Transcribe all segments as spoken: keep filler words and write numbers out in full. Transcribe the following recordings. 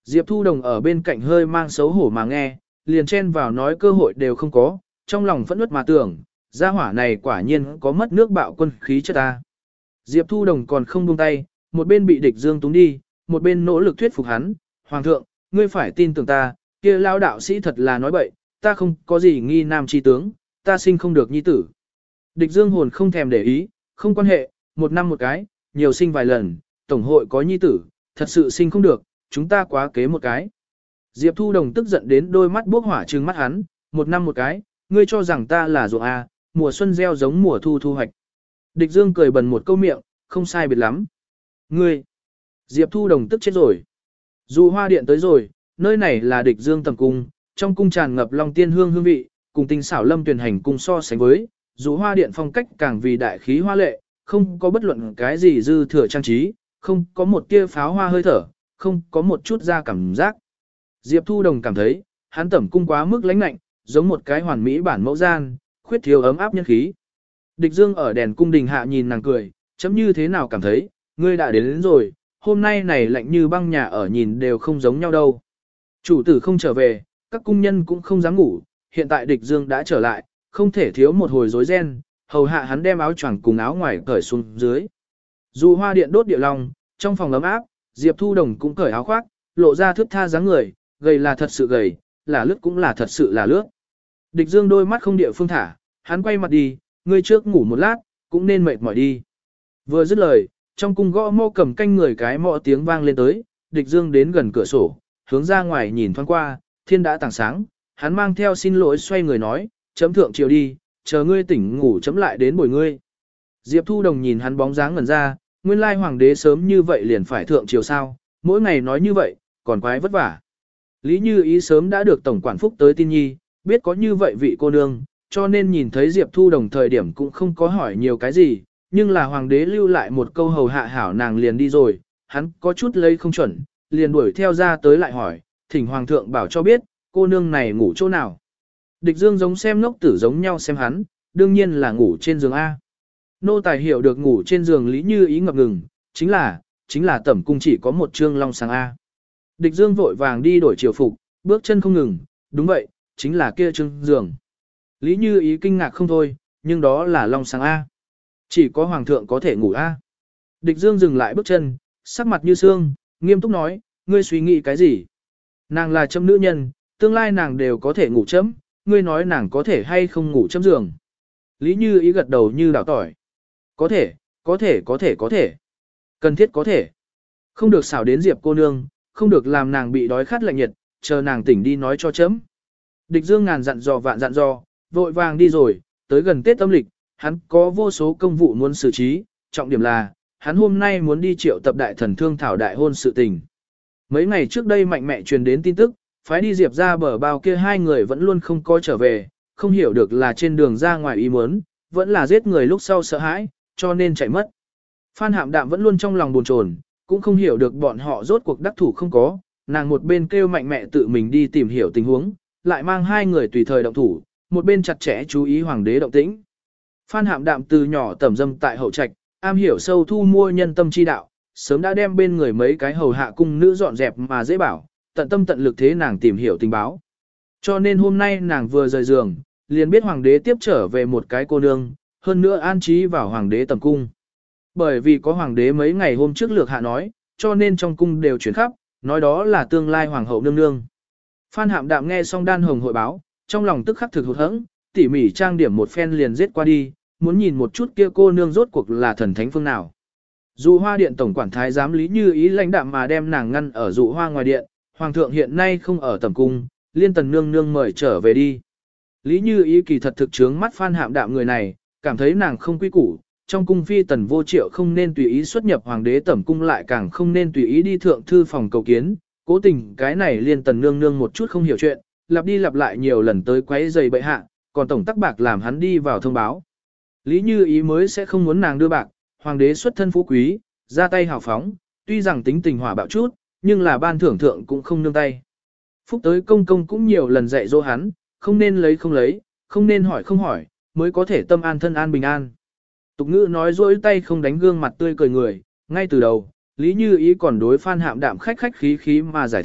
Diệp Thu Đồng ở bên cạnh hơi mang xấu hổ mà nghe, liền chen vào nói cơ hội đều không có, trong lòng phẫn nứt mà tưởng, gia hỏa này quả nhiên có mất nước bạo quân khí chất ta. Diệp Thu Đồng còn không buông tay, một bên bị địch dương túng đi, một bên nỗ lực thuyết phục hắn, Hoàng thượng, ngươi phải tin tưởng ta, kia lao đạo sĩ thật là nói bậy, ta không có gì nghi nam chi tướng, ta sinh không được nhi tử. Địch dương hồn không thèm để ý, không quan hệ, một năm một cái, nhiều sinh vài lần, tổng hội có nhi tử, thật sự sinh không được, chúng ta quá kế một cái. Diệp Thu Đồng tức giận đến đôi mắt bốc hỏa trừng mắt hắn, một năm một cái, ngươi cho rằng ta là ruộng A, mùa xuân gieo giống mùa thu thu hoạch. Địch Dương cười bần một câu miệng, không sai biệt lắm. Ngươi, Diệp Thu Đồng tức chết rồi. Dù hoa điện tới rồi, nơi này là địch Dương tầm cung, trong cung tràn ngập long tiên hương hương vị, cùng tinh xảo lâm tuyển hành cung so sánh với, dù hoa điện phong cách càng vì đại khí hoa lệ, không có bất luận cái gì dư thừa trang trí, không có một tia pháo hoa hơi thở, không có một chút ra cảm giác. Diệp Thu Đồng cảm thấy, hắn tẩm cung quá mức lãnh lạnh, giống một cái hoàn mỹ bản mẫu gian, khuyết thiếu ấm áp nhân khí. Địch Dương ở đèn cung đình hạ nhìn nàng cười, chấm như thế nào cảm thấy, ngươi đã đến, đến rồi, hôm nay này lạnh như băng nhà ở nhìn đều không giống nhau đâu. Chủ tử không trở về, các cung nhân cũng không dám ngủ, hiện tại địch Dương đã trở lại, không thể thiếu một hồi rối ren, hầu hạ hắn đem áo choàng cùng áo ngoài cởi xuống dưới. Dù hoa điện đốt địa long, trong phòng ấm áp, Diệp Thu Đồng cũng cởi áo khoác, lộ ra thướt tha dáng người, gầy là thật sự gầy, là lướt cũng là thật sự là lướt. Địch Dương đôi mắt không địa phương thả, hắn quay mặt đi, ngươi trước ngủ một lát, cũng nên mệt mỏi đi. Vừa dứt lời, trong cung gõ mõ cầm canh người cái mõ tiếng vang lên tới, Địch Dương đến gần cửa sổ, hướng ra ngoài nhìn thoáng qua, thiên đã tảng sáng, hắn mang theo xin lỗi xoay người nói, chấm thượng chiều đi, chờ ngươi tỉnh ngủ chấm lại đến bồi ngươi. Diệp Thu Đồng nhìn hắn bóng dáng ngẩn ra, nguyên lai hoàng đế sớm như vậy liền phải thượng chiều sao, mỗi ngày nói như vậy, còn quái vất vả. Lý Như Ý sớm đã được Tổng quản Phúc tới tin nhi, biết có như vậy vị cô nương, cho nên nhìn thấy Diệp Thu Đồng thời điểm cũng không có hỏi nhiều cái gì, nhưng là hoàng đế lưu lại một câu hầu hạ hảo nàng liền đi rồi, hắn có chút lấy không chuẩn, liền đuổi theo ra tới lại hỏi, thỉnh hoàng thượng bảo cho biết, cô nương này ngủ chỗ nào. Địch Dương giống xem ngốc tử giống nhau xem hắn, đương nhiên là ngủ trên giường A. Nô tài hiểu được ngủ trên giường Lý Như Ý ngập ngừng, chính là, chính là tẩm cung chỉ có một trương long sáng A. Địch Dương vội vàng đi đổi triều phục, bước chân không ngừng, đúng vậy, chính là kia trương giường. Lý Như Ý kinh ngạc không thôi, nhưng đó là long sáng A. Chỉ có hoàng thượng có thể ngủ A. Địch Dương dừng lại bước chân, sắc mặt như xương, nghiêm túc nói, ngươi suy nghĩ cái gì? Nàng là chấm nữ nhân, tương lai nàng đều có thể ngủ chấm, ngươi nói nàng có thể hay không ngủ chấm giường. Lý Như Ý gật đầu như đảo tỏi. Có thể, có thể, có thể, có thể. Cần thiết có thể. Không được xảo đến Diệp cô nương, không được làm nàng bị đói khát lạnh nhiệt, chờ nàng tỉnh đi nói cho chấm. Địch Dương ngàn dặn dò vạn dặn dò, vội vàng đi rồi, tới gần Tết âm lịch, hắn có vô số công vụ muốn xử trí, trọng điểm là, hắn hôm nay muốn đi triệu tập đại thần thương thảo đại hôn sự tình. Mấy ngày trước đây mạnh mẽ truyền đến tin tức, phái đi Diệp ra bờ bao kia hai người vẫn luôn không có trở về, không hiểu được là trên đường ra ngoài ý muốn, vẫn là giết người lúc sau sợ hãi, cho nên chạy mất. Phan Hạm Đạm vẫn luôn trong lòng buồn chồn, cũng không hiểu được bọn họ rốt cuộc đắc thủ không có, nàng một bên kêu mạnh mẽ tự mình đi tìm hiểu tình huống, lại mang hai người tùy thời động thủ, một bên chặt chẽ chú ý hoàng đế động tĩnh. Phan Hạm Đạm từ nhỏ tẩm dâm tại hậu trạch, am hiểu sâu thu mua nhân tâm chi đạo, sớm đã đem bên người mấy cái hầu hạ cung nữ dọn dẹp mà dễ bảo, tận tâm tận lực thế nàng tìm hiểu tình báo. Cho nên hôm nay nàng vừa rời giường, liền biết hoàng đế tiếp trở về một cái cô nương, hơn nữa an trí vào hoàng đế tầm cung. Bởi vì có hoàng đế mấy ngày hôm trước lược hạ nói, cho nên trong cung đều chuyển khắp, nói đó là tương lai hoàng hậu nương nương. Phan Hạm Đạm nghe xong Đan Hồng hội báo, trong lòng tức khắc thực hụt hẫng, tỉ mỉ trang điểm một phen liền giết qua đi, muốn nhìn một chút kia cô nương rốt cuộc là thần thánh phương nào. Dụ Hoa điện tổng quản thái giám Lý Như Ý lãnh đạm mà đem nàng ngăn ở Dụ Hoa ngoài điện, hoàng thượng hiện nay không ở tầm cung, liên tần nương nương mời trở về đi. Lý Như Ý kỳ thật thực chướng mắt Phan Hạm Đạm người này, cảm thấy nàng không quy củ, trong cung phi tần vô triệu không nên tùy ý xuất nhập hoàng đế tẩm cung, lại càng không nên tùy ý đi thượng thư phòng cầu kiến, cố tình cái này liên tần nương nương một chút không hiểu chuyện, lặp đi lặp lại nhiều lần tới quấy giày bệ hạ, còn tổng tắc bạc làm hắn đi vào thông báo. Lý Như Ý mới sẽ không muốn nàng đưa bạc, hoàng đế xuất thân phú quý, ra tay hào phóng, tuy rằng tính tình hỏa bạo chút, nhưng là ban thưởng thượng cũng không nương tay. Phúc tới công công cũng nhiều lần dạy dỗ hắn, không nên lấy không lấy, không nên hỏi không hỏi, mới có thể tâm an thân an bình an. Tục ngữ nói dỗi tay không đánh gương mặt tươi cười người, ngay từ đầu, Lý Như Ý còn đối Phan Hạm Đạm khách khách khí khí mà giải thích,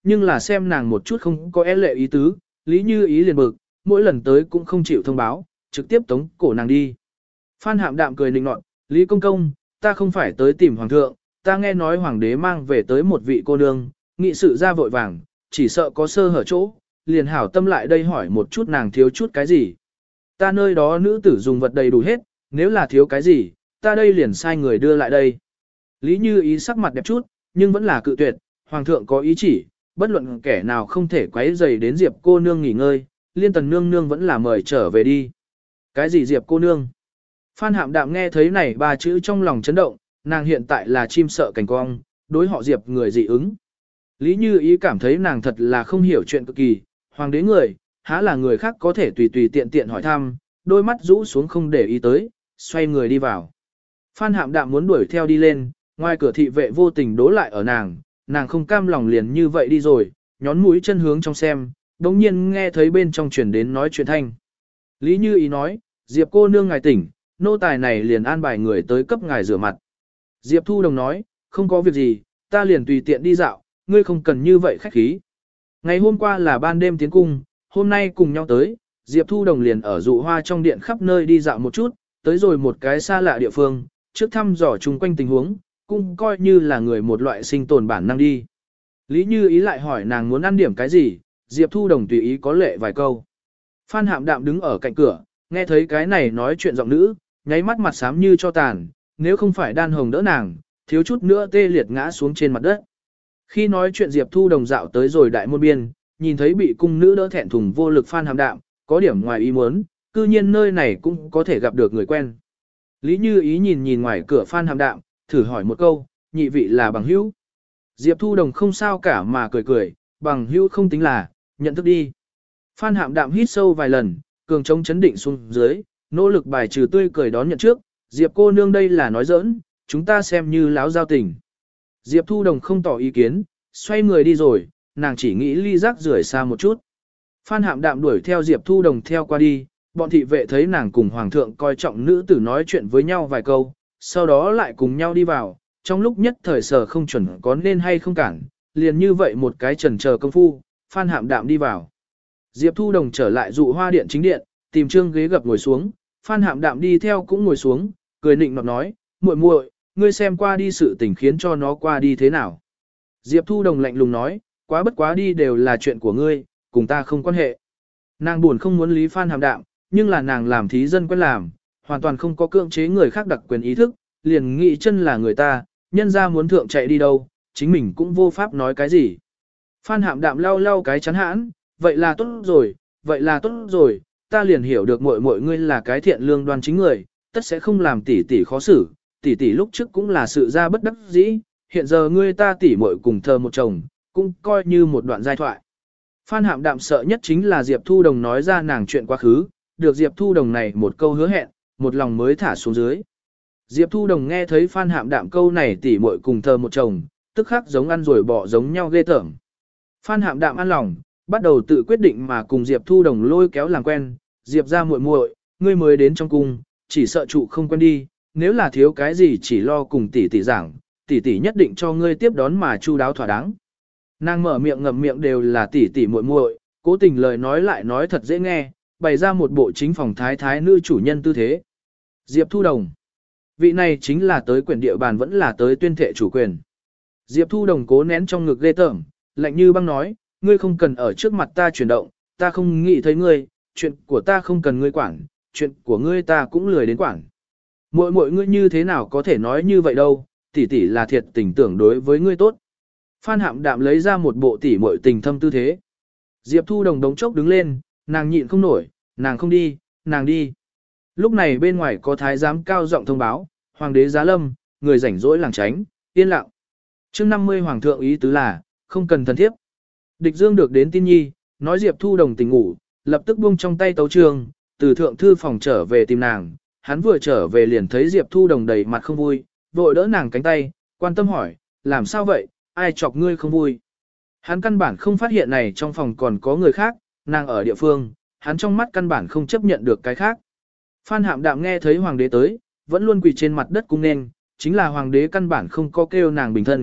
nhưng là xem nàng một chút không có e lệ ý tứ, Lý Như Ý liền bực, mỗi lần tới cũng không chịu thông báo, trực tiếp tống cổ nàng đi. Phan Hạm Đạm cười nịnh nọt, Lý Công Công, ta không phải tới tìm Hoàng thượng, ta nghe nói Hoàng đế mang về tới một vị cô nương, nghị sự ra vội vàng, chỉ sợ có sơ hở chỗ, liền hảo tâm lại đây hỏi một chút nàng thiếu chút cái gì. Ta nơi đó nữ tử dùng vật đầy đủ hết, nếu là thiếu cái gì, ta đây liền sai người đưa lại đây. Lý Như Ý sắc mặt đẹp chút, nhưng vẫn là cự tuyệt, Hoàng thượng có ý chỉ, bất luận kẻ nào không thể quấy rầy đến Diệp cô nương nghỉ ngơi, Liên Tần nương nương vẫn là mời trở về đi. Cái gì Diệp cô nương? Phan Hạm Đạm nghe thấy này ba chữ trong lòng chấn động, nàng hiện tại là chim sợ cảnh cong, đối họ Diệp người dị ứng. Lý Như Ý cảm thấy nàng thật là không hiểu chuyện cực kỳ, hoàng đế người, há là người khác có thể tùy tùy tiện tiện hỏi thăm, đôi mắt rũ xuống không để ý tới, xoay người đi vào. Phan Hạm Đạm muốn đuổi theo đi lên, ngoài cửa thị vệ vô tình đố lại ở nàng, nàng không cam lòng liền như vậy đi rồi, nhón mũi chân hướng trong xem, đồng nhiên nghe thấy bên trong truyền đến nói chuyện thanh. Lý Như Ý nói, Diệp cô nương ngài tỉnh, nô tài này liền an bài người tới cấp ngài rửa mặt. Diệp Thu Đồng nói, không có việc gì, ta liền tùy tiện đi dạo, ngươi không cần như vậy khách khí. Ngày hôm qua là ban đêm tiến cung, hôm nay cùng nhau tới, Diệp Thu Đồng liền ở dụ hoa trong điện khắp nơi đi dạo một chút, tới rồi một cái xa lạ địa phương, trước thăm dò chung quanh tình huống, cũng coi như là người một loại sinh tồn bản năng đi. Lý Như Ý lại hỏi nàng muốn ăn điểm cái gì, Diệp Thu Đồng tùy ý có lệ vài câu. Phan Hạm Đạm đứng ở cạnh cửa, nghe thấy cái này nói chuyện giọng nữ, nháy mắt mặt xám như cho tàn, nếu không phải đan hồng đỡ nàng, thiếu chút nữa tê liệt ngã xuống trên mặt đất. Khi nói chuyện Diệp Thu Đồng dạo tới rồi đại môn biên, nhìn thấy bị cung nữ đỡ thẹn thùng vô lực Phan Hạm Đạm, có điểm ngoài ý muốn, cư nhiên nơi này cũng có thể gặp được người quen. Lý Như Ý nhìn nhìn ngoài cửa Phan Hạm Đạm, thử hỏi một câu, nhị vị là bằng hữu. Diệp Thu Đồng không sao cả mà cười cười, bằng hữu không tính là, nhận thức đi. Phan Hạm Đạm hít sâu vài lần, cường trống chấn định xuống dưới, nỗ lực bài trừ tươi cười đón nhận trước, Diệp cô nương đây là nói giỡn, chúng ta xem như láo giao tình. Diệp Thu Đồng không tỏ ý kiến, xoay người đi rồi, nàng chỉ nghĩ ly rác rưởi xa một chút. Phan Hạm Đạm đuổi theo Diệp Thu Đồng theo qua đi, bọn thị vệ thấy nàng cùng Hoàng thượng coi trọng nữ tử nói chuyện với nhau vài câu, sau đó lại cùng nhau đi vào, trong lúc nhất thời sở không chuẩn có nên hay không cản, liền như vậy một cái chần chờ công phu, Phan Hạm Đạm đi vào. Diệp Thu Đồng trở lại dụ hoa điện chính điện, tìm trương ghế gập ngồi xuống, Phan Hạm Đạm đi theo cũng ngồi xuống, cười nịnh nọt nói, muội muội, ngươi xem qua đi sự tình khiến cho nó qua đi thế nào. Diệp Thu Đồng lạnh lùng nói, quá bất quá đi đều là chuyện của ngươi, cùng ta không quan hệ. Nàng buồn không muốn lý Phan Hạm Đạm, nhưng là nàng làm thí dân quen làm, hoàn toàn không có cưỡng chế người khác đặc quyền ý thức, liền nghĩ chân là người ta, nhân ra muốn thượng chạy đi đâu, chính mình cũng vô pháp nói cái gì. Phan Hạm Đạm lau lau cái chắn hãn, vậy là tốt rồi, vậy là tốt rồi, ta liền hiểu được muội muội ngươi là cái thiện lương đoan chính người, tất sẽ không làm tỷ tỷ khó xử, tỷ tỷ lúc trước cũng là sự ra bất đắc dĩ, hiện giờ ngươi ta tỷ muội cùng thờ một chồng, cũng coi như một đoạn giai thoại. Phan Hạm Đạm sợ nhất chính là Diệp Thu Đồng nói ra nàng chuyện quá khứ, được Diệp Thu Đồng này một câu hứa hẹn, một lòng mới thả xuống dưới. Diệp Thu Đồng nghe thấy Phan Hạm Đạm câu này tỷ muội cùng thờ một chồng, tức khắc giống ăn rồi bỏ giống nhau ghê tởm. Phan Hạm Đạm ăn lòng, bắt đầu tự quyết định mà cùng Diệp Thu Đồng lôi kéo làm quen, Diệp ra muội muội, ngươi mới đến trong cung, chỉ sợ trụ không quen đi, nếu là thiếu cái gì chỉ lo cùng tỷ tỷ giảng, tỷ tỷ nhất định cho ngươi tiếp đón mà chu đáo thỏa đáng. Nàng mở miệng ngậm miệng đều là tỷ tỷ muội muội, cố tình lời nói lại nói thật dễ nghe, bày ra một bộ chính phòng thái thái nữ chủ nhân tư thế. Diệp Thu Đồng, vị này chính là tới quyền địa bàn vẫn là tới tuyên thệ chủ quyền. Diệp Thu Đồng cố nén trong ngực ghê tởm, lạnh như băng nói, ngươi không cần ở trước mặt ta chuyển động, ta không nghĩ thấy ngươi, chuyện của ta không cần ngươi quản, chuyện của ngươi ta cũng lười đến quản. Muội muội ngươi như thế nào có thể nói như vậy đâu, tỷ tỷ là thiệt tình tưởng đối với ngươi tốt. Phan Hạm Đạm lấy ra một bộ tỷ muội tình thâm tư thế. Diệp Thu Đồng đống chốc đứng lên, nàng nhịn không nổi, nàng không đi, nàng đi. Lúc này bên ngoài có thái giám cao giọng thông báo, hoàng đế giá lâm, người rảnh rỗi làng tránh, yên lặng. Chương năm mươi hoàng thượng ý tứ là, không cần thần thiếp. Địch Dương được đến tin nhi, nói Diệp Thu Đồng tỉnh ngủ, lập tức buông trong tay tấu trường, từ thượng thư phòng trở về tìm nàng. Hắn vừa trở về liền thấy Diệp Thu Đồng đầy mặt không vui, vội đỡ nàng cánh tay, quan tâm hỏi, làm sao vậy, ai chọc ngươi không vui. Hắn căn bản không phát hiện này trong phòng còn có người khác, nàng ở địa phương, hắn trong mắt căn bản không chấp nhận được cái khác. Phan Hạm Đạm nghe thấy hoàng đế tới, vẫn luôn quỳ trên mặt đất cung nên, chính là hoàng đế căn bản không có kêu nàng bình thân,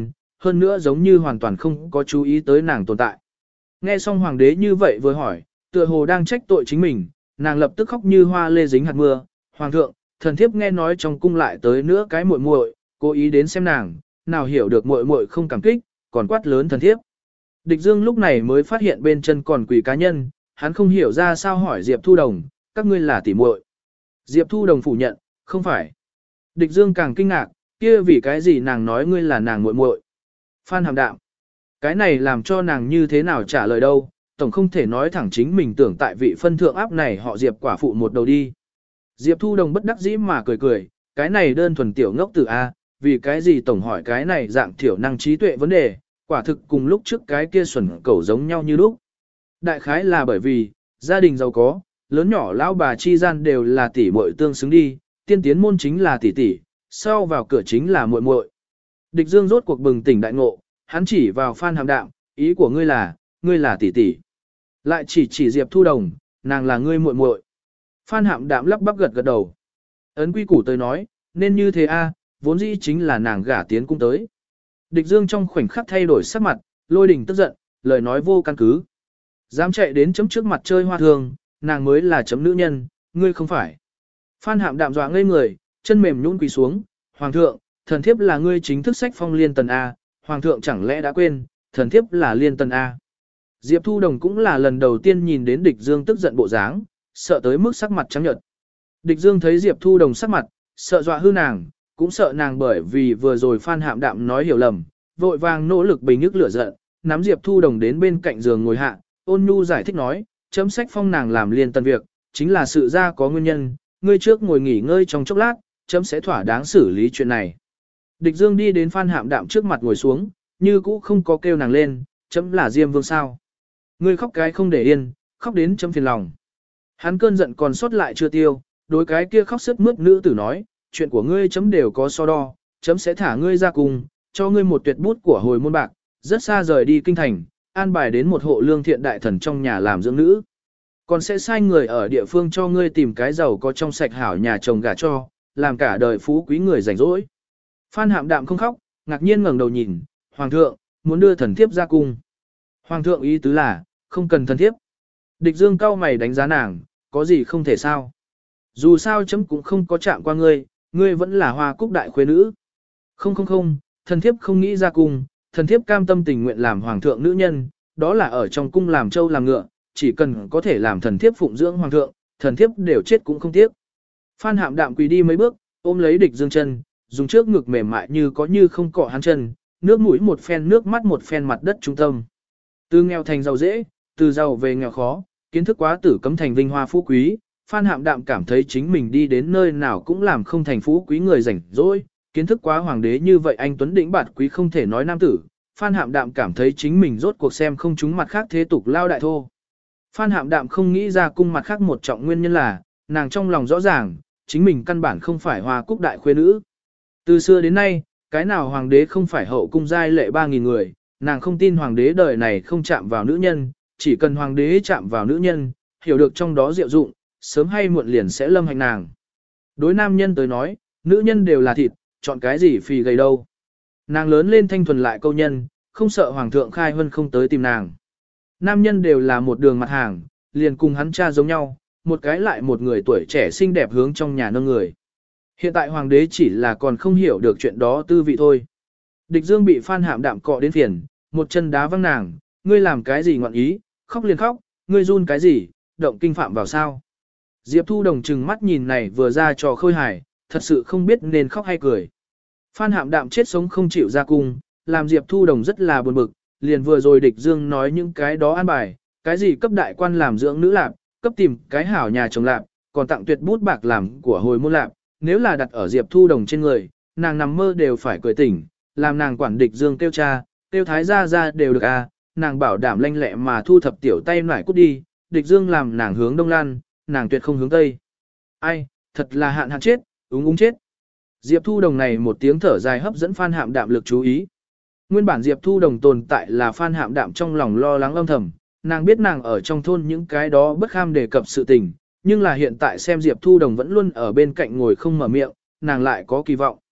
hơn nữa giống như hoàn toàn không có chú ý tới nàng tồn tại. Nghe xong hoàng đế như vậy vừa hỏi, tựa hồ đang trách tội chính mình, nàng lập tức khóc như hoa lê dính hạt mưa. Hoàng thượng, thần thiếp nghe nói trong cung lại tới nữa cái muội muội, cố ý đến xem nàng, nào hiểu được muội muội không cảm kích, còn quát lớn thần thiếp. Địch Dương lúc này mới phát hiện bên chân còn quỷ cá nhân, hắn không hiểu ra sao hỏi Diệp Thu Đồng, các ngươi là tỉ muội. Diệp Thu Đồng phủ nhận, không phải. Địch Dương càng kinh ngạc, kia vì cái gì nàng nói ngươi là nàng muội muội? Phan Hàm Đạm. Cái này làm cho nàng như thế nào trả lời đâu, tổng không thể nói thẳng chính mình tưởng tại vị phân thượng áp này họ Diệp quả phụ một đầu đi. Diệp Thu Đồng bất đắc dĩ mà cười cười, cái này đơn thuần tiểu ngốc tử A, vì cái gì tổng hỏi cái này dạng thiểu năng trí tuệ vấn đề, quả thực cùng lúc trước cái kia xuẩn cẩu giống nhau như lúc. Đại khái là bởi vì, gia đình giàu có, lớn nhỏ lão bà chi gian đều là tỷ muội tương xứng đi, tiên tiến môn chính là tỷ tỷ, sau vào cửa chính là muội muội. Địch Dương rốt cuộc bừng tỉnh đại ngộ, hắn chỉ vào Phan Hàm Đạm, ý của ngươi là, ngươi là tỷ tỷ. Lại chỉ chỉ Diệp Thu Đồng, nàng là ngươi muội muội. Phan Hạm Đạm lắp bắp gật gật đầu. Ấn quy củ tới nói, nên như thế a, vốn dĩ chính là nàng gả tiến cung tới. Địch Dương trong khoảnh khắc thay đổi sắc mặt, lôi đình tức giận, lời nói vô căn cứ. Dám chạy đến chấm trước mặt chơi hoa thường, nàng mới là chấm nữ nhân, ngươi không phải. Phan Hạm Đạm dọa ngây người, chân mềm nhũn quỳ xuống, Hoàng thượng, thần thiếp là ngươi chính thức sách phong liên tần A, Hoàng thượng chẳng lẽ đã quên, thần thiếp là liên tần A. Diệp Thu Đồng cũng là lần đầu tiên nhìn đến Địch Dương tức giận bộ dáng, sợ tới mức sắc mặt trắng nhợt. Địch Dương thấy Diệp Thu Đồng sắc mặt, sợ dọa hư nàng, cũng sợ nàng bởi vì vừa rồi Phan Hạm Đạm nói hiểu lầm, vội vàng nỗ lực bình ức lửa giận, nắm Diệp Thu Đồng đến bên cạnh giường ngồi hạ, ôn nhu giải thích nói, chấm sách phong nàng làm liên tần việc, chính là sự ra có nguyên nhân, ngươi trước ngồi nghỉ ngơi trong chốc lát, chấm sẽ thỏa đáng xử lý chuyện này. Địch Dương đi đến Phan Hạm Đạm trước mặt ngồi xuống, như cũ không có kêu nàng lên, chấm là Diêm Vương sao. Ngươi khóc cái không để yên, khóc đến chấm phiền lòng. Hắn cơn giận còn sót lại chưa tiêu, đối cái kia khóc sướt mướt nữ tử nói, chuyện của ngươi chấm đều có so đo, chấm sẽ thả ngươi ra cùng, cho ngươi một tuyệt bút của hồi môn bạc, rất xa rời đi kinh thành, an bài đến một hộ lương thiện đại thần trong nhà làm dưỡng nữ. Còn sẽ sai người ở địa phương cho ngươi tìm cái giàu có trong sạch hảo nhà chồng gả cho, làm cả đời phú quý người rảnh rỗi. Phan Hạm Đạm không khóc, ngạc nhiên ngẩng đầu nhìn, Hoàng thượng, muốn đưa thần thiếp ra cung. Hoàng thượng ý tứ là, không cần thần thiếp. Địch Dương cao mày đánh giá nàng, có gì không thể sao. Dù sao chấm cũng không có chạm qua ngươi, ngươi vẫn là Hoa Cúc đại khuê nữ. Không không không, thần thiếp không nghĩ ra cung, thần thiếp cam tâm tình nguyện làm hoàng thượng nữ nhân, đó là ở trong cung làm trâu làm ngựa, chỉ cần có thể làm thần thiếp phụng dưỡng hoàng thượng, thần thiếp đều chết cũng không tiếc. Phan Hạm Đạm quỳ đi mấy bước, ôm lấy Địch Dương chân, dùng trước ngực mềm mại như có như không cọ hắn chân, nước mũi một phen nước mắt một phen mặt đất trung tâm. Từ nghèo thành giàu dễ, từ giàu về nghèo khó, kiến thức quá tử cấm thành vinh hoa phú quý, Phan Hạm Đạm cảm thấy chính mình đi đến nơi nào cũng làm không thành phú quý người rảnh rỗi, kiến thức quá hoàng đế như vậy anh tuấn đỉnh bạt quý không thể nói nam tử, Phan Hạm Đạm cảm thấy chính mình rốt cuộc xem không chúng mặt khác thế tục lao đại thô. Phan Hạm Đạm không nghĩ ra cung mặt khác một trọng nguyên nhân là, nàng trong lòng rõ ràng, chính mình căn bản không phải Hoa Cúc đại khuê nữ. Từ xưa đến nay, cái nào hoàng đế không phải hậu cung giai lệ ba nghìn người, nàng không tin hoàng đế đời này không chạm vào nữ nhân, chỉ cần hoàng đế chạm vào nữ nhân, hiểu được trong đó diệu dụng, sớm hay muộn liền sẽ lâm hành nàng. Đối nam nhân tới nói, nữ nhân đều là thịt, chọn cái gì phì gầy đâu. Nàng lớn lên thanh thuần lại câu nhân, không sợ hoàng thượng khai huân không tới tìm nàng. Nam nhân đều là một đường mặt hàng, liền cùng hắn cha giống nhau, một cái lại một người tuổi trẻ xinh đẹp hướng trong nhà nâng người. Hiện tại hoàng đế chỉ là còn không hiểu được chuyện đó tư vị thôi. Địch Dương bị Phan Hạm Đạm cọ đến phiền, một chân đá văng nàng, ngươi làm cái gì ngọn ý, khóc liền khóc, ngươi run cái gì, động kinh phạm vào sao. Diệp Thu Đồng chừng mắt nhìn này vừa ra trò khôi hài, thật sự không biết nên khóc hay cười. Phan Hạm Đạm chết sống không chịu ra cung, làm Diệp Thu Đồng rất là buồn bực, liền vừa rồi Địch Dương nói những cái đó an bài, cái gì cấp đại quan làm dưỡng nữ lạp, cấp tìm cái hảo nhà chồng lạp, còn tặng tuyệt bút bạc làm của hồi môn lạp, nếu là đặt ở Diệp Thu Đồng trên người, nàng nằm mơ đều phải cười tỉnh, làm nàng quản Địch Dương kêu cha, kêu thái gia ra đều được à, nàng bảo đảm lanh lẹ mà thu thập tiểu tay nải cút đi, Địch Dương làm nàng hướng đông lan, nàng tuyệt không hướng tây. Ai, thật là hạn hạn chết, úng úng chết. Diệp Thu Đồng này một tiếng thở dài hấp dẫn Phan Hạm Đạm lực chú ý. Nguyên bản Diệp Thu Đồng tồn tại là Phan Hạm Đạm trong lòng lo lắng âm thầm, nàng biết nàng ở trong thôn những cái đó bất kham đề cập sự tình, nhưng là hiện tại xem Diệp Thu Đồng vẫn luôn ở bên cạnh ngồi không mở miệng, nàng lại có kỳ vọng.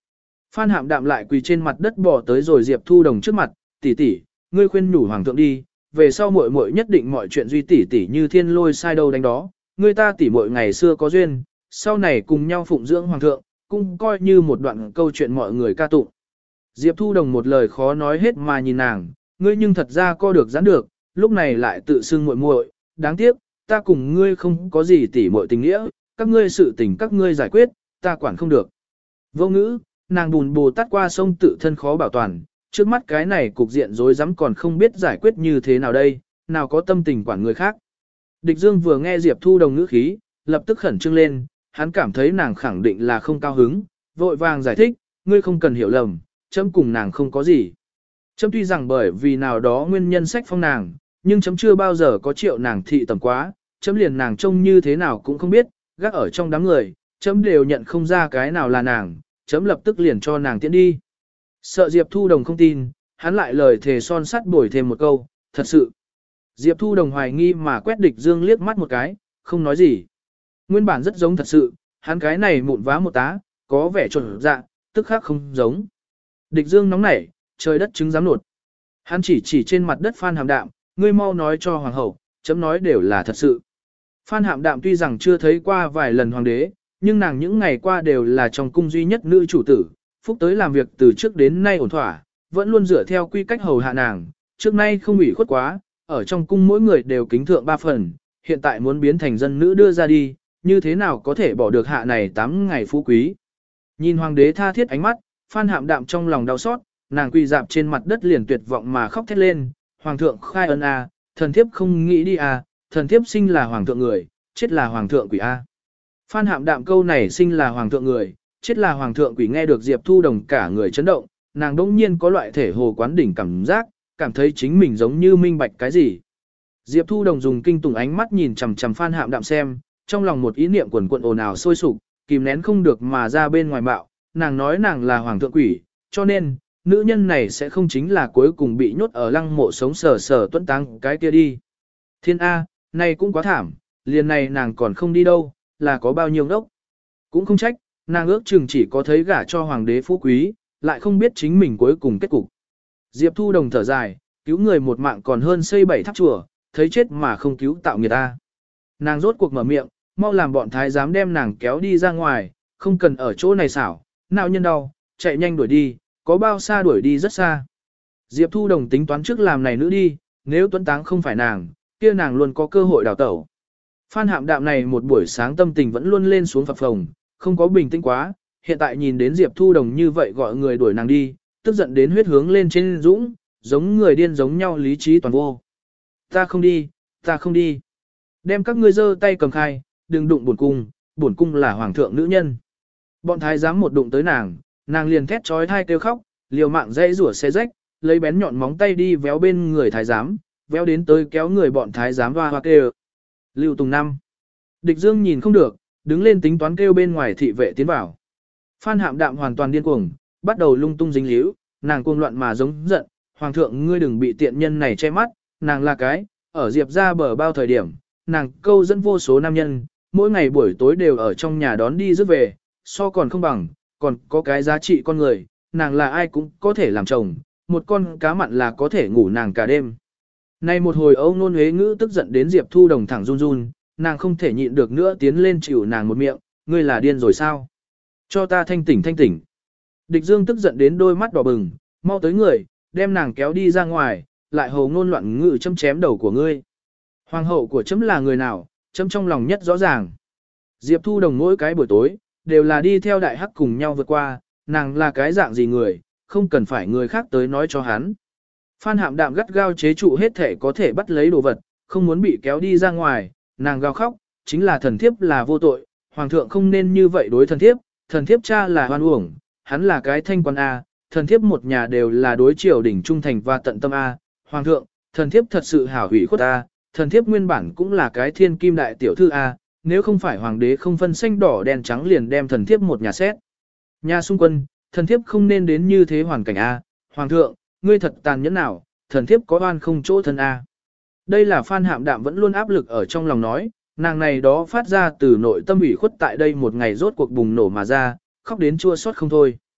Phan Hạm Đạm lại quỳ trên mặt đất bỏ tới rồi Diệp Thu Đồng trước mặt, tỷ tỷ, ngươi khuyên nhủ hoàng thượng đi, về sau muội muội nhất định mọi chuyện duy tỷ tỷ như thiên lôi sai đâu đánh đó, ngươi ta tỷ muội ngày xưa có duyên, sau này cùng nhau phụng dưỡng hoàng thượng, cũng coi như một đoạn câu chuyện mọi người ca tụng. Diệp Thu Đồng một lời khó nói hết mà nhìn nàng, ngươi nhưng thật ra co được giãn được, lúc này lại tự xưng muội muội, đáng tiếc, ta cùng ngươi không có gì tỷ muội tình nghĩa, các ngươi sự tình các ngươi giải quyết, ta quản không được. Vô ngữ, nàng bùn bồ tát qua sông tự thân khó bảo toàn, trước mắt cái này cục diện rối rắm còn không biết giải quyết như thế nào đây, nào có tâm tình quản người khác. Địch Dương vừa nghe Diệp Thu Đồng ngữ khí, lập tức khẩn trương lên, hắn cảm thấy nàng khẳng định là không cao hứng, vội vàng giải thích, ngươi không cần hiểu lầm, chấm cùng nàng không có gì. Chấm tuy rằng bởi vì nào đó nguyên nhân sách phong nàng, nhưng chấm chưa bao giờ có triệu nàng thị tầm quá, chấm liền nàng trông như thế nào cũng không biết, gác ở trong đám người, chấm đều nhận không ra cái nào là nàng, chấm lập tức liền cho nàng tiễn đi. Sợ Diệp Thu Đồng không tin, hắn lại lời thề son sắt bồi thêm một câu, thật sự. Diệp Thu Đồng hoài nghi mà quét Địch Dương liếc mắt một cái, không nói gì. Nguyên bản rất giống thật sự, hắn cái này mụn vá một tá, có vẻ trộn dạ, tức khác không giống. Địch Dương nóng nảy, trời đất chứng dám nột. Hắn chỉ chỉ trên mặt đất Phan Hạm Đạm, ngươi mau nói cho hoàng hậu, chấm nói đều là thật sự. Phan Hạm Đạm tuy rằng chưa thấy qua vài lần hoàng đế, nhưng nàng những ngày qua đều là trong cung duy nhất nữ chủ tử, phúc tới làm việc từ trước đến nay ổn thỏa, vẫn luôn dựa theo quy cách hầu hạ nàng, trước nay không ủy khuất quá, ở trong cung mỗi người đều kính thượng ba phần, hiện tại muốn biến thành dân nữ đưa ra đi, như thế nào có thể bỏ được hạ này tám ngày phú quý. Nhìn hoàng đế tha thiết ánh mắt, Phan Hạm Đạm trong lòng đau xót, nàng quỳ dạp trên mặt đất liền tuyệt vọng mà khóc thét lên, hoàng thượng khai ân a, thần thiếp không nghĩ đi a, thần thiếp sinh là hoàng thượng người, chết là hoàng thượng quỷ a. Phan Hạm Đạm câu này sinh là hoàng thượng người, chết là hoàng thượng quỷ nghe được Diệp Thu Đồng cả người chấn động, nàng đỗng nhiên có loại thể hồ quán đỉnh cảm giác, cảm thấy chính mình giống như minh bạch cái gì. Diệp Thu Đồng dùng kinh tủng ánh mắt nhìn chằm chằm Phan Hạm Đạm xem, trong lòng một ý niệm quần quận ồn ào sôi sục, kìm nén không được mà ra bên ngoài bạo, nàng nói nàng là hoàng thượng quỷ, cho nên, nữ nhân này sẽ không chính là cuối cùng bị nhốt ở lăng mộ sống sờ sờ tuẫn tăng cái kia đi. Thiên A, này cũng quá thảm, liền này nàng còn không đi đâu, là có bao nhiêu đốc. Cũng không trách, nàng ước chừng chỉ có thấy gả cho hoàng đế phú quý, lại không biết chính mình cuối cùng kết cục. Diệp Thu Đồng thở dài, cứu người một mạng còn hơn xây bảy tháp chùa, thấy chết mà không cứu tạo người ta. Nàng rốt cuộc mở miệng, mau làm bọn thái giám đem nàng kéo đi ra ngoài, không cần ở chỗ này xảo, nào nhân đau, chạy nhanh đuổi đi, có bao xa đuổi đi rất xa. Diệp Thu Đồng tính toán trước làm này nữ đi, nếu tuấn táng không phải nàng, kia nàng luôn có cơ hội đào tẩu. Phan Hạm Đạm này một buổi sáng tâm tình vẫn luôn lên xuống phập phồng, không có bình tĩnh quá, hiện tại nhìn đến Diệp Thu Đồng như vậy gọi người đuổi nàng đi, tức giận đến huyết hướng lên trên dũng, giống người điên giống nhau lý trí toàn vô. Ta không đi, ta không đi. Đem các ngươi giơ tay cầm khai, đừng đụng bổn cung, bổn cung là hoàng thượng nữ nhân. Bọn thái giám một đụng tới nàng, nàng liền thét trói thai kêu khóc, liều mạng dây rủa xe rách, lấy bén nhọn móng tay đi véo bên người thái giám, véo đến tới kéo người bọn thái giám hoa hoa kêu. Lưu Tùng năm. Địch Dương nhìn không được, đứng lên tính toán kêu bên ngoài thị vệ tiến vào. Phan Hạm Đạm hoàn toàn điên cuồng, bắt đầu lung tung dính líu, nàng cuồng loạn mà giống giận, hoàng thượng ngươi đừng bị tiện nhân này che mắt, nàng là cái, ở Diệp ra bờ bao thời điểm, nàng câu dẫn vô số nam nhân, mỗi ngày buổi tối đều ở trong nhà đón đi rước về, so còn không bằng, còn có cái giá trị con người, nàng là ai cũng có thể làm chồng, một con cá mặn là có thể ngủ nàng cả đêm. Nay một hồi Âu Nôn Huế ngữ tức giận đến Diệp Thu Đồng thẳng run run, nàng không thể nhịn được nữa tiến lên chịu nàng một miệng, ngươi là điên rồi sao? Cho ta thanh tỉnh thanh tỉnh. Địch Dương tức giận đến đôi mắt đỏ bừng, mau tới người, đem nàng kéo đi ra ngoài, lại hồ ngôn loạn ngữ châm chém đầu của ngươi. Hoàng hậu của chấm là người nào, chấm trong lòng nhất rõ ràng. Diệp Thu Đồng mỗi cái buổi tối, đều là đi theo đại hắc cùng nhau vượt qua, nàng là cái dạng gì người, không cần phải người khác tới nói cho hắn. Phan Hạm Đạm gắt gao chế trụ hết thể có thể bắt lấy đồ vật, không muốn bị kéo đi ra ngoài, nàng gào khóc, chính là thần thiếp là vô tội, hoàng thượng không nên như vậy đối thần thiếp, thần thiếp cha là hoan uổng, hắn là cái thanh quan A, thần thiếp một nhà đều là đối triều đỉnh trung thành và tận tâm A, hoàng thượng, thần thiếp thật sự hảo hủy khuất A, thần thiếp nguyên bản cũng là cái thiên kim đại tiểu thư A, nếu không phải hoàng đế không phân xanh đỏ đen trắng liền đem thần thiếp một nhà xét. Nhà xung quân, thần thiếp không nên đến như thế hoàn cảnh A, hoàng thượng, ngươi thật tàn nhẫn nào, thần thiếp có oan không chỗ thân A. Đây là Phan Hạm Đạm vẫn luôn áp lực ở trong lòng nói, nàng này đó phát ra từ nội tâm ủy khuất tại đây một ngày rốt cuộc bùng nổ mà ra, khóc đến chua xót không thôi.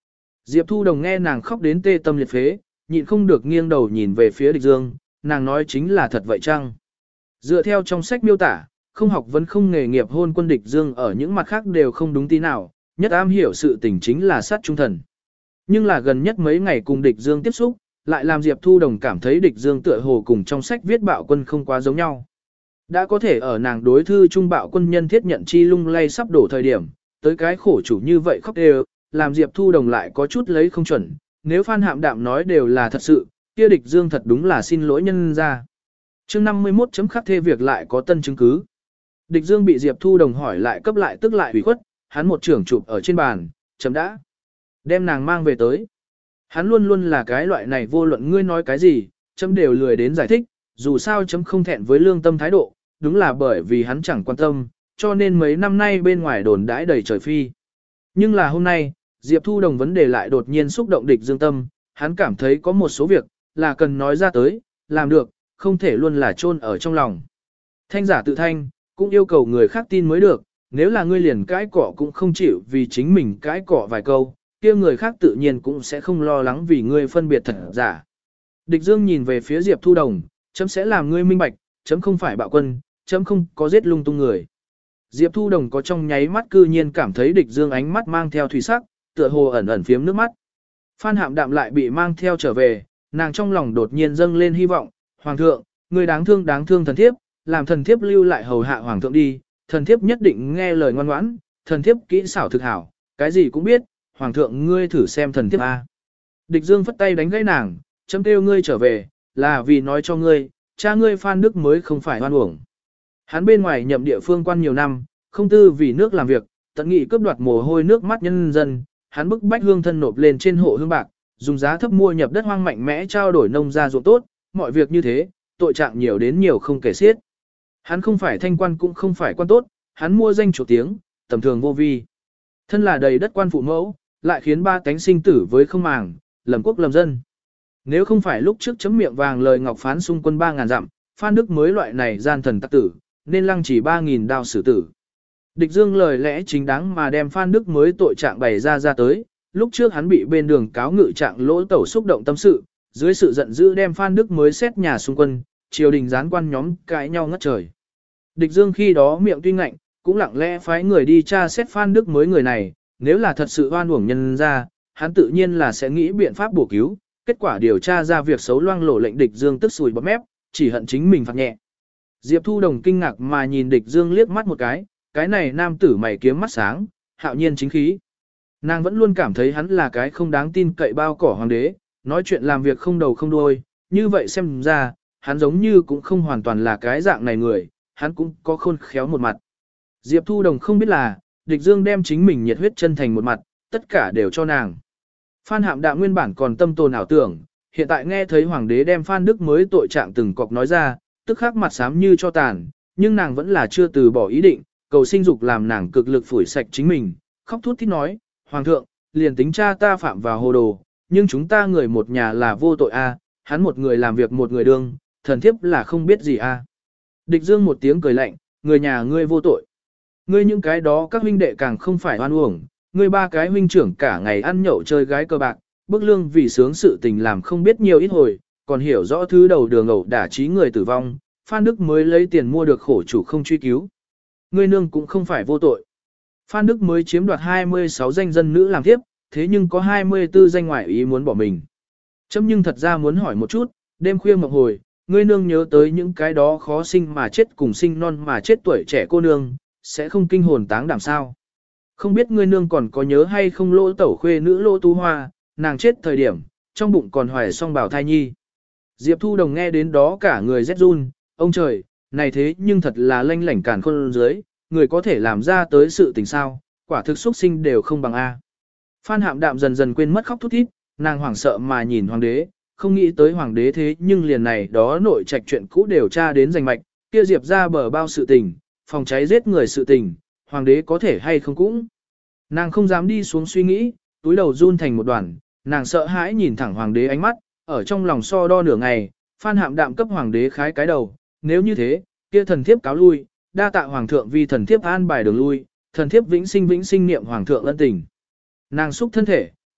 Diệp Thu Đồng nghe nàng khóc đến tê tâm liệt phế, nhịn không được nghiêng đầu nhìn về phía Địch Dương, nàng nói chính là thật vậy chăng? Dựa theo trong sách miêu tả, không học vấn không nghề nghiệp hôn quân Địch Dương ở những mặt khác đều không đúng tí nào, nhất am hiểu sự tình chính là sát trung thần. Nhưng là gần nhất mấy ngày cùng Địch Dương tiếp xúc, lại làm Diệp Thu Đồng cảm thấy Địch Dương tựa hồ cùng trong sách viết bạo quân không quá giống nhau. Đã có thể ở nàng đối thư trung bạo quân nhân thiết nhận chi lung lay sắp đổ thời điểm, tới cái khổ chủ như vậy khóc đều, làm Diệp Thu Đồng lại có chút lấy không chuẩn, nếu Phan Hạm Đạm nói đều là thật sự, kia Địch Dương thật đúng là xin lỗi nhân ra. Chương năm mươi mốt chấm khắc thê việc lại có tân chứng cứ. Địch Dương bị Diệp Thu Đồng hỏi lại cấp lại tức lại ủy khuất, hắn một trưởng chụp ở trên bàn, chấm đã. Đem nàng mang về tới. Hắn luôn luôn là cái loại này vô luận ngươi nói cái gì, chấm đều lười đến giải thích, dù sao chấm không thẹn với lương tâm thái độ, đúng là bởi vì hắn chẳng quan tâm, cho nên mấy năm nay bên ngoài đồn đãi đầy trời phi. Nhưng là hôm nay, Diệp Thu Đồng vấn đề lại đột nhiên xúc động Địch Dương tâm, hắn cảm thấy có một số việc, là cần nói ra tới, làm được, không thể luôn là chôn ở trong lòng. Thanh giả tự thanh, cũng yêu cầu người khác tin mới được, nếu là ngươi liền cãi cọ cũng không chịu vì chính mình cãi cọ vài câu, kia người khác tự nhiên cũng sẽ không lo lắng vì ngươi phân biệt thật giả. Địch Dương nhìn về phía Diệp Thu Đồng, chấm sẽ làm ngươi minh bạch, chấm không phải bạo quân, chấm không có giết lung tung người. Diệp Thu Đồng có trong nháy mắt cư nhiên cảm thấy Địch Dương ánh mắt mang theo thủy sắc, tựa hồ ẩn ẩn phiếm nước mắt. Phan Hạm Đạm lại bị mang theo trở về, nàng trong lòng đột nhiên dâng lên hy vọng, Hoàng thượng, người đáng thương đáng thương thần thiếp, làm thần thiếp lưu lại hầu hạ Hoàng thượng đi, thần thiếp nhất định nghe lời ngoan ngoãn, thần thiếp kỹ xảo thực hảo, cái gì cũng biết, Hoàng thượng ngươi thử xem thần thiếp a. Địch Dương phất tay đánh gãy nàng, chấm kêu ngươi trở về, là vì nói cho ngươi, cha ngươi Phan Đức mới không phải hoan uổng. Hắn bên ngoài nhậm địa phương quan nhiều năm, không tư vì nước làm việc, tận nghị cướp đoạt mồ hôi nước mắt nhân dân, hắn bức bách hương thân nộp lên trên hộ hương bạc, dùng giá thấp mua nhập đất hoang mạnh mẽ trao đổi nông gia ruộng tốt, mọi việc như thế, tội trạng nhiều đến nhiều không kể xiết. Hắn không phải thanh quan cũng không phải quan tốt, hắn mua danh chủ tiếng, tầm thường vô vi. Thân là đầy đất quan phụ mẫu, lại khiến ba cánh sinh tử với không màng, lầm quốc lầm dân. Nếu không phải lúc trước chấm miệng vàng lời ngọc phán xung quân ba ngàn dặm, Phan Đức mới loại này gian thần tắc tử, nên lăng chỉ ba nghìn đao xử tử. Địch Dương lời lẽ chính đáng mà đem Phan Đức mới tội trạng bày ra ra tới, lúc trước hắn bị bên đường cáo ngự trạng lỗ tẩu xúc động tâm sự, dưới sự giận dữ đem Phan Đức mới xét nhà xung quân, triều đình gián quan nhóm cãi nhau ngất trời. Địch Dương khi đó miệng tuy ngạnh, cũng lặng lẽ phái người đi tra xét Phan Đức mới người này, nếu là thật sự oan uổng nhân ra, hắn tự nhiên là sẽ nghĩ biện pháp bổ cứu, kết quả điều tra ra việc xấu loang lổ lệnh Địch Dương tức sùi bọt mép, chỉ hận chính mình phạt nhẹ. Diệp Thu Đồng kinh ngạc mà nhìn Địch Dương liếc mắt một cái, cái này nam tử mày kiếm mắt sáng, hạo nhiên chính khí. Nàng vẫn luôn cảm thấy hắn là cái không đáng tin cậy bao cỏ hoàng đế, nói chuyện làm việc không đầu không đuôi, như vậy xem ra, hắn giống như cũng không hoàn toàn là cái dạng này người, hắn cũng có khôn khéo một mặt. Diệp Thu Đồng không biết là, Địch Dương đem chính mình nhiệt huyết chân thành một mặt, tất cả đều cho nàng. Phan Hạm Đạm nguyên bản còn tâm tồn ảo tưởng, hiện tại nghe thấy hoàng đế đem Phan Đức mới tội trạng từng cọc nói ra, tức khắc mặt xám như cho tàn, nhưng nàng vẫn là chưa từ bỏ ý định, cầu sinh dục làm nàng cực lực phủi sạch chính mình, khóc thút thít nói, Hoàng thượng, liền tính cha ta phạm vào hồ đồ, nhưng chúng ta người một nhà là vô tội a, hắn một người làm việc một người đương, thần thiếp là không biết gì a. Địch Dương một tiếng cười lạnh, người nhà ngươi vô tội. Ngươi những cái đó các huynh đệ càng không phải oan uổng, ngươi ba cái huynh trưởng cả ngày ăn nhậu chơi gái cờ bạc, bức lương vì sướng sự tình làm không biết nhiều ít hồi, còn hiểu rõ thứ đầu đường ẩu đả trí người tử vong, Phan Đức mới lấy tiền mua được khổ chủ không truy cứu. Ngươi nương cũng không phải vô tội. Phan Đức mới chiếm đoạt hai mươi sáu danh dân nữ làm tiếp, thế nhưng có hai mươi tư danh ngoại ý muốn bỏ mình. Chấm nhưng thật ra muốn hỏi một chút, đêm khuya mộng hồi, ngươi nương nhớ tới những cái đó khó sinh mà chết cùng sinh non mà chết tuổi trẻ cô nương, sẽ không kinh hồn táng đảm sao. Không biết ngươi nương còn có nhớ hay không lỗ tẩu khuê nữ lỗ tu hoa, nàng chết thời điểm, trong bụng còn hoài song bào thai nhi. Diệp Thu Đồng nghe đến đó cả người rét run, ông trời, này thế nhưng thật là lanh lảnh càn khôn dưới, người có thể làm ra tới sự tình sao, quả thực xuất sinh đều không bằng A. Phan Hạm Đạm dần dần quên mất khóc thút thít, nàng hoảng sợ mà nhìn hoàng đế, không nghĩ tới hoàng đế thế nhưng liền này đó nội trạch chuyện cũ đều tra đến rành mạch, kia Diệp ra bờ bao sự tình, phòng cháy giết người sự tình, hoàng đế có thể hay không cũng. Nàng không dám đi xuống suy nghĩ, túi đầu run thành một đoàn, nàng sợ hãi nhìn thẳng hoàng đế ánh mắt, ở trong lòng so đo nửa ngày, Phan Hạm Đạm cấp hoàng đế khái cái đầu, nếu như thế, kia thần thiếp cáo lui, đa tạ hoàng thượng vì thần thiếp an bài đường lui, thần thiếp vĩnh sinh vĩnh sinh niệm hoàng thượng ân tình. Nàng xúc thân thể,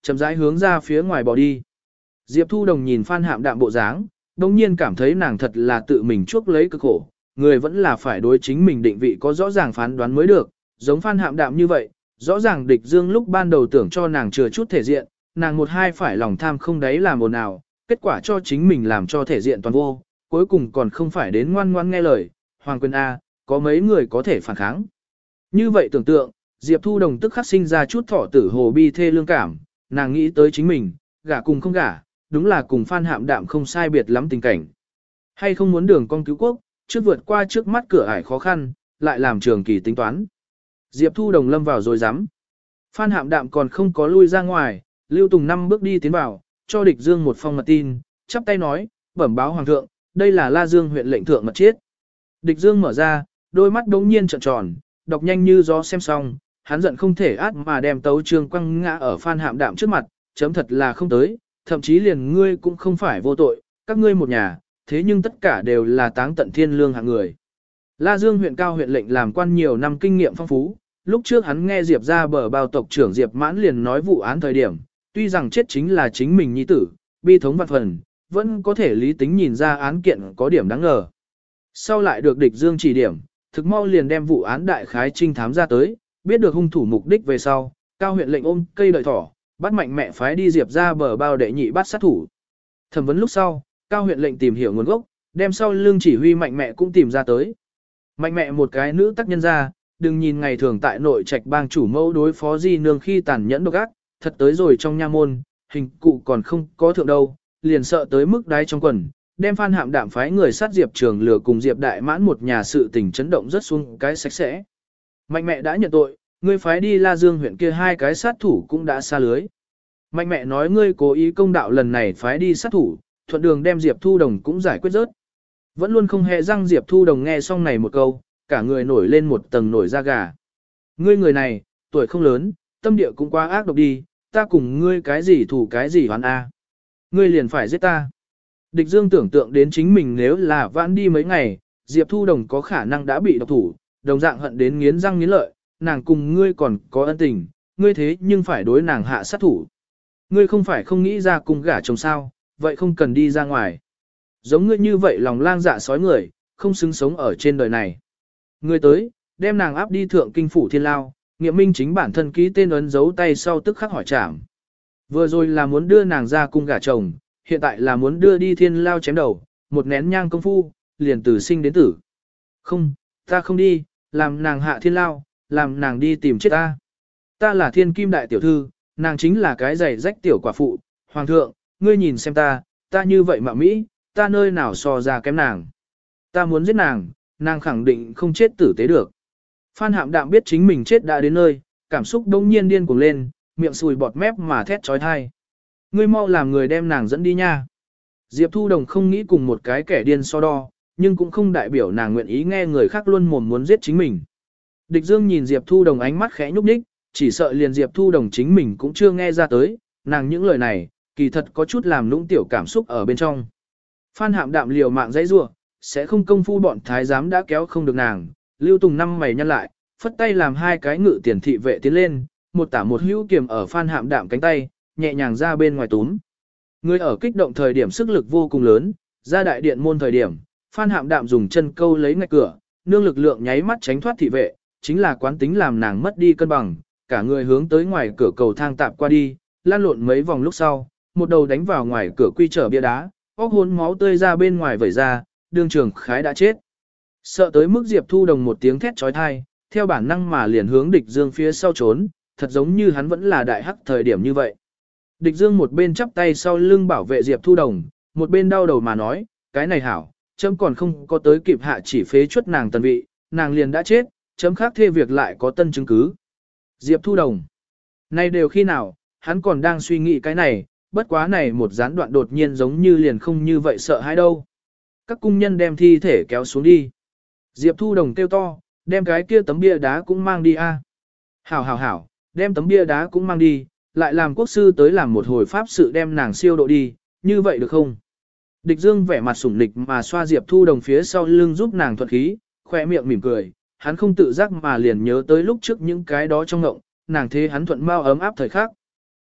chậm rãi hướng ra phía ngoài bỏ đi. Diệp Thu Đồng nhìn Phan Hạm Đạm bộ dáng, đồng nhiên cảm thấy nàng thật là tự mình chuốc lấy cực khổ, người vẫn là phải đối chính mình định vị có rõ ràng phán đoán mới được, giống Phan Hạm Đạm như vậy, rõ ràng địch dương lúc ban đầu tưởng cho nàng chừa chút thể diện, nàng một hai phải lòng tham không đáy làm ồn nào, kết quả cho chính mình làm cho thể diện toàn vô, cuối cùng còn không phải đến ngoan ngoan nghe lời, Hoàng Quyền A, có mấy người có thể phản kháng. Như vậy tưởng tượng, Diệp Thu Đồng tức khắc sinh ra chút thọ tử hồ bi thê lương cảm, nàng nghĩ tới chính mình, gả cùng không gả, đúng là cùng Phan Hạm Đạm không sai biệt lắm tình cảnh. Hay không muốn đường con cứu quốc, trước vượt qua trước mắt cửa ải khó khăn, lại làm trường kỳ tính toán. Diệp Thu Đồng lâm vào rồi dám. Phan Hạm Đạm còn không có lui ra ngoài, Lưu Tùng năm bước đi tiến vào, cho địch dương một phong mật tin, chắp tay nói, bẩm báo hoàng thượng, đây là La Dương huyện lệnh thượng mật chiết. Địch dương mở ra, đôi mắt đống nhiên trợn tròn, đọc nhanh như gió xem xong, hắn giận không thể át mà đem tấu trương quăng ngã ở Phan Hạm Đạm trước mặt, chấm thật là không tới, thậm chí liền ngươi cũng không phải vô tội, các ngươi một nhà, thế nhưng tất cả đều là táng tận thiên lương hạng người. La Dương huyện cao huyện lệnh làm quan nhiều năm kinh nghiệm phong phú, lúc trước hắn nghe Diệp ra bờ bao tộc trưởng Diệp Mãn liền nói vụ án thời điểm, tuy rằng chết chính là chính mình nhi tử, bi thống vạn phần, vẫn có thể lý tính nhìn ra án kiện có điểm đáng ngờ. Sau lại được địch dương chỉ điểm, thực mau liền đem vụ án đại khái trinh thám ra tới, biết được hung thủ mục đích về sau, cao huyện lệnh ôm cây đợi thỏ, bắt mạnh mẽ phái đi Diệp ra bờ bao đệ nhị bắt sát thủ. Thẩm vấn lúc sau, cao huyện lệnh tìm hiểu nguồn gốc, đem sau lưng chỉ huy mạnh mẽ cũng tìm ra tới. Mạnh mẽ một cái nữ tác nhân ra, đừng nhìn ngày thường tại nội trạch bang chủ mẫu đối phó di nương khi tàn nhẫn độc ác, thật tới rồi trong nha môn, hình cụ còn không có thượng đâu, liền sợ tới mức đáy trong quần, đem Phan Hạm Đạm phái người sát Diệp Trường lừa cùng Diệp Đại Mãn một nhà sự tình chấn động rất xuống cái sạch sẽ. Mạnh mẽ đã nhận tội, ngươi phái đi La Dương huyện kia hai cái sát thủ cũng đã xa lưới. Mạnh mẽ nói ngươi cố ý công đạo lần này phái đi sát thủ, thuận đường đem Diệp Thu Đồng cũng giải quyết rớt. Vẫn luôn không hề răng Diệp Thu Đồng nghe xong này một câu, cả người nổi lên một tầng nổi da gà. Ngươi người này, tuổi không lớn, tâm địa cũng quá ác độc đi, ta cùng ngươi cái gì thủ cái gì hoán a, ngươi liền phải giết ta. Địch Dương tưởng tượng đến chính mình nếu là vãn đi mấy ngày, Diệp Thu Đồng có khả năng đã bị độc thủ, đồng dạng hận đến nghiến răng nghiến lợi, nàng cùng ngươi còn có ân tình, ngươi thế nhưng phải đối nàng hạ sát thủ. Ngươi không phải không nghĩ ra cùng gả chồng sao, vậy không cần đi ra ngoài. Giống ngươi như vậy lòng lang dạ sói người, không xứng sống ở trên đời này. Ngươi tới, đem nàng áp đi thượng kinh phủ thiên lao, nghiệm minh chính bản thân ký tên ấn dấu tay sau tức khắc hỏi trảm. Vừa rồi là muốn đưa nàng ra cung gả chồng, hiện tại là muốn đưa đi thiên lao chém đầu, một nén nhang công phu, liền từ sinh đến tử. Không, ta không đi, làm nàng hạ thiên lao, làm nàng đi tìm chết ta. Ta là thiên kim đại tiểu thư, nàng chính là cái giày rách tiểu quả phụ, hoàng thượng, ngươi nhìn xem ta, ta như vậy mà Mỹ, ta nơi nào so ra kém nàng. Ta muốn giết nàng, nàng khẳng định không chết tử tế được. Phan Hạm Đạm biết chính mình chết đã đến nơi, cảm xúc đông nhiên điên cuồng lên, miệng sùi bọt mép mà thét trói thai. Ngươi mau làm người đem nàng dẫn đi nha. Diệp Thu Đồng không nghĩ cùng một cái kẻ điên so đo, nhưng cũng không đại biểu nàng nguyện ý nghe người khác luôn mồm muốn giết chính mình. Địch Dương nhìn Diệp Thu Đồng ánh mắt khẽ nhúc nhích, chỉ sợ liền Diệp Thu Đồng chính mình cũng chưa nghe ra tới, nàng những lời này, kỳ thật có chút làm nũng tiểu cảm xúc ở bên trong. Phan Hạm Đạm liều mạng dãy rủa, sẽ không công phu bọn thái giám đã kéo không được nàng. Lưu Tùng năm mày nhăn lại, phất tay làm hai cái ngự tiền thị vệ tiến lên, một tả một hữu kiềm ở Phan Hạm Đạm cánh tay, nhẹ nhàng ra bên ngoài túm. Người ở kích động thời điểm sức lực vô cùng lớn, ra đại điện môn thời điểm, Phan Hạm Đạm dùng chân câu lấy ngạch cửa, nương lực lượng nháy mắt tránh thoát thị vệ, chính là quán tính làm nàng mất đi cân bằng, cả người hướng tới ngoài cửa cầu thang tạp qua đi, lan lộn mấy vòng lúc sau, một đầu đánh vào ngoài cửa quy trở bia đá, óc hôn máu tươi ra bên ngoài vẩy ra, đương trường khái đã chết. Sợ tới mức Diệp Thu Đồng một tiếng thét trói thai, theo bản năng mà liền hướng Địch Dương phía sau trốn, thật giống như hắn vẫn là đại hắc thời điểm như vậy. Địch Dương một bên chắp tay sau lưng bảo vệ Diệp Thu Đồng, một bên đau đầu mà nói, cái này hảo, chấm còn không có tới kịp hạ chỉ phế chuất nàng tần vị, nàng liền đã chết, chấm khác thê việc lại có tân chứng cứ. Diệp Thu Đồng, nay đều khi nào, hắn còn đang suy nghĩ cái này, bất quá này một gián đoạn đột nhiên giống như liền không như vậy sợ hãi đâu. Các cung nhân đem thi thể kéo xuống đi. Diệp Thu Đồng kêu to, đem cái kia tấm bia đá cũng mang đi a. Hảo hảo hảo, đem tấm bia đá cũng mang đi, lại làm quốc sư tới làm một hồi pháp sự đem nàng siêu độ đi, như vậy được không? Địch Dương vẻ mặt sủng nịch mà xoa Diệp Thu Đồng phía sau lưng giúp nàng thuận khí, khoe miệng mỉm cười, hắn không tự giác mà liền nhớ tới lúc trước những cái đó trong ngộng, nàng thế hắn thuận mau ấm áp thời khắc.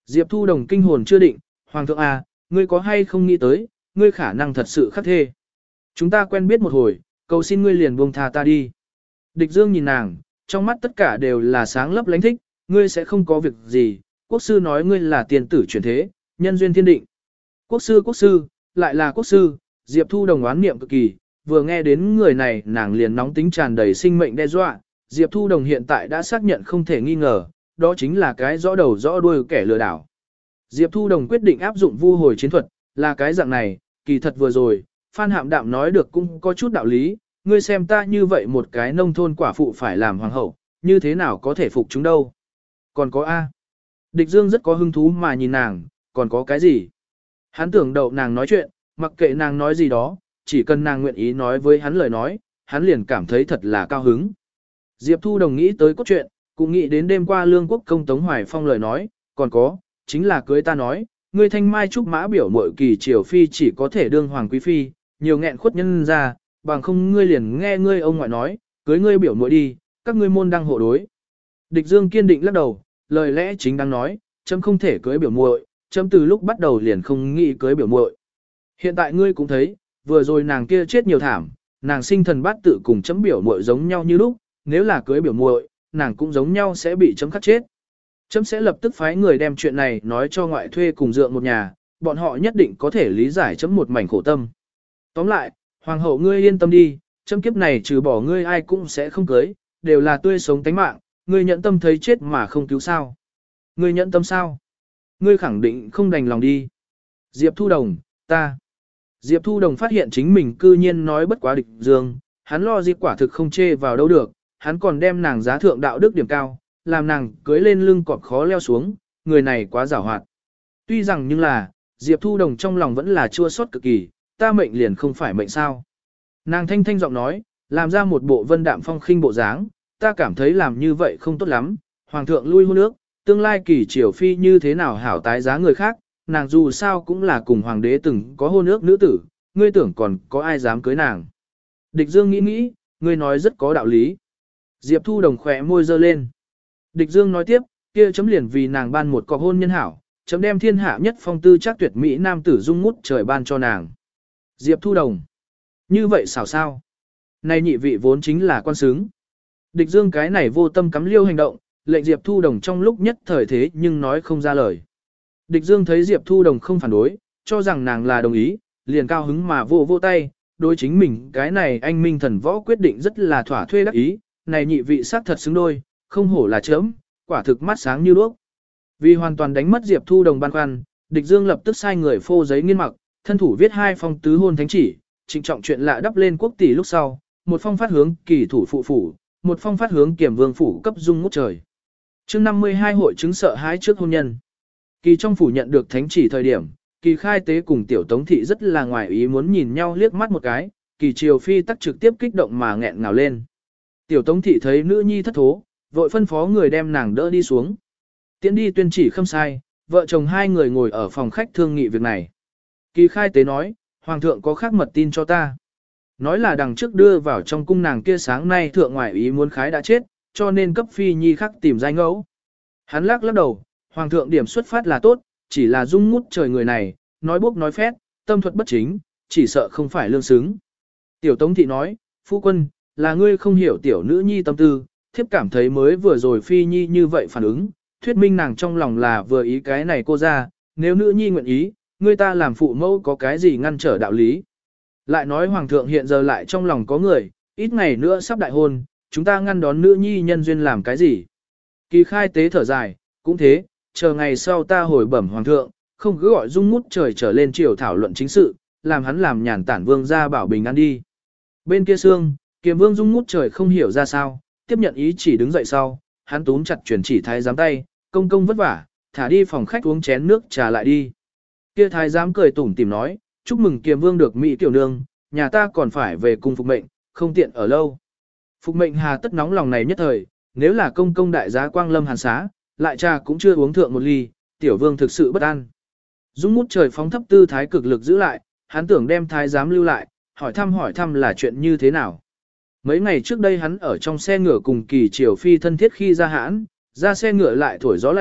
Diệp Thu Đồng kinh hồn chưa định, Hoàng thượng à, ngươi có hay không nghĩ tới, ngươi khả năng thật sự khắc thê. Chúng ta quen biết một hồi, cầu xin ngươi liền buông tha ta đi. Địch Dương nhìn nàng, trong mắt tất cả đều là sáng lấp lánh thích, ngươi sẽ không có việc gì, quốc sư nói ngươi là tiền tử chuyển thế, nhân duyên thiên định. Quốc sư quốc sư, lại là quốc sư, Diệp Thu Đồng oán niệm cực kỳ, vừa nghe đến người này nàng liền nóng tính tràn đầy sinh mệnh đe dọa, Diệp Thu Đồng hiện tại đã xác nhận không thể nghi ngờ, đó chính là cái rõ đầu rõ đuôi kẻ lừa đảo. Diệp Thu Đồng quyết định áp dụng vu hồi chiến thuật, là cái dạng này, kỳ thật vừa rồi, Phan Hạm Đạm nói được cũng có chút đạo lý, ngươi xem ta như vậy một cái nông thôn quả phụ phải làm hoàng hậu, như thế nào có thể phục chúng đâu. Còn có A. Địch Dương rất có hứng thú mà nhìn nàng, còn có cái gì? Hắn tưởng đậu nàng nói chuyện, mặc kệ nàng nói gì đó, chỉ cần nàng nguyện ý nói với hắn lời nói, hắn liền cảm thấy thật là cao hứng. Diệp Thu Đồng nghĩ tới cốt truyện, cũng nghĩ đến đêm qua Lương Quốc công Tống Hoài Phong lời nói, còn có, chính là cưới ta nói, ngươi thanh mai trúc mã biểu muội kỳ triều phi chỉ có thể đương hoàng quý phi, nhiều nghẹn khuất nhân ra, bằng không ngươi liền nghe ngươi ông ngoại nói, cưới ngươi biểu muội đi, các ngươi môn đăng hộ đối. Địch Dương kiên định lắc đầu, lời lẽ chính đang nói, chấm không thể cưới biểu muội, chấm từ lúc bắt đầu liền không nghĩ cưới biểu muội. Hiện tại ngươi cũng thấy, vừa rồi nàng kia chết nhiều thảm, nàng sinh thần bát tự cùng chấm biểu muội giống nhau như lúc, nếu là cưới biểu muội, nàng cũng giống nhau sẽ bị chấm khắc chết. Chấm sẽ lập tức phái người đem chuyện này nói cho ngoại thuê cùng dượng một nhà, bọn họ nhất định có thể lý giải chấm một mảnh khổ tâm. Tóm lại, hoàng hậu ngươi yên tâm đi, chấm kiếp này trừ bỏ ngươi ai cũng sẽ không cưới, đều là tươi sống tánh mạng, ngươi nhẫn tâm thấy chết mà không cứu sao. Ngươi nhẫn tâm sao? Ngươi khẳng định không đành lòng đi. Diệp Thu Đồng, ta. Diệp Thu Đồng phát hiện chính mình cư nhiên nói bất quá Địch Dương, hắn lo gì quả thực không chê vào đâu được, hắn còn đem nàng giá thượng đạo đức điểm cao, làm nàng cưới lên lưng cọp khó leo xuống, người này quá giàu hoạt. Tuy rằng nhưng là, Diệp Thu Đồng trong lòng vẫn là chua xót cực kỳ, ta mệnh liền không phải mệnh sao. Nàng thanh thanh giọng nói, làm ra một bộ vân đạm phong khinh bộ dáng, ta cảm thấy làm như vậy không tốt lắm, hoàng thượng lui hôn nước, tương lai kỳ triều phi như thế nào hảo tái giá người khác, nàng dù sao cũng là cùng hoàng đế từng có hôn ước nữ tử, ngươi tưởng còn có ai dám cưới nàng. Địch Dương nghĩ nghĩ, ngươi nói rất có đạo lý. Diệp Thu Đồng khỏe môi giơ lên. Địch Dương nói tiếp, kia chấm liền vì nàng ban một cọc hôn nhân hảo, chấm đem thiên hạ nhất phong tư chắc tuyệt mỹ nam tử dung ngút trời ban cho nàng. Diệp Thu Đồng. Như vậy xảo sao? Này nhị vị vốn chính là quan sướng. Địch Dương cái này vô tâm cắm liêu hành động, lệnh Diệp Thu Đồng trong lúc nhất thời thế nhưng nói không ra lời. Địch Dương thấy Diệp Thu Đồng không phản đối, cho rằng nàng là đồng ý, liền cao hứng mà vô vô tay, đối chính mình cái này anh minh thần võ quyết định rất là thỏa thuê đắc ý, này nhị vị sắc thật xứng đôi, không hổ là chớm, quả thực mắt sáng như đuốc. Vì hoàn toàn đánh mất Diệp Thu Đồng băn khoăn, Địch Dương lập tức sai người phô giấy nghiên mặc, thân thủ viết hai phong tứ hôn thánh chỉ, trịnh trọng chuyện lạ đắp lên quốc tỷ lúc sau, một phong phát hướng kỳ thủ phụ phủ, một phong phát hướng kiểm vương phủ cấp dung ngút trời. Chương năm mươi hai hội chứng sợ hãi trước hôn nhân. Kỳ trong phủ nhận được thánh chỉ thời điểm, Kỳ khai tế cùng tiểu tống thị rất là ngoài ý muốn nhìn nhau liếc mắt một cái, Kỳ triều phi tắc trực tiếp kích động mà nghẹn ngào lên. Tiểu tống thị thấy nữ nhi thất thố, vội phân phó người đem nàng đỡ đi xuống. Tiến đi tuyên chỉ không sai, vợ chồng hai người ngồi ở phòng khách thương nghị việc này. Kỳ khai tế nói, hoàng thượng có khác mật tin cho ta. Nói là đằng trước đưa vào trong cung nàng kia sáng nay thượng ngoại ý muốn khái đã chết, cho nên cấp phi nhi khắc tìm giai ngẫu. Hắn lắc lắc đầu, hoàng thượng điểm xuất phát là tốt, chỉ là dung ngút trời người này, nói bốc nói phét, tâm thuật bất chính, chỉ sợ không phải lương xứng. Tiểu tống thị nói, phu quân, là ngươi không hiểu tiểu nữ nhi tâm tư, thiếp cảm thấy mới vừa rồi phi nhi như vậy phản ứng, thuyết minh nàng trong lòng là vừa ý cái này cô ra, nếu nữ nhi nguyện ý, ngươi ta làm phụ mẫu có cái gì ngăn trở đạo lý. Lại nói hoàng thượng hiện giờ lại trong lòng có người, ít ngày nữa sắp đại hôn, chúng ta ngăn đón nữ nhi nhân duyên làm cái gì. Kỳ khai tế thở dài, cũng thế, chờ ngày sau ta hồi bẩm hoàng thượng, không cứ gọi dung ngút trời trở lên triều thảo luận chính sự, làm hắn làm nhàn tản vương ra bảo bình an đi. Bên kia xương, kiềm vương dung ngút trời không hiểu ra sao, tiếp nhận ý chỉ đứng dậy sau, hắn túm chặt chuyển chỉ thái giám tay, công công vất vả, thả đi phòng khách uống chén nước trà lại đi. Kia thái giám cười tủm tỉm nói, chúc mừng kiềm vương được mỹ tiểu nương, nhà ta còn phải về cung phục mệnh, không tiện ở lâu. Phục mệnh hà tất nóng lòng này nhất thời, nếu là công công đại giá quang lâm hàn xá, lại trà cũng chưa uống thượng một ly, tiểu vương thực sự bất an. Dung ngút trời phóng thấp tư thái cực lực giữ lại, hắn tưởng đem thái giám lưu lại, hỏi thăm hỏi thăm là chuyện như thế nào. Mấy ngày trước đây hắn ở trong xe ngựa cùng kỳ triều phi thân thiết khi ra hãn, ra xe ngựa lại thổi gió lạnh,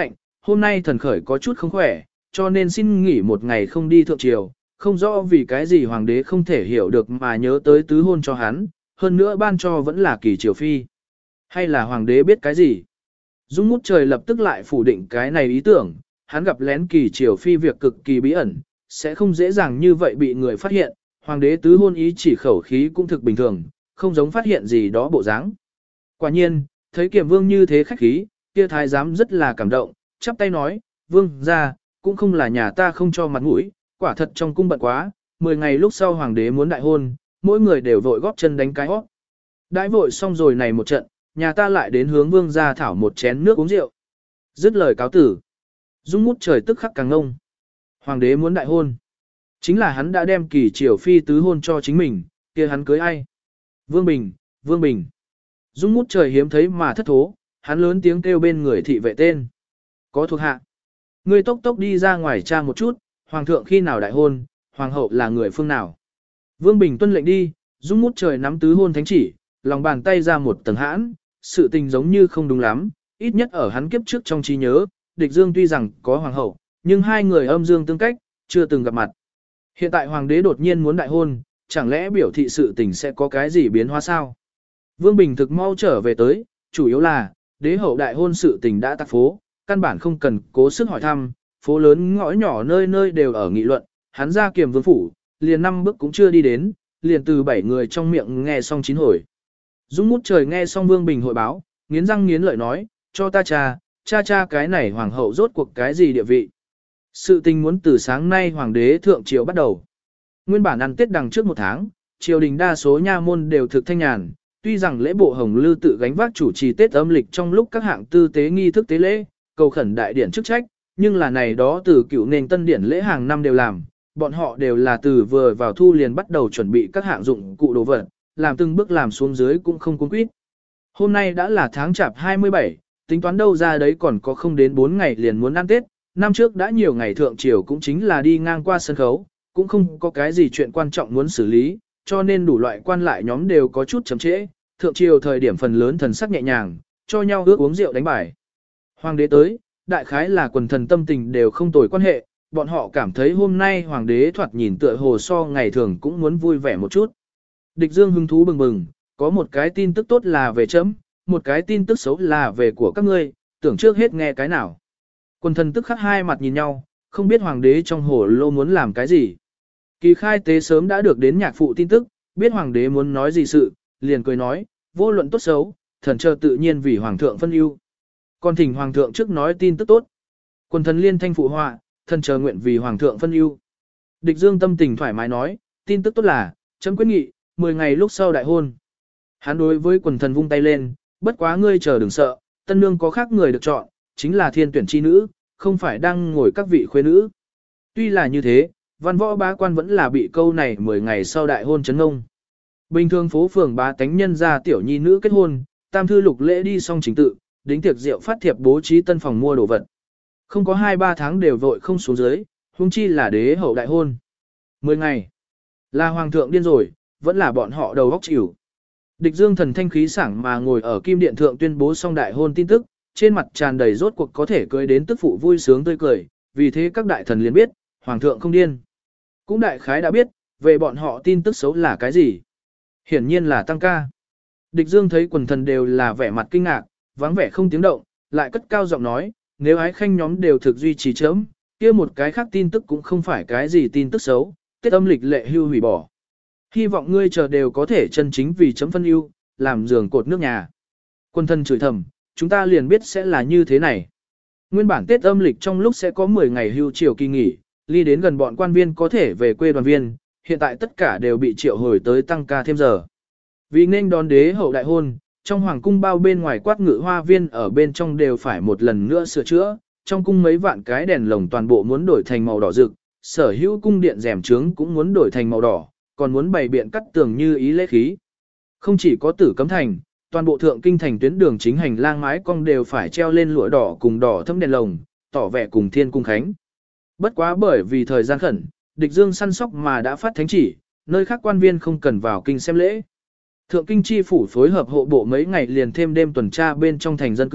hôm nay thần khởi có chút không khỏe, cho nên xin nghỉ một ngày không đi thượng triều, không rõ vì cái gì hoàng đế không thể hiểu được mà nhớ tới tứ hôn cho hắn, hơn nữa ban cho vẫn là kỳ triều phi. Hay là hoàng đế biết cái gì? Dung Ngút Trời lập tức lại phủ định cái này ý tưởng, hắn gặp lén kỳ triều phi việc cực kỳ bí ẩn, sẽ không dễ dàng như vậy bị người phát hiện, hoàng đế tứ hôn ý chỉ khẩu khí cũng thực bình thường, không giống phát hiện gì đó bộ dáng. Quả nhiên, thấy Kiểm Vương như thế khách khí, kia thái giám rất là cảm động, chắp tay nói, vương ra, cũng không là nhà ta không cho mặt mũi, quả thật trong cung bận quá, mười ngày lúc sau hoàng đế muốn đại hôn, mỗi người đều vội góp chân đánh cái hót. Đãi vội xong rồi này một trận, nhà ta lại đến hướng vương ra thảo một chén nước uống rượu. Dứt lời cáo tử. Dung Ngút Trời tức khắc càng ngông. Hoàng đế muốn đại hôn. Chính là hắn đã đem kỳ triều phi tứ hôn cho chính mình, kia hắn cưới ai? Vương Bình, Vương Bình. Dung Ngút Trời hiếm thấy mà thất thố, hắn lớn tiếng kêu bên người thị vệ tên. Có thuộc hạ. Ngươi tốc tốc đi ra ngoài tra một chút, hoàng thượng khi nào đại hôn, hoàng hậu là người phương nào. Vương Bình tuân lệnh đi, Dung Ngút Trời nắm tứ hôn thánh chỉ, lòng bàn tay ra một tầng hãn, sự tình giống như không đúng lắm, ít nhất ở hắn kiếp trước trong trí nhớ, địch dương tuy rằng có hoàng hậu, nhưng hai người âm dương tương cách, chưa từng gặp mặt. Hiện tại hoàng đế đột nhiên muốn đại hôn, chẳng lẽ biểu thị sự tình sẽ có cái gì biến hóa sao? Vương Bình thực mau trở về tới, chủ yếu là, đế hậu đại hôn sự tình đã tạc phố, căn bản không cần cố sức hỏi thăm, phố lớn ngõ nhỏ nơi nơi đều ở nghị luận, hắn ra Kiềm Vương phủ, liền năm bước cũng chưa đi đến, liền từ bảy người trong miệng nghe xong chín hồi. Dung Ngút Trời nghe xong Vương Bình hội báo, nghiến răng nghiến lợi nói, cho ta cha, cha cha cái này hoàng hậu rốt cuộc cái gì địa vị. Sự tình muốn từ sáng nay hoàng đế thượng triều bắt đầu. Nguyên bản ăn Tết đằng trước một tháng, triều đình đa số nha môn đều thực thanh nhàn, tuy rằng lễ bộ Hồng Lư tự gánh vác chủ trì Tết âm lịch trong lúc các hạng tư tế nghi thức tế lễ, cầu khẩn đại điển chức trách, nhưng là này đó từ cựu nền tân điển lễ hàng năm đều làm, bọn họ đều là từ vừa vào thu liền bắt đầu chuẩn bị các hạng dụng cụ đồ vật, làm từng bước làm xuống dưới cũng không cuốn quýt. Hôm nay đã là tháng chạp hai mươi bảy, tính toán đâu ra đấy còn có không đến bốn ngày liền muốn ăn Tết, năm trước đã nhiều ngày thượng triều cũng chính là đi ngang qua sân khấu, cũng không có cái gì chuyện quan trọng muốn xử lý, cho nên đủ loại quan lại nhóm đều có chút chậm trễ, thượng triều thời điểm phần lớn thần sắc nhẹ nhàng, cho nhau ước uống rượu đánh bài. Hoàng đế tới, đại khái là quần thần tâm tình đều không tồi quan hệ, bọn họ cảm thấy hôm nay hoàng đế thoạt nhìn tựa hồ so ngày thường cũng muốn vui vẻ một chút. Địch Dương hứng thú bừng bừng, có một cái tin tức tốt là về chấm, một cái tin tức xấu là về của các ngươi, tưởng trước hết nghe cái nào. Quần thần tức khắc hai mặt nhìn nhau, không biết hoàng đế trong hồ lô muốn làm cái gì. Kỳ khai tế sớm đã được đến nhạc phụ tin tức, biết hoàng đế muốn nói gì sự, liền cười nói, vô luận tốt xấu, thần chờ tự nhiên vì hoàng thượng phân ưu. Còn thỉnh hoàng thượng trước nói tin tức tốt. Quần thần liên thanh phụ họa, thần chờ nguyện vì hoàng thượng phân ưu. Địch Dương tâm tình thoải mái nói, tin tức tốt là, chấm quyết nghị, mười ngày lúc sau đại hôn. Hắn đối với quần thần vung tay lên, bất quá ngươi chờ đừng sợ, tân nương có khác người được chọn, chính là thiên tuyển chi nữ, không phải đang ngồi các vị khuê nữ. Tuy là như thế, văn võ bá quan vẫn là bị câu này mười ngày sau đại hôn chấn ngông. Bình thường phố phường bá tánh nhân ra tiểu nhi nữ kết hôn, tam thư lục lễ đi xong chính tự, đính tiệc rượu phát thiệp bố trí tân phòng mua đồ vật. Không có hai ba tháng đều vội không xuống dưới, huống chi là đế hậu đại hôn. Mười ngày, là hoàng thượng điên rồi, vẫn là bọn họ đầu óc chịu. Địch Dương thần thanh khí sảng mà ngồi ở kim điện thượng tuyên bố xong đại hôn tin tức, trên mặt tràn đầy rốt cuộc có thể cưới đến tức phụ vui sướng tươi cười, vì thế các đại thần liền biết, hoàng thượng không điên. Cũng đại khái đã biết, về bọn họ tin tức xấu là cái gì. Hiển nhiên là tăng ca. Địch Dương thấy quần thần đều là vẻ mặt kinh ngạc, vắng vẻ không tiếng động, lại cất cao giọng nói, nếu ái khanh nhóm đều thực duy trì chớm, kia một cái khác tin tức cũng không phải cái gì tin tức xấu, Tết âm lịch lệ hưu hủy bỏ. Hy vọng ngươi chờ đều có thể chân chính vì chấm phân ưu, làm giường cột nước nhà. Quân thân chửi thầm, chúng ta liền biết sẽ là như thế này. Nguyên bản Tết âm lịch trong lúc sẽ có mười ngày hưu triều kỳ nghỉ, ly đến gần bọn quan viên có thể về quê đoàn viên, hiện tại tất cả đều bị triệu hồi tới tăng ca thêm giờ. Vì nên đón đế hậu đại hôn, trong hoàng cung bao bên ngoài quát ngự hoa viên ở bên trong đều phải một lần nữa sửa chữa, trong cung mấy vạn cái đèn lồng toàn bộ muốn đổi thành màu đỏ rực, sở hữu cung điện rèm trướng cũng muốn đổi thành màu đỏ, còn muốn bày biện cắt tường như ý lễ khí. Không chỉ có Tử Cấm Thành, toàn bộ thượng kinh thành tuyến đường chính hành lang mái cong đều phải treo lên lụa đỏ cùng đỏ thâm đèn lồng, tỏ vẻ cùng thiên cung khánh. Bất quá bởi vì thời gian khẩn, địch Dương săn sóc mà đã phát thánh chỉ, nơi khác quan viên không cần vào kinh xem lễ. Thượng kinh chi phủ phối hợp hộ bộ mấy ngày liền thêm đêm tuần tra bên trong thành dân cư,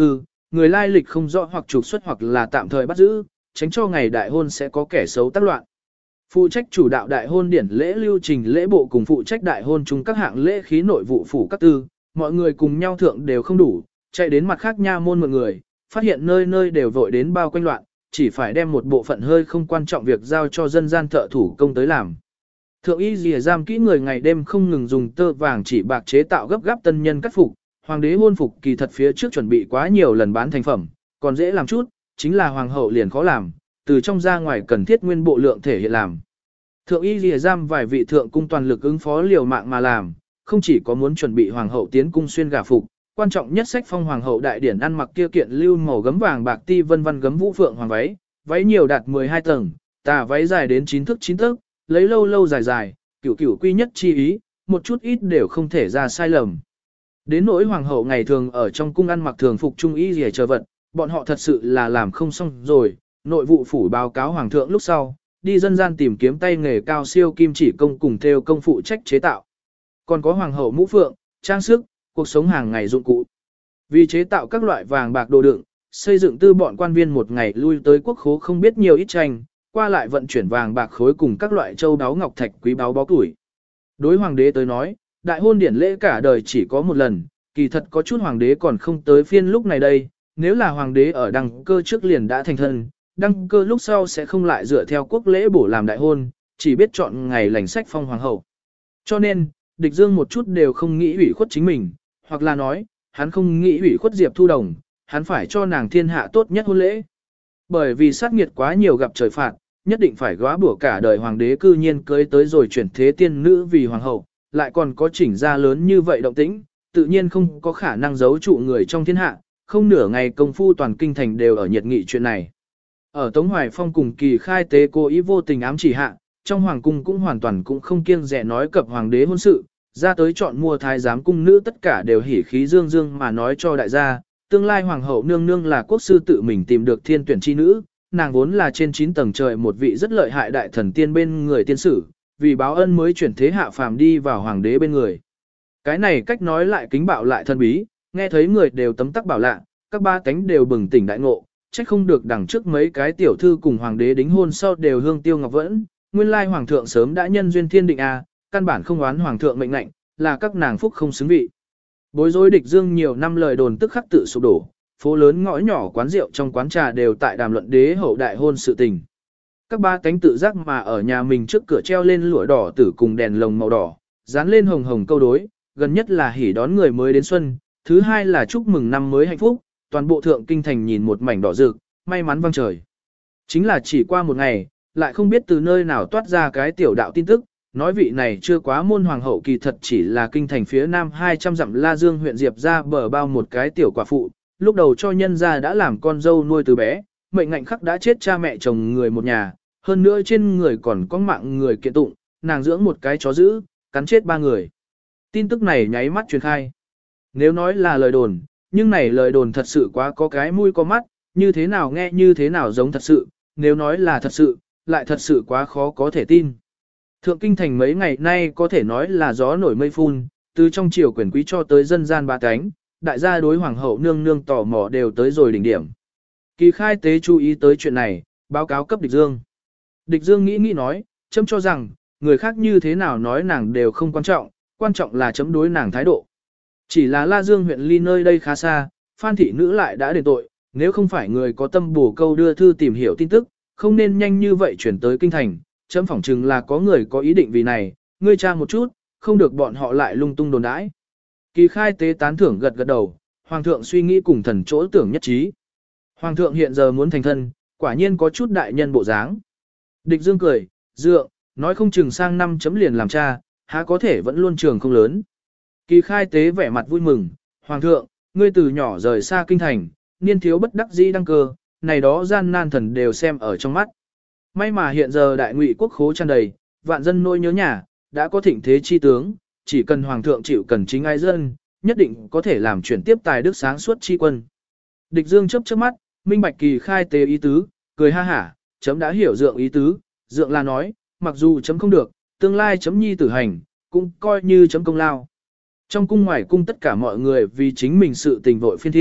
người lai lịch không rõ hoặc trục xuất hoặc là tạm thời bắt giữ, tránh cho ngày đại hôn sẽ có kẻ xấu tác loạn. Phụ trách chủ đạo đại hôn điển lễ lưu trình lễ bộ cùng phụ trách đại hôn chung các hạng lễ khí nội vụ phủ các tư, mọi người cùng nhau thượng đều không đủ, chạy đến mặt khác nha môn mọi người, phát hiện nơi nơi đều vội đến bao quanh loạn, chỉ phải đem một bộ phận hơi không quan trọng việc giao cho dân gian thợ thủ công tới làm. Thượng y dìa giam kỹ người ngày đêm không ngừng dùng tơ vàng chỉ bạc chế tạo gấp gáp tân nhân cắt phục, hoàng đế hôn phục kỳ thật phía trước chuẩn bị quá nhiều lần bán thành phẩm, còn dễ làm chút, chính là hoàng hậu liền khó làm, từ trong ra ngoài cần thiết nguyên bộ lượng thể hiện làm. Thượng y lìa giam vài vị thượng cung toàn lực ứng phó liều mạng mà làm, không chỉ có muốn chuẩn bị hoàng hậu tiến cung xuyên gả phục, quan trọng nhất sách phong hoàng hậu đại điển ăn mặc kia kiện lưu màu gấm vàng bạc ti vân vân gấm vũ phượng hoàng váy, váy nhiều đạt mười hai tầng, tà váy dài đến chín thước chín tấc, lấy lâu lâu dài dài, cửu cửu quy nhất chi ý, một chút ít đều không thể ra sai lầm. Đến nỗi hoàng hậu ngày thường ở trong cung ăn mặc thường phục trung y rìa chờ vật, bọn họ thật sự là làm không xong rồi, nội vụ phủ báo cáo hoàng thượng lúc sau, đi dân gian tìm kiếm tay nghề cao siêu kim chỉ công cùng theo công phụ trách chế tạo. Còn có hoàng hậu mũ phượng, trang sức, cuộc sống hàng ngày dụng cụ. Vì chế tạo các loại vàng bạc đồ đựng, xây dựng tư bọn quan viên một ngày lui tới quốc khố không biết nhiều ít tranh, qua lại vận chuyển vàng bạc khối cùng các loại châu đáo ngọc thạch quý báu báu tuổi. Đối hoàng đế tới nói, đại hôn điển lễ cả đời chỉ có một lần, kỳ thật có chút hoàng đế còn không tới phiên lúc này đây, nếu là hoàng đế ở đăng cơ trước liền đã thành thân, đăng cơ lúc sau sẽ không lại dựa theo quốc lễ bổ làm đại hôn, chỉ biết chọn ngày lành sách phong hoàng hậu. Cho nên, địch dương một chút đều không nghĩ ủy khuất chính mình, hoặc là nói, hắn không nghĩ ủy khuất Diệp Thu Đồng, hắn phải cho nàng thiên hạ tốt nhất hôn lễ. Bởi vì sát nghiệt quá nhiều gặp trời phạt, nhất định phải góa bủa cả đời hoàng đế cư nhiên cưới tới rồi chuyển thế tiên nữ vì hoàng hậu, lại còn có chỉnh ra lớn như vậy động tĩnh, tự nhiên không có khả năng giấu trụ người trong thiên hạ, không nửa ngày công phu toàn kinh thành đều ở nhiệt nghị chuyện này. Ở Tống Hoài Phong cùng Kỳ Khai Tế cố ý vô tình ám chỉ hạ, trong hoàng cung cũng hoàn toàn cũng không kiêng dè nói cập hoàng đế hôn sự, ra tới chọn mua thái giám cung nữ tất cả đều hỉ khí dương dương mà nói cho đại gia, tương lai hoàng hậu nương nương là quốc sư tự mình tìm được thiên tuyển chi nữ, nàng vốn là trên chín tầng trời một vị rất lợi hại đại thần tiên bên người tiên sử, vì báo ân mới chuyển thế hạ phàm đi vào hoàng đế bên người. Cái này cách nói lại kính bạo lại thân bí, nghe thấy người đều tấm tắc bảo lạ, các ba cánh đều bừng tỉnh đại ngộ, trách không được đằng trước mấy cái tiểu thư cùng hoàng đế đính hôn sau đều hương tiêu ngọc vẫn, nguyên lai hoàng thượng sớm đã nhân duyên thiên định a, căn bản không oán hoàng thượng mệnh lệnh, là các nàng phúc không xứng vị. Bối rối địch dương nhiều năm lời đồn tức khắc tự sụp đổ, phố lớn ngõ nhỏ quán rượu trong quán trà đều tại đàm luận đế hậu đại hôn sự tình. Các ba cánh tự giác mà ở nhà mình trước cửa treo lên lụa đỏ tử cùng đèn lồng màu đỏ, dán lên hồng hồng câu đối, gần nhất là hỉ đón người mới đến xuân, thứ hai là chúc mừng năm mới hạnh phúc, toàn bộ thượng kinh thành nhìn một mảnh đỏ rực, may mắn vang trời. Chính là chỉ qua một ngày, lại không biết từ nơi nào toát ra cái tiểu đạo tin tức, nói vị này chưa quá môn hoàng hậu kỳ thật chỉ là kinh thành phía nam hai trăm dặm La Dương huyện Diệp ra bờ bao một cái tiểu quả phụ, lúc đầu cho nhân gia đã làm con dâu nuôi từ bé, mệnh ngạnh khắc đã chết cha mẹ chồng người một nhà, hơn nữa trên người còn có mạng người kiện tụng, nàng dưỡng một cái chó dữ, cắn chết ba người. Tin tức này nháy mắt truyền khai. Nếu nói là lời đồn, nhưng này lời đồn thật sự quá có cái mũi có mắt, như thế nào nghe như thế nào giống thật sự, nếu nói là thật sự, lại thật sự quá khó có thể tin. Thượng kinh thành mấy ngày nay có thể nói là gió nổi mây phun, từ trong triều quyền quý cho tới dân gian ba cánh, đại gia đối hoàng hậu nương nương tò mò đều tới rồi đỉnh điểm. Kỳ Khai Tế chú ý tới chuyện này, báo cáo cấp địch dương. Địch dương nghĩ nghĩ nói, chấm cho rằng, người khác như thế nào nói nàng đều không quan trọng, quan trọng là chấm đối nàng thái độ. Chỉ là La Dương huyện ly nơi đây khá xa, Phan thị nữ lại đã đền tội, nếu không phải người có tâm bổ câu đưa thư tìm hiểu tin tức, không nên nhanh như vậy chuyển tới kinh thành, chấm phỏng chừng là có người có ý định vì này, ngươi tra một chút, không được bọn họ lại lung tung đồn đãi. Kỳ Khai Tế tán thưởng gật gật đầu, hoàng thượng suy nghĩ cùng thần chỗ tưởng nhất trí. Hoàng thượng hiện giờ muốn thành thân, quả nhiên có chút đại nhân bộ dáng. Địch dương cười, dượng, nói không chừng sang năm chấm liền làm cha, há có thể vẫn luôn trường không lớn. Kỳ Khai Tế vẻ mặt vui mừng, hoàng thượng, ngươi từ nhỏ rời xa kinh thành, niên thiếu bất đắc dĩ đăng cơ, này đó gian nan thần đều xem ở trong mắt. May mà hiện giờ đại ngụy quốc khố tràn đầy, vạn dân nỗi nhớ nhà, đã có thịnh thế chi tướng, chỉ cần hoàng thượng chịu cần chính ai dân, nhất định có thể làm chuyển tiếp tài đức sáng suốt chi quân. Địch dương chớp chớp mắt, minh bạch Kỳ Khai Tế ý tứ, cười ha hả, chấm đã hiểu dượng ý tứ, dượng là nói, mặc dù chấm không được, tương lai chấm nhi tử hành, cũng coi như chấm công lao. Trong cung ngoài cung tất cả mọi người vì chính mình sự tình vội phiên thiên,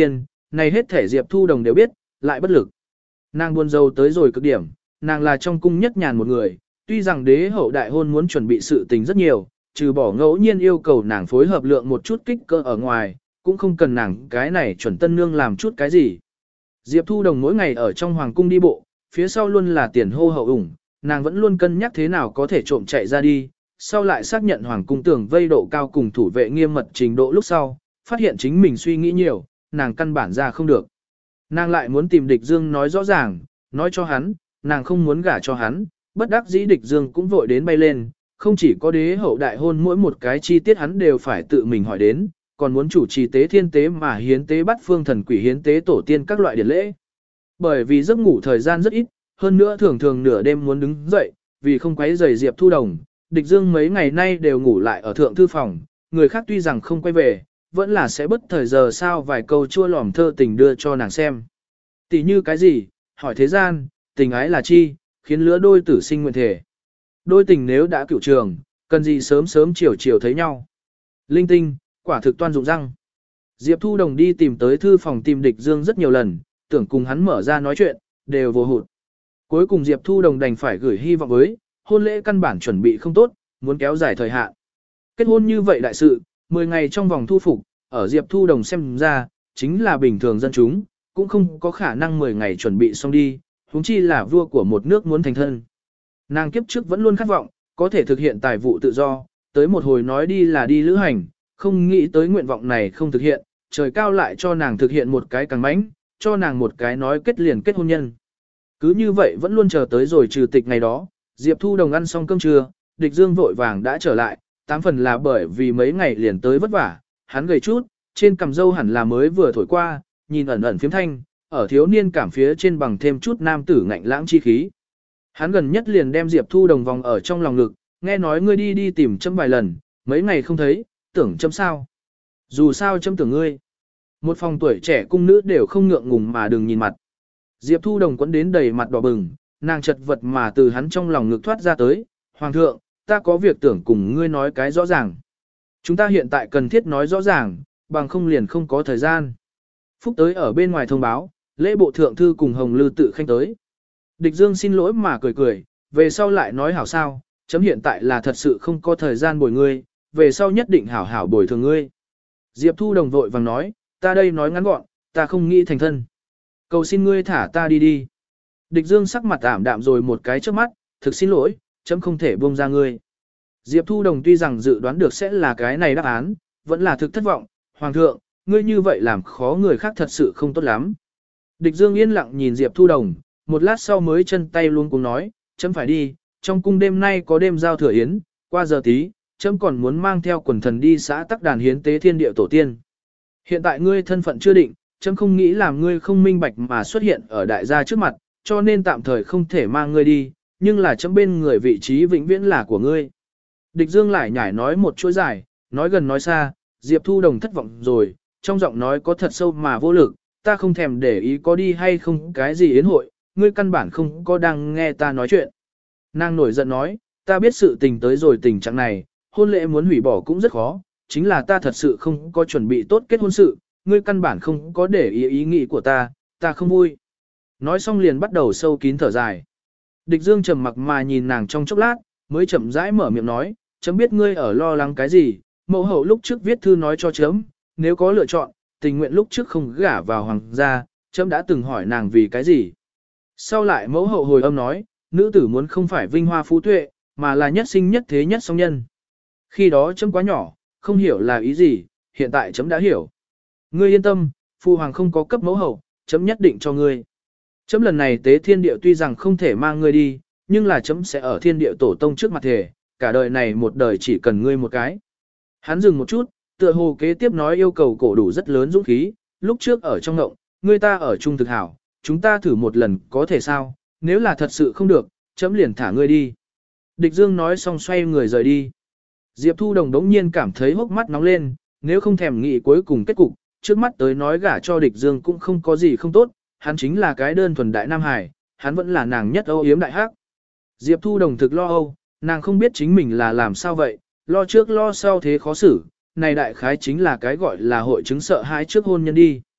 này hết thể Diệp Thu Đồng đều biết, lại bất lực. Nàng buồn rầu tới rồi cực điểm, nàng là trong cung nhất nhàn một người, tuy rằng đế hậu đại hôn muốn chuẩn bị sự tình rất nhiều, trừ bỏ ngẫu nhiên yêu cầu nàng phối hợp lượng một chút kích cỡ ở ngoài, cũng không cần nàng cái này chuẩn tân nương làm chút cái gì. Diệp Thu Đồng mỗi ngày ở trong hoàng cung đi bộ, phía sau luôn là tiền hô hậu ủng, nàng vẫn luôn cân nhắc thế nào có thể trộm chạy ra đi, sau lại xác nhận hoàng cung tường vây độ cao cùng thủ vệ nghiêm mật trình độ lúc sau, phát hiện chính mình suy nghĩ nhiều, nàng căn bản ra không được. Nàng lại muốn tìm địch dương nói rõ ràng, nói cho hắn, nàng không muốn gả cho hắn, bất đắc dĩ địch dương cũng vội đến bay lên, không chỉ có đế hậu đại hôn mỗi một cái chi tiết hắn đều phải tự mình hỏi đến, còn muốn chủ trì tế thiên tế mà hiến tế bắt phương thần quỷ hiến tế tổ tiên các loại điển lễ. Bởi vì giấc ngủ thời gian rất ít, hơn nữa thường thường nửa đêm muốn đứng dậy, vì không quấy rầy Diệp Thu Đồng, địch dương mấy ngày nay đều ngủ lại ở thượng thư phòng, người khác tuy rằng không quay về, vẫn là sẽ bất thời giờ sao vài câu chua lòm thơ tình đưa cho nàng xem. Tỷ như cái gì, hỏi thế gian, tình ái là chi, khiến lứa đôi tử sinh nguyện thể. Đôi tình nếu đã cựu trường, cần gì sớm sớm chiều chiều thấy nhau. Linh tinh, quả thực toan dụng răng. Diệp Thu Đồng đi tìm tới thư phòng tìm địch dương rất nhiều lần, tưởng cùng hắn mở ra nói chuyện, đều vô hụt. Cuối cùng Diệp Thu Đồng đành phải gửi hy vọng với, hôn lễ căn bản chuẩn bị không tốt, muốn kéo dài thời hạn. Kết hôn như vậy đại sự, mười ngày trong vòng thu phục, ở Diệp Thu Đồng xem ra, chính là bình thường dân chúng, cũng không có khả năng mười ngày chuẩn bị xong đi, huống chi là vua của một nước muốn thành thân. Nàng kiếp trước vẫn luôn khát vọng, có thể thực hiện tài vụ tự do, tới một hồi nói đi là đi lữ hành, không nghĩ tới nguyện vọng này không thực hiện, trời cao lại cho nàng thực hiện một cái càng mãnh, cho nàng một cái nói kết liền kết hôn nhân. Cứ như vậy vẫn luôn chờ tới rồi trừ tịch ngày đó, Diệp Thu Đồng ăn xong cơm trưa, địch dương vội vàng đã trở lại, tám phần là bởi vì mấy ngày liền tới vất vả, hắn gầy chút, trên cằm râu hẳn là mới vừa thổi qua, nhìn ẩn ẩn phiếm thanh, ở thiếu niên cảm phía trên bằng thêm chút nam tử ngạnh lãng chi khí. Hắn gần nhất liền đem Diệp Thu Đồng vòng ở trong lòng ngực, nghe nói ngươi đi đi tìm chấm vài lần, mấy ngày không thấy, tưởng chấm sao. Dù sao chấm tưởng ngươi. Một phòng tuổi trẻ cung nữ đều không ngượng ngùng mà đừng nhìn mặt. Diệp Thu Đồng quấn đến đầy mặt đỏ bừng, nàng chật vật mà từ hắn trong lòng ngực thoát ra tới. Hoàng thượng, ta có việc tưởng cùng ngươi nói cái rõ ràng. Chúng ta hiện tại cần thiết nói rõ ràng, bằng không liền không có thời gian. Phúc tới ở bên ngoài thông báo, lễ bộ thượng thư cùng Hồng Lư tự khanh tới. Địch Dương xin lỗi mà cười cười, về sau lại nói hảo sao, chấm hiện tại là thật sự không có thời gian bồi ngươi, về sau nhất định hảo hảo bồi thường ngươi. Diệp Thu Đồng vội vàng nói, ta đây nói ngắn gọn, ta không nghĩ thành thân. Cầu xin ngươi thả ta đi đi. Địch Dương sắc mặt ảm đạm rồi một cái trước mắt, thực xin lỗi, chấm không thể buông ra ngươi. Diệp Thu Đồng tuy rằng dự đoán được sẽ là cái này đáp án, vẫn là thực thất vọng, Hoàng thượng, ngươi như vậy làm khó người khác thật sự không tốt lắm. Địch Dương yên lặng nhìn Diệp Thu Đồng, một lát sau mới chân tay luôn cùng nói, chấm phải đi, trong cung đêm nay có đêm giao thừa yến, qua giờ tí, chấm còn muốn mang theo quần thần đi xã tắc đàn hiến tế thiên địa tổ tiên. Hiện tại ngươi thân phận chưa định, chấm không nghĩ làm ngươi không minh bạch mà xuất hiện ở đại gia trước mặt, cho nên tạm thời không thể mang ngươi đi, nhưng là chấm bên người vị trí vĩnh viễn là của ngươi. Địch Dương lại nhảy nói một chuỗi dài, nói gần nói xa, Diệp Thu Đồng thất vọng rồi, trong giọng nói có thật sâu mà vô lực, ta không thèm để ý có đi hay không cái gì yến hội, ngươi căn bản không có đang nghe ta nói chuyện. Nàng nổi giận nói, ta biết sự tình tới rồi tình trạng này, hôn lễ muốn hủy bỏ cũng rất khó, chính là ta thật sự không có chuẩn bị tốt kết hôn sự, ngươi căn bản không có để ý ý nghĩ của ta, ta không vui. Nói xong liền bắt đầu sâu kín thở dài. Địch Dương trầm mặc mà nhìn nàng trong chốc lát, mới chậm rãi mở miệng nói, chấm biết ngươi ở lo lắng cái gì, mẫu hậu lúc trước viết thư nói cho chấm, nếu có lựa chọn, tình nguyện lúc trước không gả vào hoàng gia, chấm đã từng hỏi nàng vì cái gì. Sau lại mẫu hậu hồi âm nói, nữ tử muốn không phải vinh hoa phú tuệ, mà là nhất sinh nhất thế nhất song nhân. Khi đó chấm quá nhỏ, không hiểu là ý gì, hiện tại chấm đã hiểu. Ngươi yên tâm, phu hoàng không có cấp mẫu hậu, chấm nhất định cho ngươi. Chấm lần này tế thiên địa tuy rằng không thể mang ngươi đi, nhưng là chấm sẽ ở thiên địa tổ tông trước mặt thể, cả đời này một đời chỉ cần ngươi một cái. Hắn dừng một chút, tựa hồ kế tiếp nói yêu cầu cổ đủ rất lớn dũng khí, lúc trước ở trong ngộng, ngươi ta ở chung thực hảo, chúng ta thử một lần có thể sao, nếu là thật sự không được, chấm liền thả ngươi đi. Địch Dương nói xong xoay người rời đi. Diệp Thu Đồng đống nhiên cảm thấy hốc mắt nóng lên, nếu không thèm nghĩ cuối cùng kết cục, trước mắt tới nói gả cho Địch Dương cũng không có gì không tốt, hắn chính là cái đơn thuần đại Nam Hải, hắn vẫn là nàng nhất âu yếm đại hắc. Diệp Thu Đồng thực lo âu, nàng không biết chính mình là làm sao vậy, lo trước lo sau thế khó xử, này đại khái chính là cái gọi là hội chứng sợ hãi trước hôn nhân đi.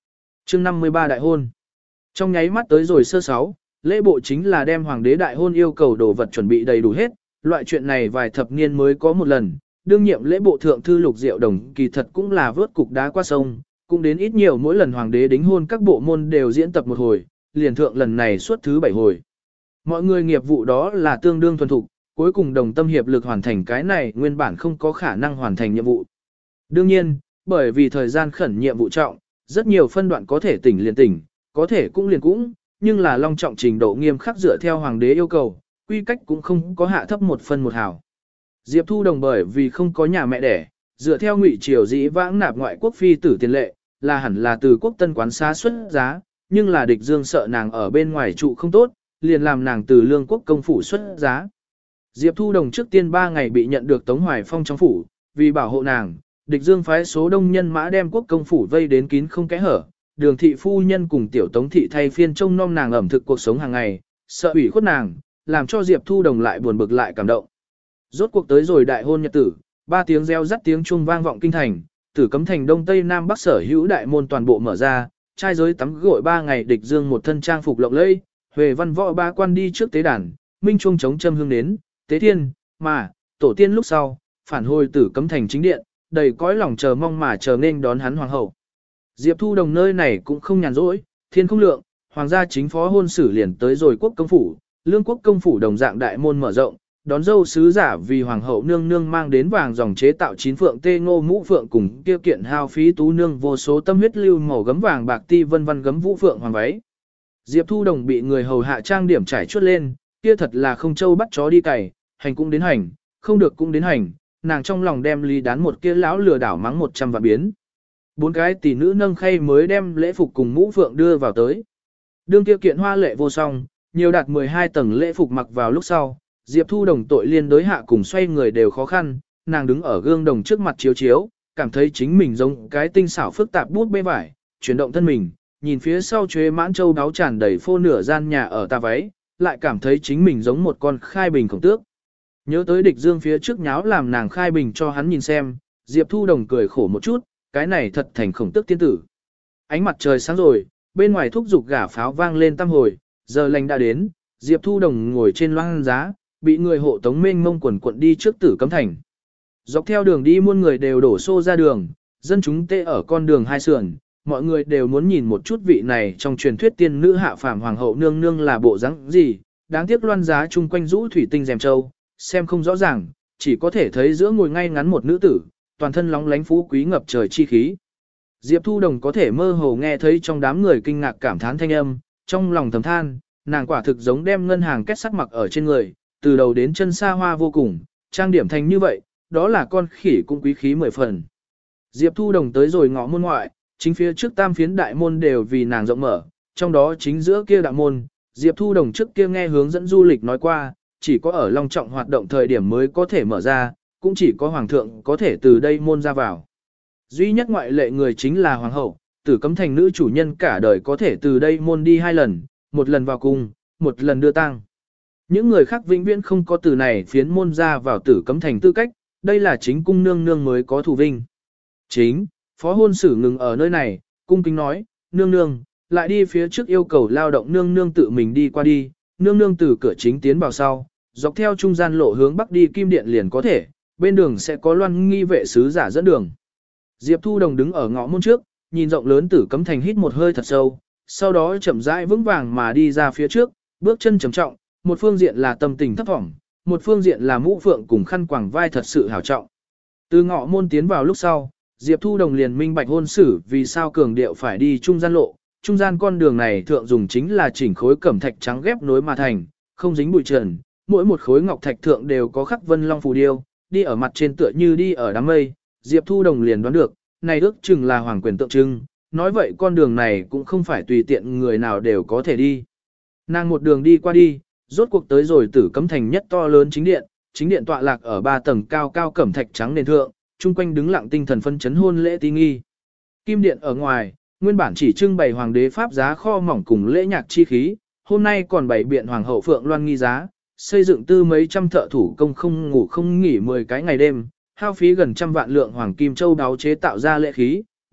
Chương năm mươi ba đại hôn. Trong nháy mắt tới rồi sơ sáu, lễ bộ chính là đem hoàng đế đại hôn yêu cầu đồ vật chuẩn bị đầy đủ hết, loại chuyện này vài thập niên mới có một lần. Đương nhiệm lễ bộ thượng thư Lục Diệu Đồng kỳ thật cũng là vớt cục đá qua sông, cũng đến ít nhiều mỗi lần hoàng đế đính hôn các bộ môn đều diễn tập một hồi, liền thượng lần này suốt thứ bảy hồi. Mọi người nghiệp vụ đó là tương đương thuần thục, cuối cùng đồng tâm hiệp lực hoàn thành cái này nguyên bản không có khả năng hoàn thành nhiệm vụ. Đương nhiên, bởi vì thời gian khẩn nhiệm vụ trọng, rất nhiều phân đoạn có thể tỉnh liền tỉnh, có thể cũng liền cũng, nhưng là long trọng trình độ nghiêm khắc dựa theo hoàng đế yêu cầu, quy cách cũng không có hạ thấp một phân một hào. Diệp Thu Đồng bởi vì không có nhà mẹ đẻ, dựa theo ngụy triều dĩ vãng nạp ngoại quốc phi tử tiền lệ, là hẳn là từ quốc tân quán xá xuất giá, nhưng là địch dương sợ nàng ở bên ngoài trụ không tốt, liền làm nàng từ lương quốc công phủ xuất giá. Diệp Thu Đồng trước tiên ba ngày bị nhận được Tống Hoài Phong trong phủ, vì bảo hộ nàng, địch dương phái số đông nhân mã đem quốc công phủ vây đến kín không kẽ hở, đường thị phu nhân cùng tiểu Tống thị thay phiên trông nom nàng ẩm thực cuộc sống hàng ngày, sợ ủy khuất nàng, làm cho Diệp Thu Đồng lại buồn bực lại cảm động. Rốt cuộc tới rồi đại hôn nhật tử, ba tiếng reo rắt tiếng chuông vang vọng kinh thành, Tử Cấm Thành Đông Tây Nam Bắc sở hữu đại môn toàn bộ mở ra, trai giới tắm gội ba ngày địch dương một thân trang phục lộng lẫy, Huệ văn võ ba quan đi trước tế đàn, minh chuông chống châm hương đến, tế thiên, mà, tổ tiên lúc sau, phản hồi Tử Cấm Thành chính điện, đầy cõi lòng chờ mong mà chờ nên đón hắn hoàng hậu. Diệp Thu Đồng nơi này cũng không nhàn rỗi, thiên không lượng, hoàng gia chính phó hôn sử liền tới rồi quốc công phủ, lương quốc công phủ đồng dạng đại môn mở rộng, đón dâu sứ giả vì hoàng hậu nương nương mang đến vàng dòng chế tạo chín phượng tê ngô mũ phượng cùng kia kiện hao phí tú nương vô số tâm huyết lưu màu gấm vàng bạc ti vân vân gấm vũ phượng hoàng váy. Diệp Thu Đồng bị người hầu hạ trang điểm trải chuốt lên, kia thật là không châu bắt chó đi cày, hành cũng đến hành, không được cũng đến hành, nàng trong lòng đem lý đán một kia lão lừa đảo mắng một trăm vạn biến. Bốn cái tỷ nữ nâng khay mới đem lễ phục cùng mũ phượng đưa vào tới. Đương kia kiện hoa lệ vô song, nhiều đạt mười hai tầng lễ phục mặc vào lúc sau, Diệp Thu Đồng tội liên đối hạ cùng xoay người đều khó khăn, nàng đứng ở gương đồng trước mặt chiếu chiếu, cảm thấy chính mình giống cái tinh xảo phức tạp bút bê vải, chuyển động thân mình, nhìn phía sau chuế mãn châu đáo tràn đầy phô nửa gian nhà ở ta váy, lại cảm thấy chính mình giống một con khai bình khổng tước. Nhớ tới địch dương phía trước nháo làm nàng khai bình cho hắn nhìn xem, Diệp Thu Đồng cười khổ một chút, cái này thật thành khổng tước tiên tử. Ánh mặt trời sáng rồi, bên ngoài thúc giục gả pháo vang lên tam hồi, giờ lành đã đến, Diệp Thu Đồng ngồi trên loang giá, bị người hộ tống mênh mông quần quận đi trước Tử Cấm Thành. Dọc theo đường đi muôn người đều đổ xô ra đường, dân chúng tê ở con đường hai sườn, mọi người đều muốn nhìn một chút vị này trong truyền thuyết tiên nữ hạ phàm hoàng hậu nương nương là bộ dáng gì, đáng tiếc loan giá chung quanh rũ thủy tinh rèm châu, xem không rõ ràng, chỉ có thể thấy giữa ngồi ngay ngắn một nữ tử, toàn thân lóng lánh phú quý ngập trời chi khí. Diệp Thu Đồng có thể mơ hồ nghe thấy trong đám người kinh ngạc cảm thán thanh âm, trong lòng thầm than, nàng quả thực giống đem ngân hàng kết sắt mặc ở trên người, từ đầu đến chân xa hoa vô cùng, trang điểm thành như vậy, đó là con khỉ cũng quý khí mười phần. Diệp Thu Đồng tới rồi ngõ môn ngoại, chính phía trước tam phiến đại môn đều vì nàng rộng mở, trong đó chính giữa kia đại môn, Diệp Thu Đồng trước kia nghe hướng dẫn du lịch nói qua, chỉ có ở long trọng hoạt động thời điểm mới có thể mở ra, cũng chỉ có hoàng thượng có thể từ đây môn ra vào. Duy nhất ngoại lệ người chính là hoàng hậu, Tử Cấm Thành nữ chủ nhân cả đời có thể từ đây môn đi hai lần, một lần vào cung, một lần đưa tang. Những người khác vĩnh viễn không có từ này phiến môn ra vào Tử Cấm Thành tư cách, đây là chính cung nương nương mới có thù vinh. Chính, phó hôn sử ngừng ở nơi này, cung kính nói, nương nương, lại đi phía trước yêu cầu lao động nương nương tự mình đi qua đi, nương nương từ cửa chính tiến vào sau, dọc theo trung gian lộ hướng bắc đi kim điện liền có thể, bên đường sẽ có loan nghi vệ sứ giả dẫn đường. Diệp Thu Đồng đứng ở ngõ môn trước, nhìn rộng lớn Tử Cấm Thành hít một hơi thật sâu, sau đó chậm rãi vững vàng mà đi ra phía trước, bước chân trầm trọng, một phương diện là tâm tình thấp thỏm, một phương diện là mũ phượng cùng khăn quàng vai thật sự hào trọng. Từ ngõ môn tiến vào lúc sau, Diệp Thu Đồng liền minh bạch hôn sử vì sao cường điệu phải đi trung gian lộ, trung gian con đường này thượng dùng chính là chỉnh khối cẩm thạch trắng ghép nối mà thành, không dính bụi trần, mỗi một khối ngọc thạch thượng đều có khắc vân long phù điêu, đi ở mặt trên tựa như đi ở đám mây, Diệp Thu Đồng liền đoán được, này ước chừng là hoàng quyền tượng trưng, nói vậy con đường này cũng không phải tùy tiện người nào đều có thể đi. Nàng một đường đi qua đi, rốt cuộc tới rồi Tử Cấm Thành nhất to lớn chính điện, chính điện tọa lạc ở ba tầng cao cao cẩm thạch trắng nền thượng, chung quanh đứng lặng tinh thần phân chấn hôn lễ tí nghi. Kim điện ở ngoài, nguyên bản chỉ trưng bày hoàng đế pháp giá kho mỏng cùng lễ nhạc chi khí, hôm nay còn bày biện hoàng hậu phượng loan nghi giá, xây dựng tư mấy trăm thợ thủ công không ngủ không nghỉ mười cái ngày đêm, hao phí gần trăm vạn lượng hoàng kim châu đáo chế tạo ra lễ khí,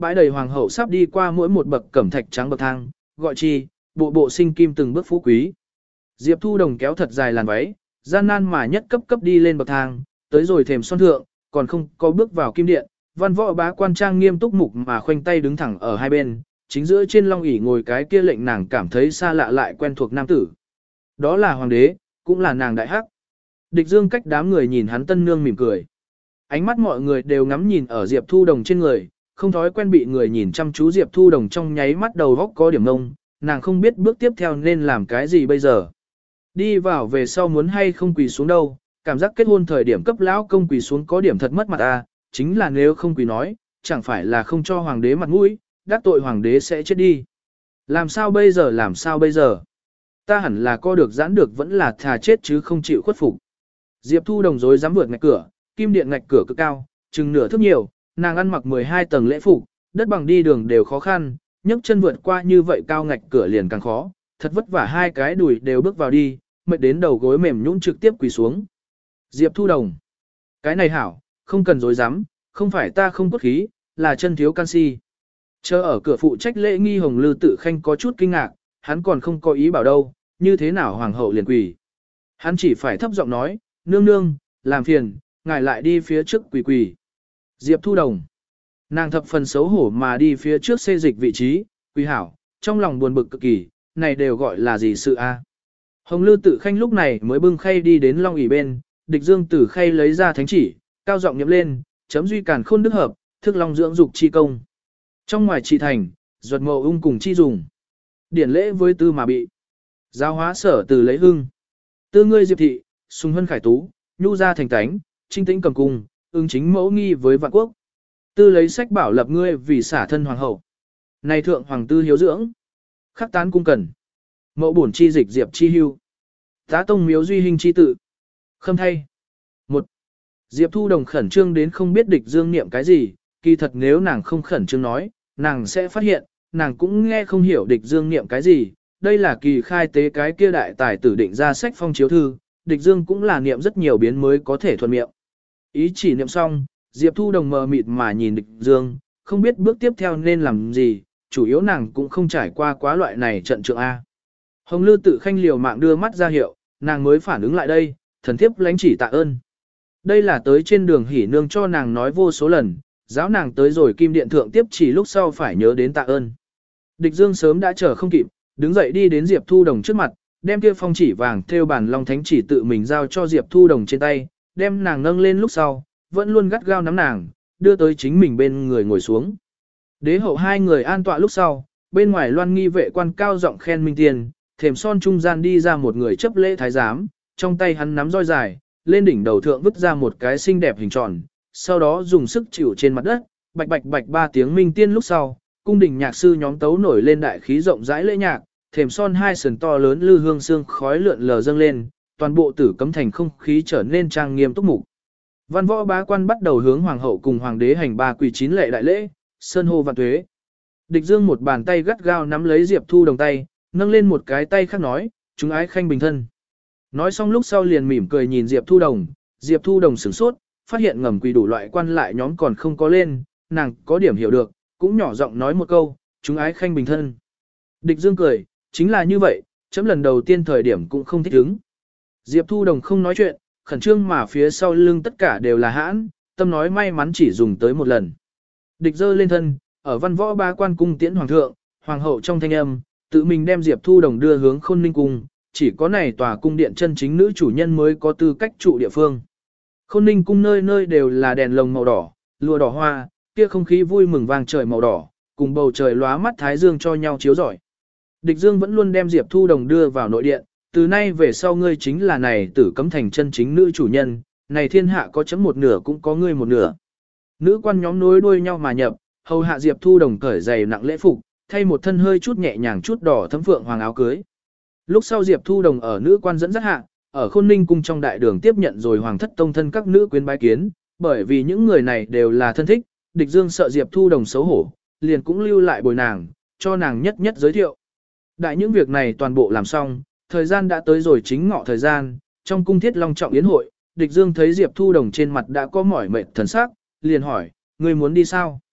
bãi đầy hoàng hậu sắp đi qua mỗi một bậc cẩm thạch trắng bậc thang, gọi chi, bộ bộ sinh kim từng bước phú quý. Diệp Thu Đồng kéo thật dài làn váy, gian nan mà nhất cấp cấp đi lên bậc thang, tới rồi thềm son thượng, còn không có bước vào kim điện, văn võ bá quan trang nghiêm túc mục mà khoanh tay đứng thẳng ở hai bên, chính giữa trên long ỷ ngồi cái kia lệnh nàng cảm thấy xa lạ lại quen thuộc nam tử. Đó là hoàng đế, cũng là nàng đại hắc. Địch Dương cách đám người nhìn hắn tân nương mỉm cười. Ánh mắt mọi người đều ngắm nhìn ở Diệp Thu Đồng trên người, không thói quen bị người nhìn chăm chú Diệp Thu Đồng trong nháy mắt đầu góc có điểm ngông, nàng không biết bước tiếp theo nên làm cái gì bây giờ. Đi vào về sau muốn hay không quỳ xuống đâu, cảm giác kết hôn thời điểm cấp lão công quỳ xuống có điểm thật mất mặt à, chính là nếu không quỳ nói, chẳng phải là không cho hoàng đế mặt mũi, đắc tội hoàng đế sẽ chết đi. Làm sao bây giờ làm sao bây giờ? Ta hẳn là co được giãn được vẫn là thà chết chứ không chịu khuất phục. Diệp Thu Đồng dối dám vượt ngạch cửa, kim điện ngạch cửa cực cao, chừng nửa thước nhiều, nàng ăn mặc mười hai tầng lễ phục, đất bằng đi đường đều khó khăn, nhấc chân vượt qua như vậy cao ngạch cửa liền càng khó, thật vất vả hai cái đùi đều bước vào đi, mệt đến đầu gối mềm nhũn trực tiếp quỳ xuống. Diệp Thu Đồng, cái này hảo, không cần dối dám, không phải ta không cốt khí, là chân thiếu canxi. Chờ ở cửa phụ trách lễ nghi Hồng Lư Tự Khanh có chút kinh ngạc, hắn còn không có ý bảo đâu, như thế nào hoàng hậu liền quỳ. Hắn chỉ phải thấp giọng nói, nương nương, làm phiền, ngài lại đi phía trước quỳ quỳ. Diệp Thu Đồng, nàng thập phần xấu hổ mà đi phía trước xê dịch vị trí, quỳ hảo, trong lòng buồn bực cực kỳ, này đều gọi là gì sự a? Hồng Lư Tự Khanh lúc này mới bưng khay đi đến long ỷ bên, Địch Dương từ khay lấy ra thánh chỉ, cao giọng nhậm lên, chấm duy càn khôn đức hợp, thức long dưỡng dục chi công. Trong ngoài trị thành, duật mậu ung cùng chi dùng. Điển lễ với tư mà bị. Giáo hóa sở từ lấy hưng. Tư ngươi Diệp thị, sùng hân khải tú, nhu gia thành tánh, trinh tĩnh cầm cung, ứng chính mẫu nghi với vạn quốc. Tư lấy sách bảo lập ngươi vì xả thân hoàng hậu. Này thượng hoàng tư hiếu dưỡng. Khắc tán cung cần. Mẫu bổn chi dịch Diệp chi hưu. Tá tông miếu duy hình chi tự. Khâm thay. Một. Diệp Thu Đồng khẩn trương đến không biết Địch Dương niệm cái gì, kỳ thật nếu nàng không khẩn trương nói, nàng sẽ phát hiện, nàng cũng nghe không hiểu Địch Dương niệm cái gì, đây là kỳ khai tế cái kia đại tài tử định ra sách phong chiếu thư, Địch Dương cũng là niệm rất nhiều biến mới có thể thuận miệng. Ý chỉ niệm xong, Diệp Thu Đồng mờ mịt mà nhìn Địch Dương, không biết bước tiếp theo nên làm gì, chủ yếu nàng cũng không trải qua quá loại này trận trượng A. Hồng Lư Tự Khanh liều mạng đưa mắt ra hiệu, nàng mới phản ứng lại đây, thần thiếp lãnh chỉ tạ ơn. Đây là tới trên đường hỉ nương cho nàng nói vô số lần, giáo nàng tới rồi kim điện thượng tiếp chỉ lúc sau phải nhớ đến tạ ơn. Địch Dương sớm đã chờ không kịp, đứng dậy đi đến Diệp Thu Đồng trước mặt, đem kia phong chỉ vàng theo bản long thánh chỉ tự mình giao cho Diệp Thu Đồng trên tay, đem nàng nâng lên lúc sau, vẫn luôn gắt gao nắm nàng, đưa tới chính mình bên người ngồi xuống. Đế hậu hai người an tọa lúc sau, bên ngoài loan nghi vệ quan cao giọng khen minh tiền, thềm son trung gian đi ra một người chấp lễ thái giám, trong tay hắn nắm roi dài, lên đỉnh đầu thượng vứt ra một cái xinh đẹp hình tròn, sau đó dùng sức chịu trên mặt đất, bạch bạch bạch ba tiếng minh tiên lúc sau, cung đình nhạc sư nhóm tấu nổi lên đại khí rộng rãi lễ nhạc, thềm son hai sườn to lớn lư hương sương khói lượn lờ dâng lên, toàn bộ tử cấm thành không khí trở nên trang nghiêm túc mục. Văn võ bá quan bắt đầu hướng hoàng hậu cùng hoàng đế hành ba quỳ chín lệ đại lễ, sơn hô vạn tuế. Địch Dương một bàn tay gắt gao nắm lấy Diệp Thu Đồng tay, nâng lên một cái tay khác nói, chúng ái khanh bình thân. Nói xong lúc sau liền mỉm cười nhìn Diệp Thu Đồng, Diệp Thu Đồng sửng sốt, phát hiện ngầm quỳ đủ loại quan lại nhóm còn không có lên, nàng có điểm hiểu được, cũng nhỏ giọng nói một câu, chúng ái khanh bình thân. Địch Dương cười, chính là như vậy, chấm lần đầu tiên thời điểm cũng không thích ứng. Diệp Thu Đồng không nói chuyện, khẩn trương mà phía sau lưng tất cả đều là hãn, tâm nói may mắn chỉ dùng tới một lần. Địch dơ lên thân, ở văn võ ba quan cung tiễn hoàng thượng, hoàng hậu trong thanh âm, tự mình đem Diệp Thu Đồng đưa hướng Khôn Ninh cung, chỉ có này tòa cung điện chân chính nữ chủ nhân mới có tư cách trụ địa phương. Khôn Ninh cung nơi nơi đều là đèn lồng màu đỏ, lụa đỏ hoa, kia không khí vui mừng vàng trời màu đỏ, cùng bầu trời lóa mắt thái dương cho nhau chiếu rọi. Địch Dương vẫn luôn đem Diệp Thu Đồng đưa vào nội điện, từ nay về sau ngươi chính là này tử cấm thành chân chính nữ chủ nhân, này thiên hạ có chấm một nửa cũng có ngươi một nửa. Nữ quan nhóm nối đuôi nhau mà nhập, hầu hạ Diệp Thu Đồng cởi giày nặng lễ phục, thay một thân hơi chút nhẹ nhàng chút đỏ thấm phượng hoàng áo cưới. Lúc sau Diệp Thu Đồng ở nữ quan dẫn dắt hạ, ở Khôn Ninh cung trong đại đường tiếp nhận rồi hoàng thất tông thân các nữ quyến bái kiến, bởi vì những người này đều là thân thích, Địch Dương sợ Diệp Thu Đồng xấu hổ, liền cũng lưu lại bồi nàng, cho nàng nhất nhất giới thiệu. Đại những việc này toàn bộ làm xong, thời gian đã tới rồi chính ngọ thời gian, trong cung thiết long trọng yến hội, Địch Dương thấy Diệp Thu Đồng trên mặt đã có mỏi mệt thần sắc, liền hỏi, ngươi muốn đi sao?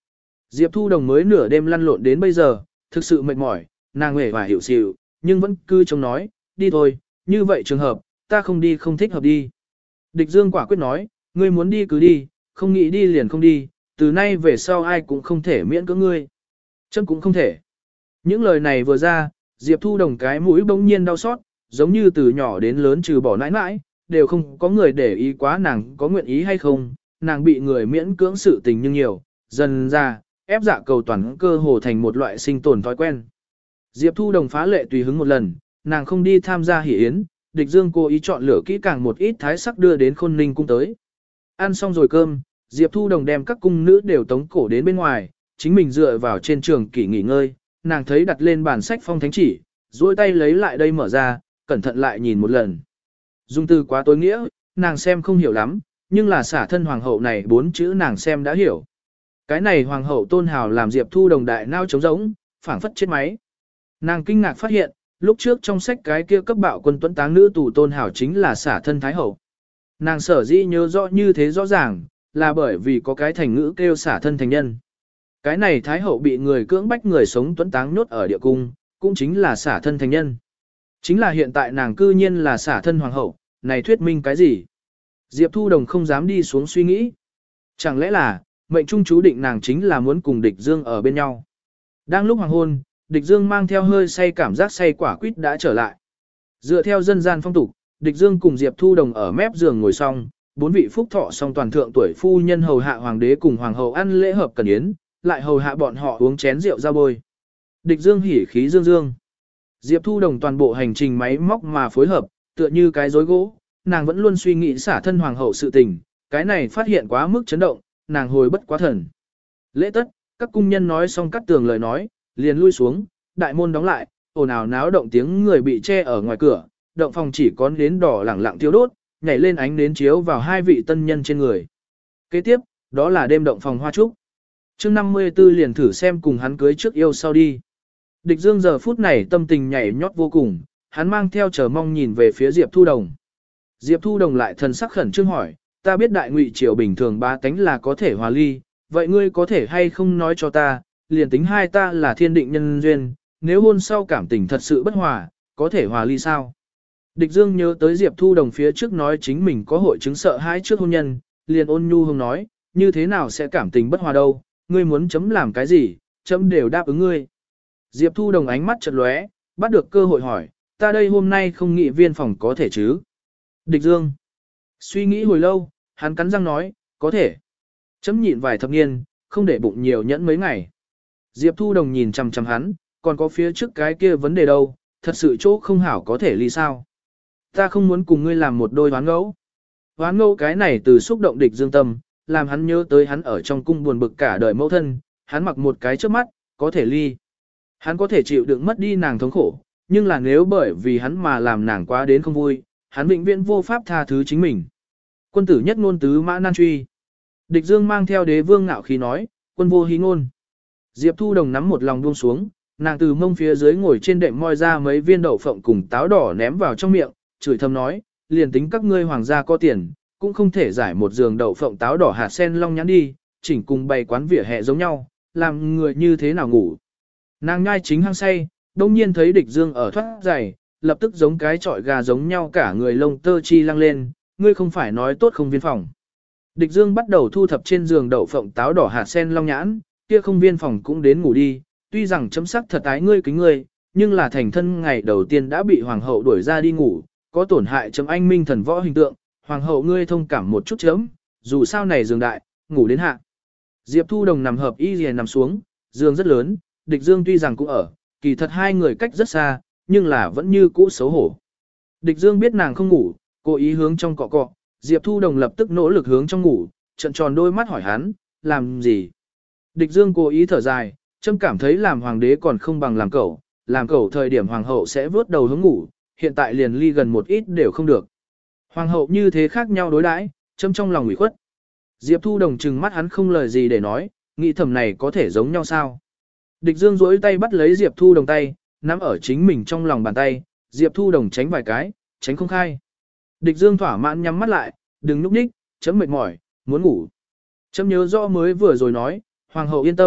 Diệp Thu Đồng mới nửa đêm lăn lộn đến bây giờ, thực sự mệt mỏi, nàng hề và hiểu xỉu, nhưng vẫn cứ chống nói, đi thôi, như vậy trường hợp, ta không đi không thích hợp đi. Địch Dương quả quyết nói, ngươi muốn đi cứ đi, không nghĩ đi liền không đi, từ nay về sau ai cũng không thể miễn cưỡng ngươi. Chấm cũng không thể. Những lời này vừa ra, Diệp Thu Đồng cái mũi bỗng nhiên đau xót, giống như từ nhỏ đến lớn trừ bỏ nãi nãi, đều không có người để ý quá nàng có nguyện ý hay không, nàng bị người miễn cưỡng sự tình nhưng nhiều, dần ra, ép dạ cầu toàn cơ hồ thành một loại sinh tồn thói quen. Diệp Thu Đồng phá lệ tùy hứng một lần, nàng không đi tham gia hỷ yến, Địch Dương cố ý chọn lựa kỹ càng một ít thái sắc đưa đến Khôn Ninh cung tới. Ăn xong rồi cơm, Diệp Thu Đồng đem các cung nữ đều tống cổ đến bên ngoài, chính mình dựa vào trên trường kỷ nghỉ ngơi, nàng thấy đặt lên bản sách phong thánh chỉ, duỗi tay lấy lại đây mở ra, cẩn thận lại nhìn một lần. Dung từ quá tối nghĩa, nàng xem không hiểu lắm, nhưng là xả thân hoàng hậu này bốn chữ nàng xem đã hiểu. Cái này hoàng hậu tôn hào làm Diệp Thu Đồng đại nao trống rỗng, phảng phất chết máy. Nàng kinh ngạc phát hiện, lúc trước trong sách cái kia cấp bạo quân tuấn táng nữ tù tôn hào chính là xả thân thái hậu. Nàng sở dĩ nhớ rõ như thế rõ ràng, là bởi vì có cái thành ngữ kêu xả thân thành nhân. Cái này thái hậu bị người cưỡng bách người sống tuấn táng nhốt ở địa cung, cũng chính là xả thân thành nhân. Chính là hiện tại nàng cư nhiên là xả thân hoàng hậu, này thuyết minh cái gì? Diệp Thu Đồng không dám đi xuống suy nghĩ. Chẳng lẽ là, mệnh trung chú định nàng chính là muốn cùng Địch Dương ở bên nhau. Đang lúc hoàng hôn, Địch Dương mang theo hơi say cảm giác say quả quýt đã trở lại. Dựa theo dân gian phong tục, Địch Dương cùng Diệp Thu Đồng ở mép giường ngồi xong, bốn vị phúc thọ song toàn thượng tuổi phu nhân hầu hạ hoàng đế cùng hoàng hậu ăn lễ hợp cần yến, lại hầu hạ bọn họ uống chén rượu ra bôi. Địch Dương hỉ khí dương dương. Diệp Thu Đồng toàn bộ hành trình máy móc mà phối hợp, tựa như cái rối gỗ, nàng vẫn luôn suy nghĩ xả thân hoàng hậu sự tình, cái này phát hiện quá mức chấn động, nàng hồi bất quá thần. Lễ tất, các cung nhân nói xong cắt tường lời nói, liền lui xuống, đại môn đóng lại, ồn ào náo động tiếng người bị che ở ngoài cửa, động phòng chỉ có đến đỏ lẳng lặng thiêu đốt, nhảy lên ánh nến chiếu vào hai vị tân nhân trên người. Kế tiếp, đó là đêm động phòng hoa trúc. Chương năm mươi tư liền thử xem cùng hắn cưới trước yêu sau đi. Địch Dương giờ phút này tâm tình nhảy nhót vô cùng, hắn mang theo chờ mong nhìn về phía Diệp Thu Đồng. Diệp Thu Đồng lại thần sắc khẩn trương hỏi, ta biết đại ngụy triều bình thường ba tánh là có thể hòa ly, vậy ngươi có thể hay không nói cho ta, liền tính hai ta là thiên định nhân duyên, nếu hôn sau cảm tình thật sự bất hòa, có thể hòa ly sao? Địch Dương nhớ tới Diệp Thu Đồng phía trước nói chính mình có hội chứng sợ hãi trước hôn nhân, liền ôn nhu hông nói, như thế nào sẽ cảm tình bất hòa đâu, ngươi muốn chấm làm cái gì, chấm đều đáp ứng ngươi. Diệp Thu Đồng ánh mắt chợt lóe, bắt được cơ hội hỏi, ta đây hôm nay không nghị viên phòng có thể chứ? Địch Dương suy nghĩ hồi lâu, hắn cắn răng nói, có thể. Chấm nhịn vài thập niên, không để bụng nhiều nhẫn mấy ngày. Diệp Thu Đồng nhìn chằm chằm hắn, còn có phía trước cái kia vấn đề đâu, thật sự chỗ không hảo có thể ly sao. Ta không muốn cùng ngươi làm một đôi hoán ngẫu. Hoán ngẫu cái này từ xúc động Địch Dương tâm, làm hắn nhớ tới hắn ở trong cung buồn bực cả đời mẫu thân, hắn mặc một cái trước mắt, có thể ly. Hắn có thể chịu đựng mất đi nàng thống khổ, nhưng là nếu bởi vì hắn mà làm nàng quá đến không vui, hắn vĩnh viễn vô pháp tha thứ chính mình. Quân tử nhất ngôn tứ mã nan truy. Địch Dương mang theo đế vương ngạo khí nói, quân vô hí ngôn. Diệp Thu Đồng nắm một lòng buông xuống, nàng từ mông phía dưới ngồi trên đệm moi ra mấy viên đậu phộng cùng táo đỏ ném vào trong miệng, chửi thầm nói, liền tính các ngươi hoàng gia có tiền, cũng không thể giải một giường đậu phộng táo đỏ hạt sen long nhãn đi, chỉnh cùng bày quán vỉa hè giống nhau, làm người như thế nào ngủ. Nàng nhai chính hăng say, đông nhiên thấy Địch Dương ở thoát giày, lập tức giống cái trọi gà giống nhau cả người lông tơ chi lăng lên, ngươi không phải nói tốt không viên phòng. Địch Dương bắt đầu thu thập trên giường đậu phộng táo đỏ hạt sen long nhãn, kia không viên phòng cũng đến ngủ đi, tuy rằng chấm sắc thật ái ngươi kính ngươi, nhưng là thành thân ngày đầu tiên đã bị hoàng hậu đuổi ra đi ngủ, có tổn hại chấm anh minh thần võ hình tượng, hoàng hậu ngươi thông cảm một chút chấm, dù sao này giường đại, ngủ đến hạ. Diệp Thu Đồng nằm hợp y liền nằm xuống, giường rất lớn, Địch Dương tuy rằng cũng ở, kỳ thật hai người cách rất xa, nhưng là vẫn như cũ xấu hổ. Địch Dương biết nàng không ngủ, cố ý hướng trong cọ cọ, Diệp Thu Đồng lập tức nỗ lực hướng trong ngủ, trận tròn đôi mắt hỏi hắn, làm gì? Địch Dương cố ý thở dài, châm cảm thấy làm hoàng đế còn không bằng làm cẩu, làm cẩu thời điểm hoàng hậu sẽ vớt đầu hướng ngủ, hiện tại liền ly gần một ít đều không được. Hoàng hậu như thế khác nhau đối đãi, châm trong lòng ủy khuất. Diệp Thu Đồng trừng mắt hắn không lời gì để nói, nghĩ thầm này có thể giống nhau sao? Địch Dương duỗi tay bắt lấy Diệp Thu Đồng tay, nắm ở chính mình trong lòng bàn tay, Diệp Thu Đồng tránh vài cái, tránh không khai. Địch Dương thỏa mãn nhắm mắt lại, đừng núp nhích, chấm mệt mỏi, muốn ngủ. Chấm nhớ rõ mới vừa rồi nói, hoàng hậu yên tâm,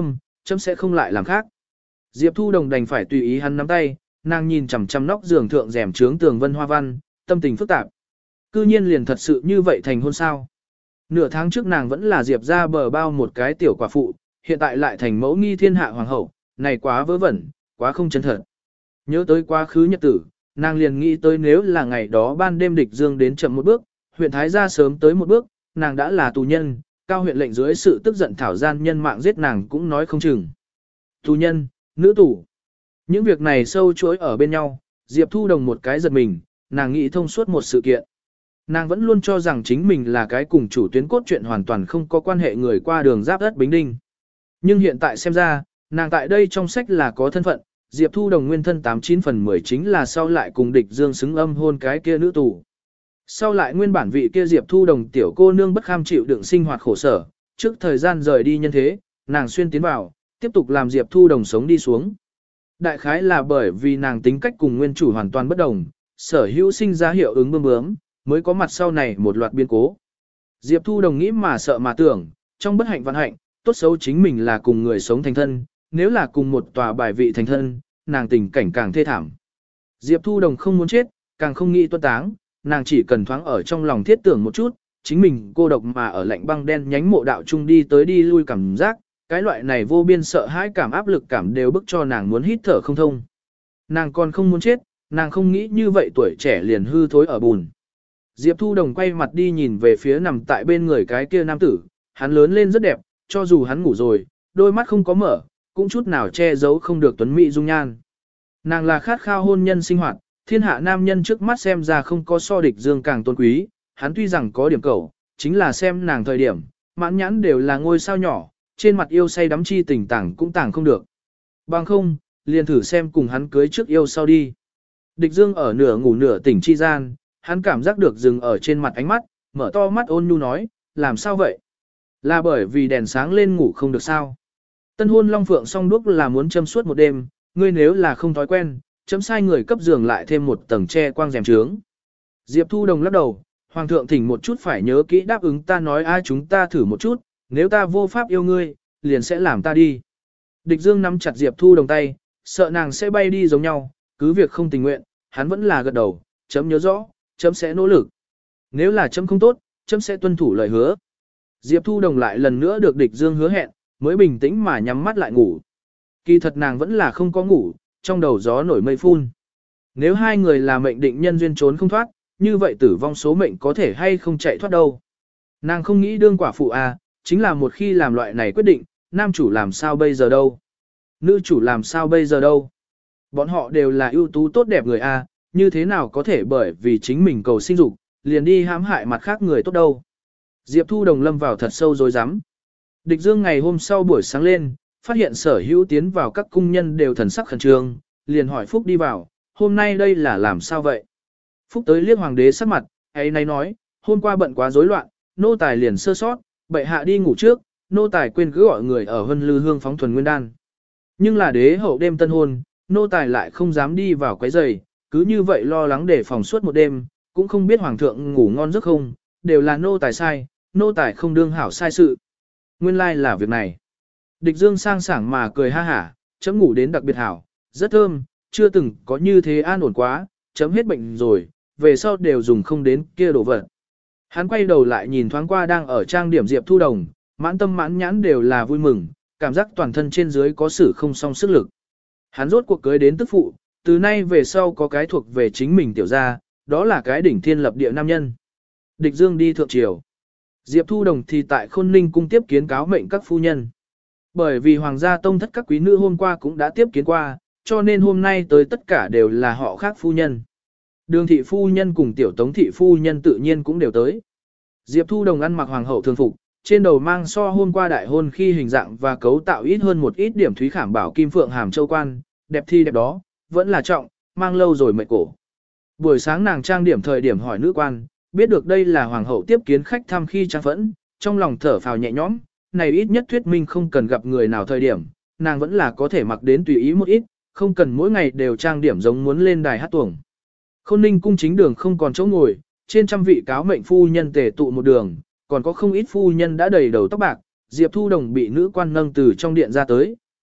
chấm sẽ không lại làm khác. Diệp Thu Đồng đành phải tùy ý hắn nắm tay, nàng nhìn chằm chằm nóc giường thượng rèm trướng tường vân hoa văn, tâm tình phức tạp. Cư nhiên liền thật sự như vậy thành hôn sao? Nửa tháng trước nàng vẫn là Diệp ra bờ bao một cái tiểu quả phụ, hiện tại lại thành mẫu nghi thiên hạ hoàng hậu, này quá vớ vẩn, quá không chân thật. Nhớ tới quá khứ nhật tử, nàng liền nghĩ tới nếu là ngày đó ban đêm địch dương đến chậm một bước, huyện Thái gia sớm tới một bước, nàng đã là tù nhân, cao huyện lệnh dưới sự tức giận thảo gian nhân mạng giết nàng cũng nói không chừng. Tù nhân, nữ tù. Những việc này sâu chuỗi ở bên nhau, Diệp Thu Đồng một cái giật mình, nàng nghĩ thông suốt một sự kiện. Nàng vẫn luôn cho rằng chính mình là cái cùng chủ tuyến cốt truyện hoàn toàn không có quan hệ người qua đường giáp đất Bính Đinh. Nhưng hiện tại xem ra, nàng tại đây trong sách là có thân phận, Diệp Thu Đồng nguyên thân tám chín phần mười chính là sau lại cùng địch dương xứng âm hôn cái kia nữ tù. Sau lại nguyên bản vị kia Diệp Thu Đồng tiểu cô nương bất kham chịu đựng sinh hoạt khổ sở, trước thời gian rời đi nhân thế, nàng xuyên tiến vào, tiếp tục làm Diệp Thu Đồng sống đi xuống. Đại khái là bởi vì nàng tính cách cùng nguyên chủ hoàn toàn bất đồng, sở hữu sinh ra hiệu ứng bơm bướm, mới có mặt sau này một loạt biến cố. Diệp Thu Đồng nghĩ mà sợ mà tưởng, trong bất hạnh vạn hạnh, tốt xấu chính mình là cùng người sống thành thân, nếu là cùng một tòa bài vị thành thân, nàng tình cảnh càng thê thảm. Diệp Thu Đồng không muốn chết, càng không nghĩ tuân táng, nàng chỉ cần thoáng ở trong lòng thiết tưởng một chút, chính mình cô độc mà ở lạnh băng đen nhánh mộ đạo chung đi tới đi lui cảm giác, cái loại này vô biên sợ hãi cảm áp lực cảm đều bức cho nàng muốn hít thở không thông. Nàng còn không muốn chết, nàng không nghĩ như vậy tuổi trẻ liền hư thối ở bùn. Diệp Thu Đồng quay mặt đi nhìn về phía nằm tại bên người cái kia nam tử, hắn lớn lên rất đẹp, cho dù hắn ngủ rồi, đôi mắt không có mở, cũng chút nào che giấu không được tuấn mỹ dung nhan. Nàng là khát khao hôn nhân sinh hoạt, thiên hạ nam nhân trước mắt xem ra không có so địch dương càng tôn quý, hắn tuy rằng có điểm cầu, chính là xem nàng thời điểm, mãn nhãn đều là ngôi sao nhỏ, trên mặt yêu say đắm chi tình tảng cũng tảng không được. Bằng không, liền thử xem cùng hắn cưới trước yêu sau đi. Địch dương ở nửa ngủ nửa tỉnh chi gian, hắn cảm giác được dừng ở trên mặt ánh mắt, mở to mắt ôn nhu nói, làm sao vậy? Là bởi vì đèn sáng lên ngủ không được sao? Tân hôn long phượng song đuốc là muốn châm suốt một đêm, ngươi nếu là không thói quen, chấm sai người cấp giường lại thêm một tầng che quang rèm trướng. Diệp Thu Đồng lắc đầu, hoàng thượng thỉnh một chút phải nhớ kỹ đáp ứng ta nói ai chúng ta thử một chút, nếu ta vô pháp yêu ngươi, liền sẽ làm ta đi. Địch Dương nắm chặt Diệp Thu Đồng tay, sợ nàng sẽ bay đi giống nhau, cứ việc không tình nguyện, hắn vẫn là gật đầu, chấm nhớ rõ, chấm sẽ nỗ lực. Nếu là chấm không tốt, chấm sẽ tuân thủ lời hứa. Diệp Thu Đồng lại lần nữa được Địch Dương hứa hẹn, mới bình tĩnh mà nhắm mắt lại ngủ. Kỳ thật nàng vẫn là không có ngủ, trong đầu gió nổi mây phun. Nếu hai người là mệnh định nhân duyên trốn không thoát, như vậy tử vong số mệnh có thể hay không chạy thoát đâu. Nàng không nghĩ đương quả phụ à, chính là một khi làm loại này quyết định, nam chủ làm sao bây giờ đâu. Nữ chủ làm sao bây giờ đâu. Bọn họ đều là ưu tú tốt đẹp người a, như thế nào có thể bởi vì chính mình cầu sinh dục, liền đi hãm hại mặt khác người tốt đâu. Diệp Thu Đồng lâm vào thật sâu rồi dám. Địch Dương ngày hôm sau buổi sáng lên, phát hiện sở hữu tiến vào các cung nhân đều thần sắc khẩn trương, liền hỏi Phúc đi vào, hôm nay đây là làm sao vậy? Phúc tới liếc hoàng đế sắc mặt, ấy nay nói, hôm qua bận quá rối loạn, nô tài liền sơ sót, bệ hạ đi ngủ trước, nô tài quên cứ gọi người ở Hân Lư Hương phóng thuần nguyên đan. Nhưng là đế hậu đêm tân hôn, nô tài lại không dám đi vào quấy giày, cứ như vậy lo lắng để phòng suốt một đêm, cũng không biết hoàng thượng ngủ ngon giấc không, đều là nô tài sai, nô tài không đương hảo sai sự. Nguyên lai là việc này. Địch Dương sang sảng mà cười ha hả, chấm ngủ đến đặc biệt hảo, rất thơm, chưa từng có như thế an ổn quá, chấm hết bệnh rồi, về sau đều dùng không đến kia đồ vật. Hắn quay đầu lại nhìn thoáng qua đang ở trang điểm Diệp Thu Đồng, mãn tâm mãn nhãn đều là vui mừng, cảm giác toàn thân trên dưới có sử không song sức lực. Hắn rốt cuộc cưới đến tức phụ, từ nay về sau có cái thuộc về chính mình tiểu gia, đó là cái đỉnh thiên lập địa nam nhân. Địch Dương đi thượng triều. Diệp Thu Đồng thì tại Khôn Ninh cung tiếp kiến cáo mệnh các phu nhân. Bởi vì hoàng gia tông thất các quý nữ hôm qua cũng đã tiếp kiến qua, cho nên hôm nay tới tất cả đều là họ khác phu nhân. Đường thị phu nhân cùng tiểu tống thị phu nhân tự nhiên cũng đều tới. Diệp Thu Đồng ăn mặc hoàng hậu thường phục, trên đầu mang so hôm qua đại hôn khi hình dạng và cấu tạo ít hơn một ít điểm thúy khảm bảo kim phượng hàm châu quan, đẹp thi đẹp đó, vẫn là trọng, mang lâu rồi mệt cổ. Buổi sáng nàng trang điểm thời điểm hỏi nữ quan, biết được đây là hoàng hậu tiếp kiến khách thăm khi trang phẫn, trong lòng thở phào nhẹ nhõm, này ít nhất thuyết minh không cần gặp người nào thời điểm, nàng vẫn là có thể mặc đến tùy ý một ít, không cần mỗi ngày đều trang điểm giống muốn lên đài hát tuồng. Khôn Ninh cung chính đường không còn chỗ ngồi, trên trăm vị cáo mệnh phu nhân tề tụ một đường, còn có không ít phu nhân đã đầy đầu tóc bạc, Diệp Thu Đồng bị nữ quan nâng từ trong điện ra tới,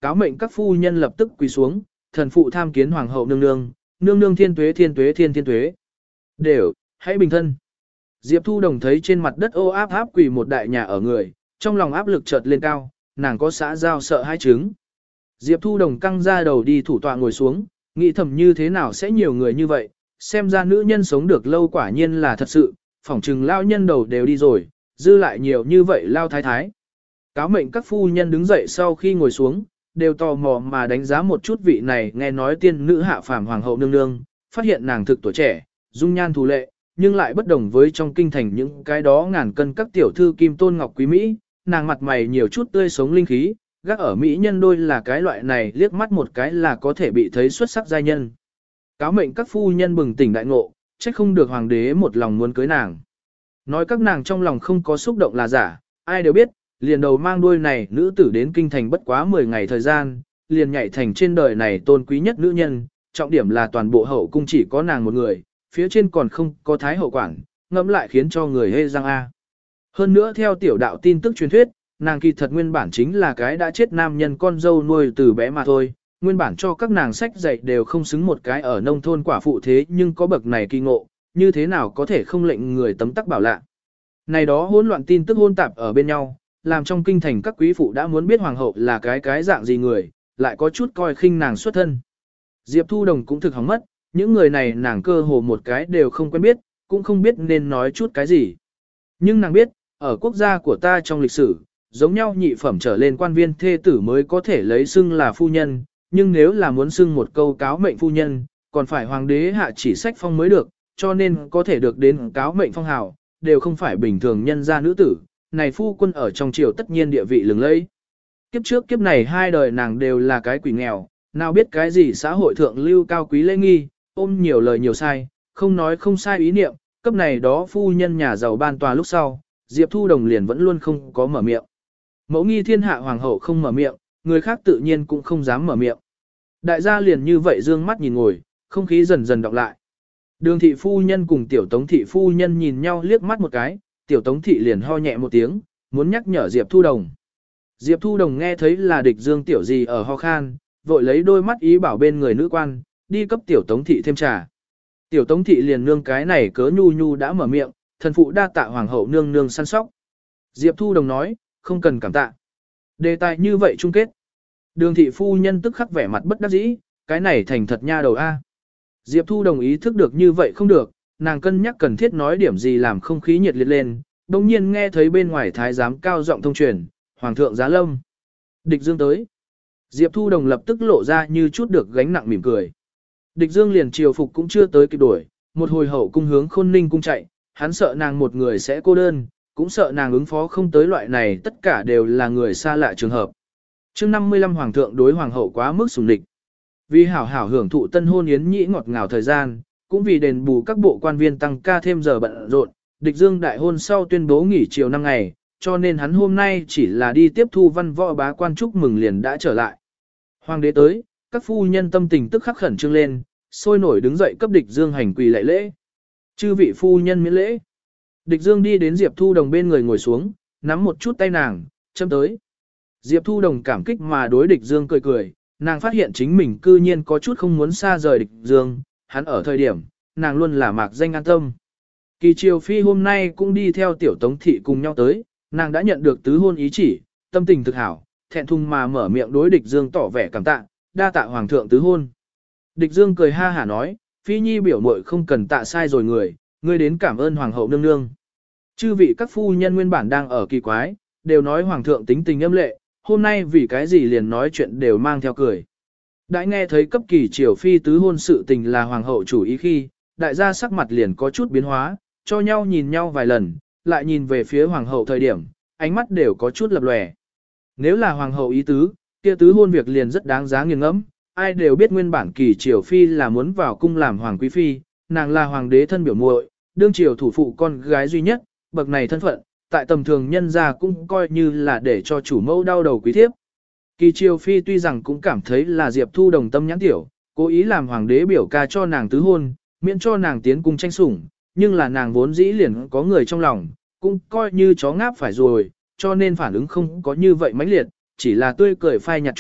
cáo mệnh các phu nhân lập tức quỳ xuống, thần phụ tham kiến hoàng hậu nương nương, nương nương thiên tuế thiên tuế thiên thiên tuế. Đều, hãy bình thân. Diệp Thu Đồng thấy trên mặt đất ô áp áp quỳ một đại nhà ở người, trong lòng áp lực chợt lên cao, nàng có xã giao sợ hai chứng. Diệp Thu Đồng căng ra đầu đi thủ tọa ngồi xuống, nghĩ thầm như thế nào sẽ nhiều người như vậy, xem ra nữ nhân sống được lâu quả nhiên là thật sự, phỏng chừng lao nhân đầu đều đi rồi, dư lại nhiều như vậy lao thái thái. Cáo mệnh các phu nhân đứng dậy sau khi ngồi xuống, đều tò mò mà đánh giá một chút vị này nghe nói tiên nữ hạ phàm hoàng hậu nương nương, phát hiện nàng thực tuổi trẻ, dung nhan thù lệ, nhưng lại bất đồng với trong kinh thành những cái đó ngàn cân các tiểu thư kim tôn ngọc quý Mỹ, nàng mặt mày nhiều chút tươi sống linh khí, gác ở Mỹ nhân đôi là cái loại này liếc mắt một cái là có thể bị thấy xuất sắc giai nhân. Cáo mệnh các phu nhân bừng tỉnh đại ngộ, trách không được hoàng đế một lòng muốn cưới nàng. Nói các nàng trong lòng không có xúc động là giả, ai đều biết, liền đầu mang đuôi này nữ tử đến kinh thành bất quá mười ngày thời gian, liền nhảy thành trên đời này tôn quý nhất nữ nhân, trọng điểm là toàn bộ hậu cung chỉ có nàng một người, phía trên còn không có thái hậu quản, ngẫm lại khiến cho người hê răng a. Hơn nữa theo tiểu đạo tin tức truyền thuyết, nàng kỳ thật nguyên bản chính là cái đã chết nam nhân con dâu nuôi từ bé mà thôi, nguyên bản cho các nàng sách dạy đều không xứng một cái ở nông thôn quả phụ thế nhưng có bậc này kỳ ngộ, như thế nào có thể không lệnh người tấm tắc bảo lạ. Này đó hỗn loạn tin tức hôn tạp ở bên nhau, làm trong kinh thành các quý phụ đã muốn biết hoàng hậu là cái cái dạng gì người, lại có chút coi khinh nàng xuất thân. Diệp Thu Đồng cũng thực hóng mất, những người này nàng cơ hồ một cái đều không quen biết, cũng không biết nên nói chút cái gì. Nhưng nàng biết, ở quốc gia của ta trong lịch sử, giống nhau nhị phẩm trở lên quan viên thê tử mới có thể lấy xưng là phu nhân, nhưng nếu là muốn xưng một câu cáo mệnh phu nhân, còn phải hoàng đế hạ chỉ sách phong mới được, cho nên có thể được đến cáo mệnh phong hào, đều không phải bình thường nhân gia nữ tử, này phu quân ở trong triều tất nhiên địa vị lừng lẫy. Kiếp trước kiếp này hai đời nàng đều là cái quỷ nghèo, nào biết cái gì xã hội thượng lưu cao quý lễ nghi, ôm nhiều lời nhiều sai, không nói không sai ý niệm, cấp này đó phu nhân nhà giàu ban tòa lúc sau, Diệp Thu Đồng liền vẫn luôn không có mở miệng. Mẫu nghi thiên hạ hoàng hậu không mở miệng, người khác tự nhiên cũng không dám mở miệng. Đại gia liền như vậy dương mắt nhìn ngồi, không khí dần dần đọc lại. Đường thị phu nhân cùng tiểu tống thị phu nhân nhìn nhau liếc mắt một cái, tiểu tống thị liền ho nhẹ một tiếng, muốn nhắc nhở Diệp Thu Đồng. Diệp Thu Đồng nghe thấy là địch dương tiểu gì ở ho khan, vội lấy đôi mắt ý bảo bên người nữ quan, đi cấp tiểu tống thị thêm trà. Tiểu tống thị liền nương cái này cớ nhu nhu đã mở miệng, thần phụ đa tạ hoàng hậu nương nương săn sóc. Diệp Thu Đồng nói, không cần cảm tạ. Đề tài như vậy chung kết. Đường thị phu nhân tức khắc vẻ mặt bất đắc dĩ, cái này thành thật nha đầu A. Diệp Thu Đồng ý thức được như vậy không được, nàng cân nhắc cần thiết nói điểm gì làm không khí nhiệt liệt lên, đồng nhiên nghe thấy bên ngoài thái giám cao giọng thông truyền, hoàng thượng giá lâm. Địch Dương tới. Diệp Thu Đồng lập tức lộ ra như chút được gánh nặng mỉm cười. Địch Dương liền triều phục cũng chưa tới kịp đuổi, một hồi hậu cung hướng Khôn Ninh cung chạy, hắn sợ nàng một người sẽ cô đơn, cũng sợ nàng ứng phó không tới loại này tất cả đều là người xa lạ trường hợp. Chương năm mươi lăm hoàng thượng đối hoàng hậu quá mức sủng địch. Vì hảo hảo hưởng thụ tân hôn yến nhĩ ngọt ngào thời gian, cũng vì đền bù các bộ quan viên tăng ca thêm giờ bận rộn, Địch Dương đại hôn sau tuyên bố nghỉ chiều năm ngày, cho nên hắn hôm nay chỉ là đi tiếp thu văn võ bá quan chúc mừng liền đã trở lại. Hoàng đế tới, các phu nhân tâm tình tức khắc khẩn trương lên, sôi nổi đứng dậy cấp Địch Dương hành quỳ lạy lễ. Chư vị phu nhân miễn lễ. Địch Dương đi đến Diệp Thu Đồng bên người ngồi xuống, nắm một chút tay nàng, châm tới. Diệp Thu Đồng cảm kích mà đối Địch Dương cười cười, nàng phát hiện chính mình cư nhiên có chút không muốn xa rời Địch Dương, hắn ở thời điểm, nàng luôn là mạc danh an tâm. Kỳ Triều Phi hôm nay cũng đi theo tiểu tống thị cùng nhau tới, nàng đã nhận được tứ hôn ý chỉ, tâm tình thực hảo, thẹn thùng mà mở miệng đối Địch Dương tỏ vẻ cảm tạ, đa tạ hoàng thượng tứ hôn. Địch Dương cười ha hả nói, Phi Nhi biểu muội không cần tạ sai rồi người, ngươi đến cảm ơn hoàng hậu nương nương. Chư vị các phu nhân nguyên bản đang ở kỳ quái, đều nói hoàng thượng tính tình âm lệ, hôm nay vì cái gì liền nói chuyện đều mang theo cười. Đã nghe thấy cấp Kỳ Triều Phi tứ hôn sự tình là hoàng hậu chủ ý khi, đại gia sắc mặt liền có chút biến hóa, cho nhau nhìn nhau vài lần, lại nhìn về phía hoàng hậu thời điểm, ánh mắt đều có chút lập lòe. Nếu là hoàng hậu ý tứ, kia tứ hôn việc liền rất đáng giá nghiền ngẫm, ai đều biết nguyên bản Kỳ Triều Phi là muốn vào cung làm hoàng quý phi, nàng là hoàng đế thân biểu muội, đương triều thủ phụ con gái duy nhất, bậc này thân phận, tại tầm thường nhân gia cũng coi như là để cho chủ mẫu đau đầu quý thiếp. Kỳ Triều Phi tuy rằng cũng cảm thấy là Diệp Thu Đồng tâm nhãn tiểu, cố ý làm hoàng đế biểu ca cho nàng tứ hôn, miễn cho nàng tiến cung tranh sủng, nhưng là nàng vốn dĩ liền có người trong lòng, cũng coi như chó ngáp phải rồi, cho nên phản ứng không có như vậy mãnh liệt, chỉ là tươi cười phai nhạt chút,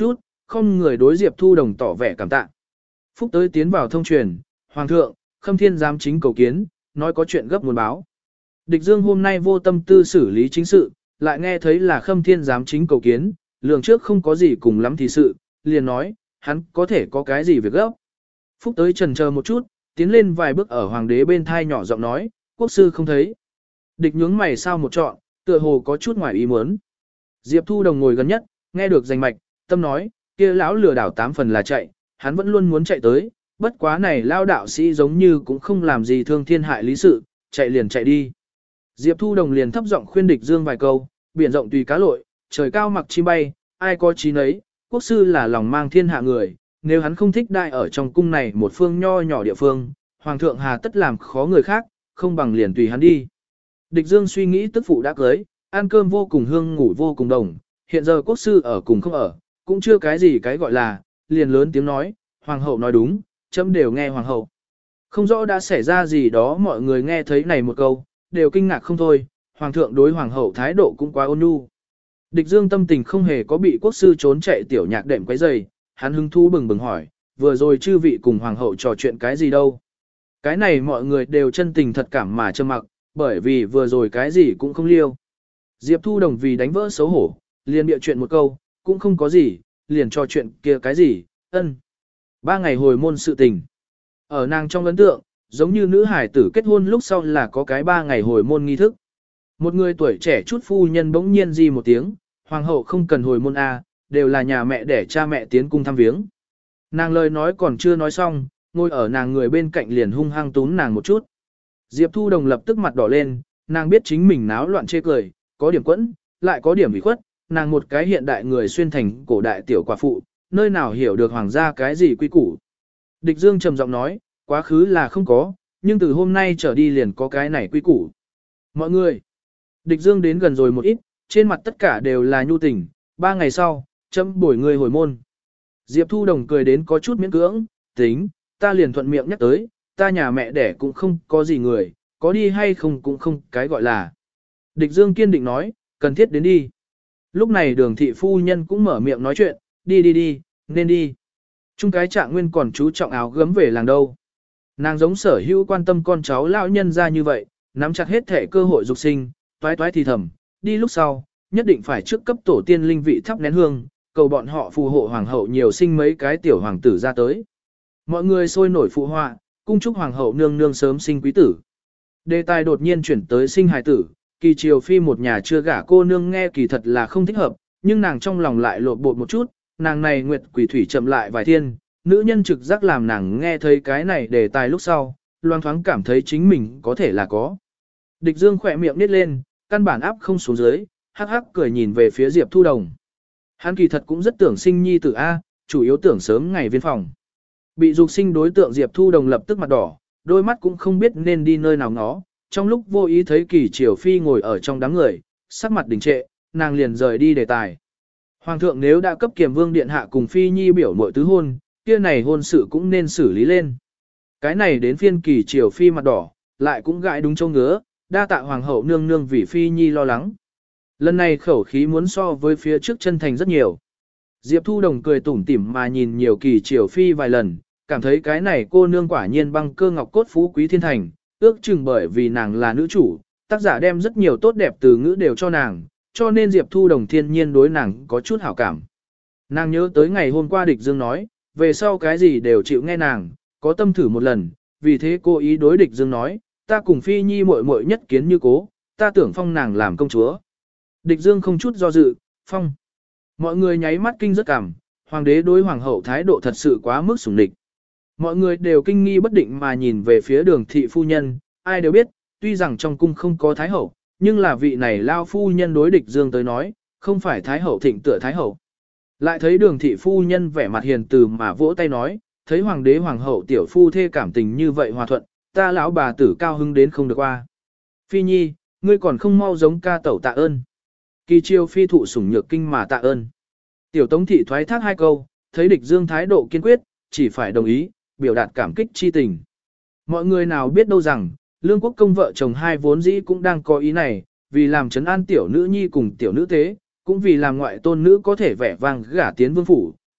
không người đối Diệp Thu Đồng tỏ vẻ cảm tạ. Phúc tới tiến vào thông truyền, Hoàng thượng, Khâm Thiên giám chính cầu kiến, nói có chuyện gấp muốn báo. Địch Dương hôm nay vô tâm tư xử lý chính sự, lại nghe thấy là Khâm Thiên giám chính cầu kiến, lường trước không có gì cùng lắm thì sự, liền nói, hắn có thể có cái gì việc gấp. Phúc tới chần chờ một chút, tiến lên vài bước ở hoàng đế bên thai nhỏ giọng nói, quốc sư không thấy. Địch nhướng mày sao một trọn, tựa hồ có chút ngoài ý muốn. Diệp Thu Đồng ngồi gần nhất, nghe được danh mạch, tâm nói, kia lão lừa đảo tám phần là chạy, hắn vẫn luôn muốn chạy tới, bất quá này lao đạo sĩ giống như cũng không làm gì thương thiên hại lý sự, chạy liền chạy đi. Diệp Thu Đồng liền thấp giọng khuyên địch Dương vài câu, biển rộng tùy cá lội, trời cao mặc chim bay, ai có trí nấy, quốc sư là lòng mang thiên hạ người, nếu hắn không thích đại ở trong cung này một phương nho nhỏ địa phương, hoàng thượng hà tất làm khó người khác, không bằng liền tùy hắn đi. Địch Dương suy nghĩ tức phụ đã cưới, ăn cơm vô cùng hương ngủ vô cùng đồng, hiện giờ quốc sư ở cùng không ở, cũng chưa cái gì cái gọi là, liền lớn tiếng nói, hoàng hậu nói đúng, chấm đều nghe hoàng hậu. Không rõ đã xảy ra gì đó mọi người nghe thấy này một câu, đều kinh ngạc không thôi, hoàng thượng đối hoàng hậu thái độ cũng quá ôn nhu. Địch Dương tâm tình không hề có bị quốc sư trốn chạy tiểu nhạc đệm quấy rầy, hắn hứng thú bừng bừng hỏi, vừa rồi chư vị cùng hoàng hậu trò chuyện cái gì đâu. Cái này mọi người đều chân tình thật cảm mà trầm mặc, bởi vì vừa rồi cái gì cũng không liêu. Diệp Thu Đồng vì đánh vỡ xấu hổ, liền bịa chuyện một câu, cũng không có gì, liền trò chuyện kia cái gì, ân. Ba ngày hồi môn sự tình. Ở nàng trong ấn tượng, giống như nữ hải tử kết hôn lúc sau là có cái ba ngày hồi môn nghi thức. Một người tuổi trẻ chút phu nhân bỗng nhiên di một tiếng, hoàng hậu không cần hồi môn A, đều là nhà mẹ để cha mẹ tiến cung thăm viếng. Nàng lời nói còn chưa nói xong, ngồi ở nàng người bên cạnh liền hung hăng tún nàng một chút. Diệp Thu Đồng lập tức mặt đỏ lên, nàng biết chính mình náo loạn chê cười, có điểm quẫn, lại có điểm bị khuất, nàng một cái hiện đại người xuyên thành cổ đại tiểu quả phụ, nơi nào hiểu được hoàng gia cái gì quy củ. Địch Dương trầm giọng nói, quá khứ là không có, nhưng từ hôm nay trở đi liền có cái này quy củ. Mọi người, Địch Dương đến gần rồi một ít, trên mặt tất cả đều là nhu tình, ba ngày sau, chấm bổi người hồi môn. Diệp Thu Đồng cười đến có chút miễn cưỡng, tính, ta liền thuận miệng nhắc tới, ta nhà mẹ đẻ cũng không có gì người, có đi hay không cũng không cái gọi là. Địch Dương kiên định nói, cần thiết đến đi. Lúc này đường thị phu nhân cũng mở miệng nói chuyện, đi đi đi, nên đi. Trung cái trạng nguyên còn chú trọng áo gấm về làng đâu. Nàng giống sở hữu quan tâm con cháu lão nhân ra như vậy, nắm chặt hết thể cơ hội dục sinh, toái toái thì thầm, đi lúc sau, nhất định phải trước cấp tổ tiên linh vị thắp nén hương, cầu bọn họ phù hộ hoàng hậu nhiều sinh mấy cái tiểu hoàng tử ra tới. Mọi người sôi nổi phụ họa, cung chúc hoàng hậu nương nương sớm sinh quý tử. Đề tài đột nhiên chuyển tới sinh hài tử, kỳ triều phi một nhà chưa gả cô nương nghe kỳ thật là không thích hợp, nhưng nàng trong lòng lại lột bột một chút, nàng này nguyệt quỷ thủy chậm lại vài thiên, nữ nhân trực giác làm nàng nghe thấy cái này đề tài lúc sau, loang thoáng cảm thấy chính mình có thể là có. Địch Dương khỏe miệng nít lên, căn bản áp không xuống dưới, hắc hắc cười nhìn về phía Diệp Thu Đồng. Hắn kỳ thật cũng rất tưởng sinh nhi tử A, chủ yếu tưởng sớm ngày viên phòng. Bị dục sinh đối tượng Diệp Thu Đồng lập tức mặt đỏ, đôi mắt cũng không biết nên đi nơi nào ngó. Trong lúc vô ý thấy Kỳ Triều Phi ngồi ở trong đám người, sắc mặt đình trệ, nàng liền rời đi đề tài. Hoàng thượng nếu đã cấp Kiềm Vương điện hạ cùng Phi Nhi biểu muội tứ hôn, kia này hôn sự cũng nên xử lý lên. Cái này đến phiên Kỳ Triều Phi mặt đỏ, lại cũng gãi đúng châu ngứa, đa tạ hoàng hậu nương nương vì Phi Nhi lo lắng. Lần này khẩu khí muốn so với phía trước chân thành rất nhiều. Diệp Thu Đồng cười tủm tỉm mà nhìn nhiều Kỳ Triều Phi vài lần, cảm thấy cái này cô nương quả nhiên băng cơ ngọc cốt phú quý thiên thành, ước chừng bởi vì nàng là nữ chủ, tác giả đem rất nhiều tốt đẹp từ ngữ đều cho nàng, cho nên Diệp Thu Đồng thiên nhiên đối nàng có chút hảo cảm. Nàng nhớ tới ngày hôm qua Địch Dương nói, về sau cái gì đều chịu nghe nàng, có tâm thử một lần, vì thế cô ý đối Địch Dương nói, ta cùng Phi Nhi muội muội nhất kiến như cố, ta tưởng phong nàng làm công chúa. Địch Dương không chút do dự, phong. Mọi người nháy mắt kinh rất cảm, hoàng đế đối hoàng hậu thái độ thật sự quá mức sủng địch. Mọi người đều kinh nghi bất định mà nhìn về phía đường thị phu nhân, ai đều biết, tuy rằng trong cung không có thái hậu, nhưng là vị này lao phu nhân đối Địch Dương tới nói, không phải thái hậu thịnh tựa thái hậu. Lại thấy đường thị phu nhân vẻ mặt hiền từ mà vỗ tay nói, thấy hoàng đế hoàng hậu tiểu phu thê cảm tình như vậy hòa thuận, ta lão bà tử cao hứng đến không được qua. Phi Nhi, ngươi còn không mau giống ca tẩu tạ ơn. Kỳ Triều Phi thụ sủng nhược kinh mà tạ ơn. Tiểu Tống thị thoái thác hai câu, thấy Địch Dương thái độ kiên quyết, chỉ phải đồng ý, biểu đạt cảm kích chi tình. Mọi người nào biết đâu rằng, Lương Quốc Công vợ chồng hai vốn dĩ cũng đang có ý này, vì làm trấn an tiểu nữ nhi cùng tiểu nữ tế, cũng vì làm ngoại tôn nữ có thể vẻ vang gả tiến vương phủ,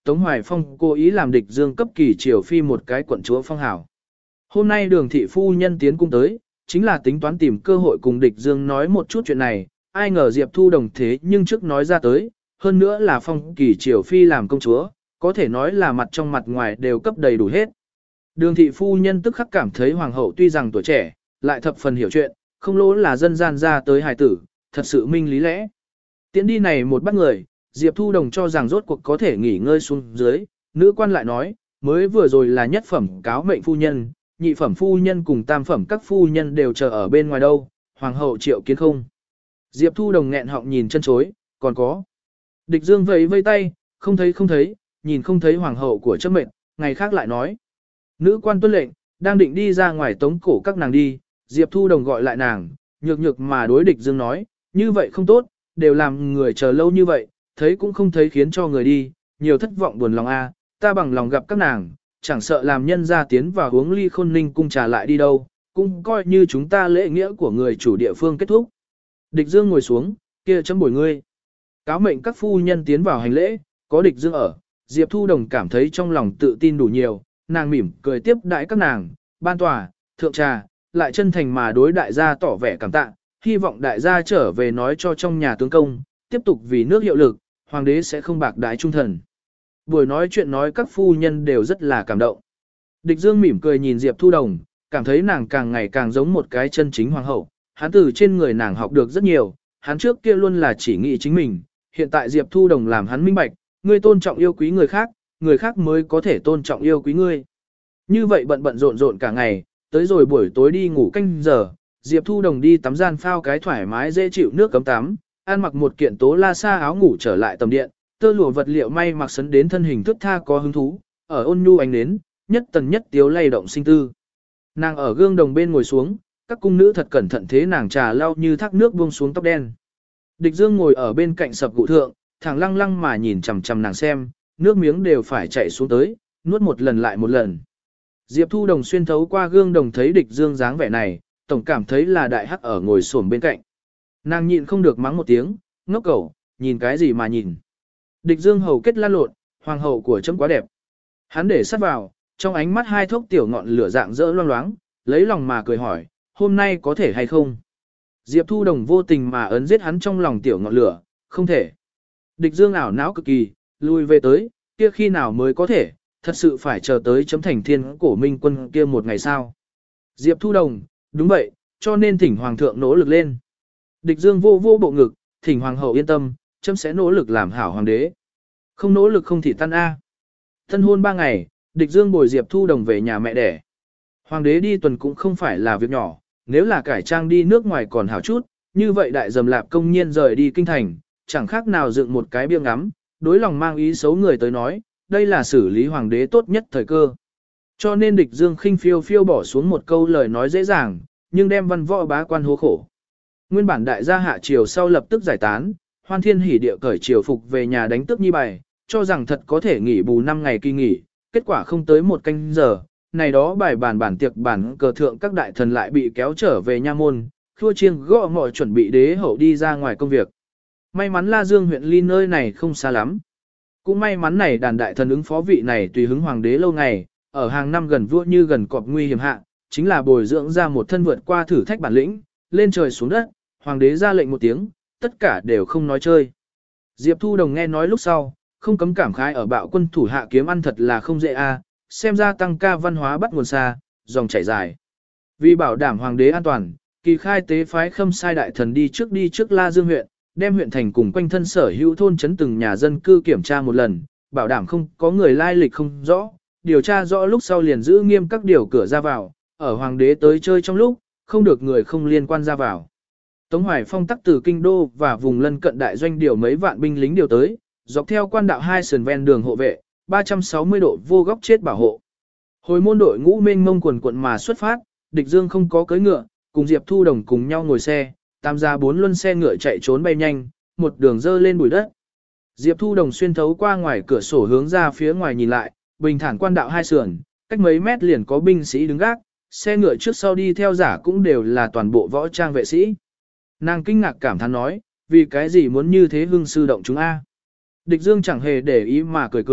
Tống Hoài Phong cố ý làm địch dương cấp kỳ triều phi một cái quận chúa phong hảo. Hôm nay đường thị phu nhân tiến cung tới, chính là tính toán tìm cơ hội cùng địch dương nói một chút chuyện này, ai ngờ Diệp Thu Đồng thế nhưng trước nói ra tới, hơn nữa là phong kỳ triều phi làm công chúa, có thể nói là mặt trong mặt ngoài đều cấp đầy đủ hết. Đường thị phu nhân tức khắc cảm thấy hoàng hậu tuy rằng tuổi trẻ, lại thập phần hiểu chuyện, không lỗ là dân gian ra tới hài tử, thật sự minh lý lẽ. Tiến đi này một bắt người, Diệp Thu Đồng cho rằng rốt cuộc có thể nghỉ ngơi xuống dưới, nữ quan lại nói, mới vừa rồi là nhất phẩm cáo mệnh phu nhân, nhị phẩm phu nhân cùng tam phẩm các phu nhân đều chờ ở bên ngoài đâu, hoàng hậu triệu kiến không. Diệp Thu Đồng nghẹn họng nhìn chân chối, còn có. Địch Dương vẫy vây tay, không thấy không thấy, nhìn không thấy hoàng hậu của chấm mệnh, ngày khác lại nói. Nữ quan tuân lệnh, đang định đi ra ngoài tống cổ các nàng đi, Diệp Thu Đồng gọi lại nàng, nhược nhược mà đối địch Dương nói, như vậy không tốt, đều làm người chờ lâu như vậy, thấy cũng không thấy khiến cho người đi, nhiều thất vọng buồn lòng a, ta bằng lòng gặp các nàng, chẳng sợ làm nhân gia tiến vào uống ly khôn ninh cung trà lại đi đâu, cũng coi như chúng ta lễ nghĩa của người chủ địa phương kết thúc. Địch Dương ngồi xuống, kia chấm bồi ngươi. Cáo mệnh các phu nhân tiến vào hành lễ, có địch Dương ở, Diệp Thu Đồng cảm thấy trong lòng tự tin đủ nhiều, nàng mỉm cười tiếp đãi các nàng, ban tòa, thượng trà, lại chân thành mà đối đại gia tỏ vẻ cảm tạ, hy vọng đại gia trở về nói cho trong nhà tướng công, tiếp tục vì nước hiệu lực, hoàng đế sẽ không bạc đái trung thần. Buổi nói chuyện nói các phu nhân đều rất là cảm động. Địch Dương mỉm cười nhìn Diệp Thu Đồng, cảm thấy nàng càng ngày càng giống một cái chân chính hoàng hậu, hắn từ trên người nàng học được rất nhiều, hắn trước kia luôn là chỉ nghĩ chính mình, hiện tại Diệp Thu Đồng làm hắn minh bạch, ngươi tôn trọng yêu quý người khác, người khác mới có thể tôn trọng yêu quý ngươi. Như vậy bận bận rộn rộn cả ngày, tới rồi buổi tối đi ngủ canh giờ, Diệp Thu Đồng đi tắm gian phao cái thoải mái dễ chịu nước cấm tắm, ăn mặc một kiện tố la sa áo ngủ trở lại tầm điện, tơ lụa vật liệu may mặc sấn đến thân hình thướt tha có hứng thú, ở ôn nhu ánh nến, nhất tần nhất tiếu lay động sinh tư. Nàng ở gương đồng bên ngồi xuống, các cung nữ thật cẩn thận thế nàng trà lau như thác nước buông xuống tóc đen. Địch Dương ngồi ở bên cạnh sập cụ thượng, thẳng lăng lăng mà nhìn chằm chằm nàng xem, nước miếng đều phải chảy xuống tới, nuốt một lần lại một lần. Diệp Thu Đồng xuyên thấu qua gương đồng thấy Địch Dương dáng vẻ này, tổng cảm thấy là đại hắc ở ngồi xổm bên cạnh. Nàng nhịn không được mắng một tiếng, ngốc cẩu, nhìn cái gì mà nhìn. Địch Dương hầu kết lan lộn, hoàng hậu của chấm quá đẹp. Hắn để sát vào, trong ánh mắt hai thốc tiểu ngọn lửa dạng rỡ loang loáng, lấy lòng mà cười hỏi, hôm nay có thể hay không? Diệp Thu Đồng vô tình mà ấn giết hắn trong lòng tiểu ngọn lửa, không thể. Địch Dương ảo não cực kỳ, lui về tới, kia khi nào mới có thể, thật sự phải chờ tới chấm thành thiên cổ minh quân kia một ngày sao. Diệp Thu Đồng, đúng vậy, cho nên thỉnh hoàng thượng nỗ lực lên. Địch Dương vô vô bộ ngực, thỉnh hoàng hậu yên tâm, chấm sẽ nỗ lực làm hảo hoàng đế. Không nỗ lực không thì tan a. Tân hôn ba ngày, Địch Dương bồi Diệp Thu Đồng về nhà mẹ đẻ. Hoàng đế đi tuần cũng không phải là việc nhỏ, nếu là cải trang đi nước ngoài còn hảo chút, như vậy đại dầm lạp công nhiên rời đi kinh thành, chẳng khác nào dựng một cái bia ngắm, đối lòng mang ý xấu người tới nói, đây là xử lý hoàng đế tốt nhất thời cơ. Cho nên Địch Dương khinh phiêu phiêu bỏ xuống một câu lời nói dễ dàng, nhưng đem văn võ bá quan hố khổ. Nguyên bản đại gia hạ triều sau lập tức giải tán, Hoan Thiên hỉ địa cởi triều phục về nhà đánh tước nhi bài, cho rằng thật có thể nghỉ bù năm ngày kỳ nghỉ, kết quả không tới một canh giờ, này đó bài bản bản tiệc bản cờ thượng các đại thần lại bị kéo trở về nha môn, khua chiêng gõ mọi chuẩn bị đế hậu đi ra ngoài công việc. May mắn La Dương huyện ly nơi này không xa lắm. Cũng may mắn này đàn đại thần ứng phó vị này tùy hứng hoàng đế lâu ngày, ở hàng năm gần vua như gần cọp nguy hiểm hạ, chính là bồi dưỡng ra một thân vượt qua thử thách bản lĩnh, lên trời xuống đất, hoàng đế ra lệnh một tiếng, tất cả đều không nói chơi. Diệp Thu Đồng nghe nói lúc sau, không cấm cảm khái ở bạo quân thủ hạ kiếm ăn thật là không dễ a, xem ra tăng ca văn hóa bắt nguồn xa, dòng chảy dài. Vì bảo đảm hoàng đế an toàn, kỳ khai tế phái khâm sai đại thần đi trước đi trước La Dương huyện, đem huyện thành cùng quanh thân sở hữu thôn trấn từng nhà dân cư kiểm tra một lần, bảo đảm không có người lai lịch không rõ, điều tra rõ lúc sau liền giữ nghiêm các điều cửa ra vào, ở hoàng đế tới chơi trong lúc, không được người không liên quan ra vào. Tống Hoài Phong tắc từ kinh đô và vùng lân cận đại doanh điều mấy vạn binh lính điều tới, dọc theo quan đạo hai sườn ven đường hộ vệ, ba trăm sáu mươi độ vô góc chết bảo hộ. Hồi môn đội ngũ mênh mông quần quận mà xuất phát, Địch Dương không có cưỡi ngựa, cùng Diệp Thu Đồng cùng nhau ngồi xe, tam gia bốn luân xe ngựa chạy trốn bay nhanh, một đường dơ lên bụi đất. Diệp Thu Đồng xuyên thấu qua ngoài cửa sổ hướng ra phía ngoài nhìn lại, bình thản quan đạo hai sườn, cách mấy mét liền có binh sĩ đứng gác, xe ngựa trước sau đi theo giả cũng đều là toàn bộ võ trang vệ sĩ. Nàng kinh ngạc cảm thán nói, vì cái gì muốn như thế hưng sư động chúng A. Địch Dương chẳng hề để ý mà cười cười,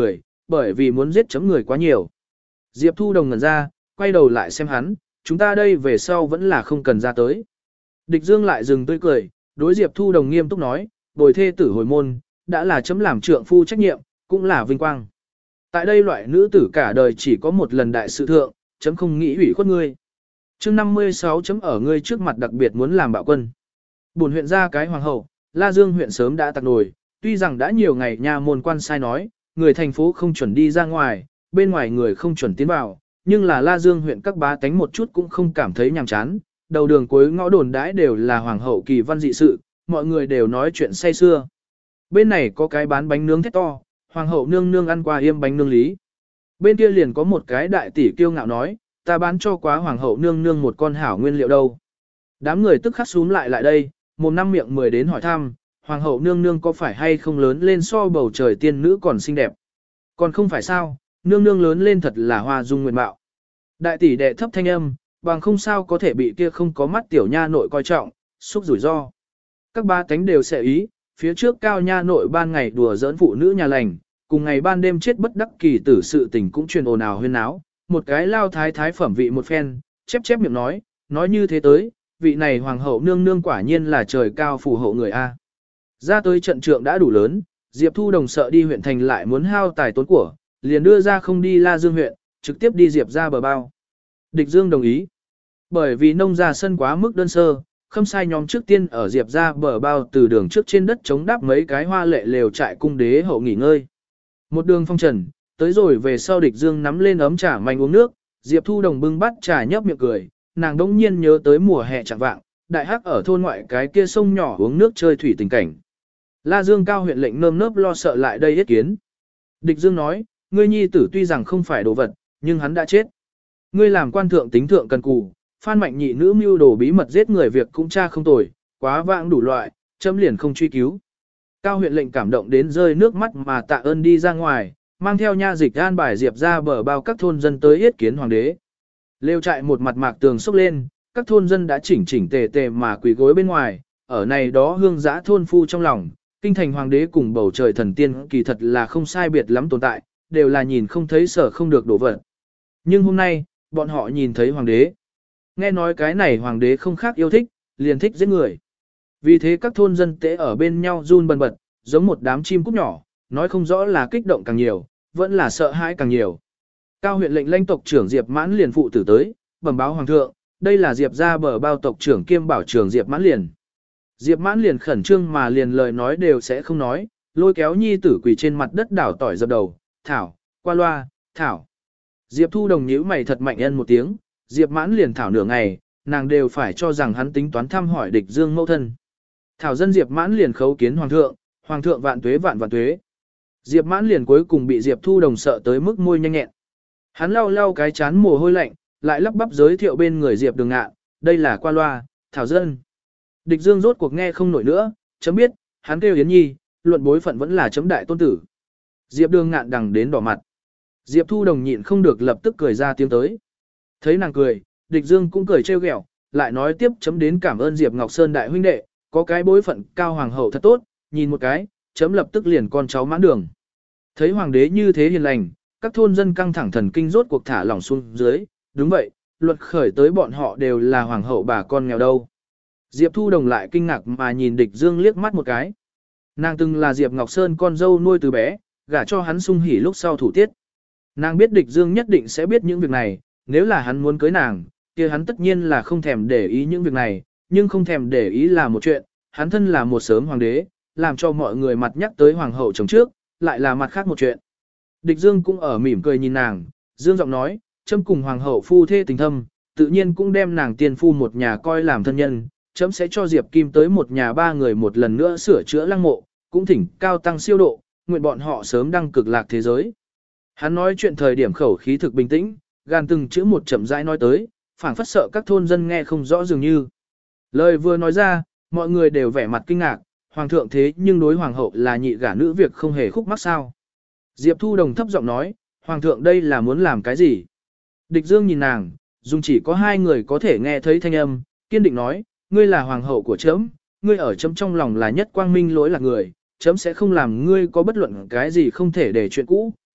bởi vì muốn giết chấm người quá nhiều. Diệp Thu Đồng ngẩn ra, quay đầu lại xem hắn, chúng ta đây về sau vẫn là không cần ra tới. Địch Dương lại dừng tươi cười, đối Diệp Thu Đồng nghiêm túc nói, bồi thê tử hồi môn, đã là chấm làm trượng phu trách nhiệm, cũng là vinh quang. Tại đây loại nữ tử cả đời chỉ có một lần đại sự thượng, chấm không nghĩ hủy khuất ngươi. Chương năm mươi sáu chấm ở ngươi trước mặt đặc biệt muốn làm bạo quân. Buồn huyện ra cái hoàng hậu, La Dương huyện sớm đã tạc nổi, tuy rằng đã nhiều ngày nha môn quan sai nói, người thành phố không chuẩn đi ra ngoài, bên ngoài người không chuẩn tiến vào, nhưng là La Dương huyện các bá tánh một chút cũng không cảm thấy nhàm chán, đầu đường cuối ngõ đồn đãi đều là hoàng hậu kỳ văn dị sự, mọi người đều nói chuyện say xưa. Bên này có cái bán bánh nướng thét to, hoàng hậu nương nương ăn qua yêm bánh nướng lý. Bên kia liền có một cái đại tỷ kiêu ngạo nói, ta bán cho quá hoàng hậu nương nương một con hảo nguyên liệu đâu. Đám người tức khắc xuống lại lại đây, mồm năm miệng mười đến hỏi thăm, hoàng hậu nương nương có phải hay không lớn lên so bầu trời tiên nữ còn xinh đẹp. Còn không phải sao, nương nương lớn lên thật là hoa dung nguyện bạo. Đại tỷ đệ thấp thanh âm, bằng không sao có thể bị kia không có mắt tiểu nha nội coi trọng, xúc rủi ro. Các ba cánh đều sẽ ý, phía trước cao nha nội ban ngày đùa giỡn phụ nữ nhà lành, cùng ngày ban đêm chết bất đắc kỳ tử sự tình cũng truyền ồn ào huyên náo, một cái lao thái thái phẩm vị một phen, chép chép miệng nói, nói như thế tới, vị này hoàng hậu nương nương quả nhiên là trời cao phù hộ người A. Ra tới trận trượng đã đủ lớn, Diệp Thu Đồng sợ đi huyện thành lại muốn hao tài tốn của, liền đưa ra không đi La Dương huyện, trực tiếp đi Diệp ra bờ bao. Địch Dương đồng ý. Bởi vì nông gia sân quá mức đơn sơ, khâm sai nhóm trước tiên ở Diệp ra bờ bao từ đường trước trên đất chống đáp mấy cái hoa lệ lều trại cung đế hậu nghỉ ngơi. Một đường phong trần, tới rồi về sau Địch Dương nắm lên ấm trà manh uống nước, Diệp Thu Đồng bưng bắt trà nhấp miệng cười, nàng đống nhiên nhớ tới mùa hè chẳng vạng, đại hắc ở thôn ngoại cái kia sông nhỏ uống nước chơi thủy tình cảnh. La Dương cao huyện lệnh nơm nớp lo sợ lại đây yết kiến. Địch Dương nói, ngươi nhi tử tuy rằng không phải đồ vật, nhưng hắn đã chết. Ngươi làm quan thượng tính thượng cần cù, Phan Mạnh nhị nữ mưu đồ bí mật giết người việc cũng tra không tồi, quá vãng đủ loại, chấm liền không truy cứu. Cao huyện lệnh cảm động đến rơi nước mắt mà tạ ơn đi ra ngoài, mang theo nha dịch an bài Diệp ra bờ bao các thôn dân tới yết kiến hoàng đế. Lêu trại một mặt mạc tường sốc lên, các thôn dân đã chỉnh chỉnh tề tề mà quỳ gối bên ngoài, ở này đó hương giã thôn phu trong lòng, kinh thành hoàng đế cùng bầu trời thần tiên kỳ thật là không sai biệt lắm tồn tại, đều là nhìn không thấy sở không được đổ vật. Nhưng hôm nay, bọn họ nhìn thấy hoàng đế. Nghe nói cái này hoàng đế không khác yêu thích, liền thích giết người. Vì thế các thôn dân tế ở bên nhau run bần bật, giống một đám chim cút nhỏ, nói không rõ là kích động càng nhiều, vẫn là sợ hãi càng nhiều. Cao huyện lệnh lãnh tộc trưởng Diệp Mãn liền phụ tử tới, bẩm báo hoàng thượng, đây là Diệp gia bờ bao tộc trưởng kiêm bảo trưởng Diệp Mãn liền. Diệp Mãn liền khẩn trương mà liền lời nói đều sẽ không nói, lôi kéo nhi tử quỳ trên mặt đất đảo tỏi dập đầu, thảo, qua loa, thảo. Diệp Thu Đồng nhíu mày thật mạnh ân một tiếng, Diệp Mãn liền thảo nửa ngày, nàng đều phải cho rằng hắn tính toán thăm hỏi Địch Dương mẫu thân. Thảo dân Diệp Mãn liền khấu kiến hoàng thượng, hoàng thượng vạn tuế vạn vạn tuế. Diệp Mãn liền cuối cùng bị Diệp Thu Đồng sợ tới mức môi nhanh nhẹn. Hắn lau lau cái chán mồ hôi lạnh, lại lắp bắp giới thiệu bên người Diệp Đường Ngạn, đây là qua loa, thảo dân. Địch Dương rốt cuộc nghe không nổi nữa, chấm biết, hắn kêu Yến Nhi, luận bối phận vẫn là chấm đại tôn tử. Diệp Đường Ngạn đằng đến đỏ mặt. Diệp Thu Đồng nhịn không được lập tức cười ra tiếng tới. Thấy nàng cười, Địch Dương cũng cười trêu ghẹo, lại nói tiếp chấm đến cảm ơn Diệp Ngọc Sơn đại huynh đệ, có cái bối phận cao hoàng hậu thật tốt, nhìn một cái, chấm lập tức liền con cháu mãn đường. Thấy hoàng đế như thế hiền lành, các thôn dân căng thẳng thần kinh rốt cuộc thả lỏng xuống dưới, đúng vậy, luật khởi tới bọn họ đều là hoàng hậu bà con nghèo đâu. Diệp Thu Đồng lại kinh ngạc mà nhìn Địch Dương liếc mắt một cái. Nàng từng là Diệp Ngọc Sơn con dâu nuôi từ bé, gả cho hắn sung hỉ lúc sau thủ tiết. Nàng biết Địch Dương nhất định sẽ biết những việc này, nếu là hắn muốn cưới nàng, kia hắn tất nhiên là không thèm để ý những việc này, nhưng không thèm để ý là một chuyện, hắn thân là một sớm hoàng đế, làm cho mọi người mặt nhắc tới hoàng hậu chồng trước, lại là mặt khác một chuyện. Địch Dương cũng ở mỉm cười nhìn nàng, Dương giọng nói, chấm cùng hoàng hậu phu thê tình thâm, tự nhiên cũng đem nàng tiên phu một nhà coi làm thân nhân, chấm sẽ cho Diệp Kim tới một nhà ba người một lần nữa sửa chữa lăng mộ, cũng thỉnh cao tăng siêu độ, nguyện bọn họ sớm đăng cực lạc thế giới. Hắn nói chuyện thời điểm khẩu khí thực bình tĩnh, gan từng chữ một chậm rãi nói tới, phảng phất sợ các thôn dân nghe không rõ dường như. Lời vừa nói ra, mọi người đều vẻ mặt kinh ngạc, hoàng thượng thế nhưng đối hoàng hậu là nhị gả nữ việc không hề khúc mắc sao. Diệp Thu Đồng thấp giọng nói, hoàng thượng đây là muốn làm cái gì? Địch Dương nhìn nàng, dùng chỉ có hai người có thể nghe thấy thanh âm, kiên định nói, ngươi là hoàng hậu của chấm, ngươi ở chấm trong lòng là nhất quang minh lỗi lạc người, chấm sẽ không làm ngươi có bất luận cái gì không thể để chuyện cũ,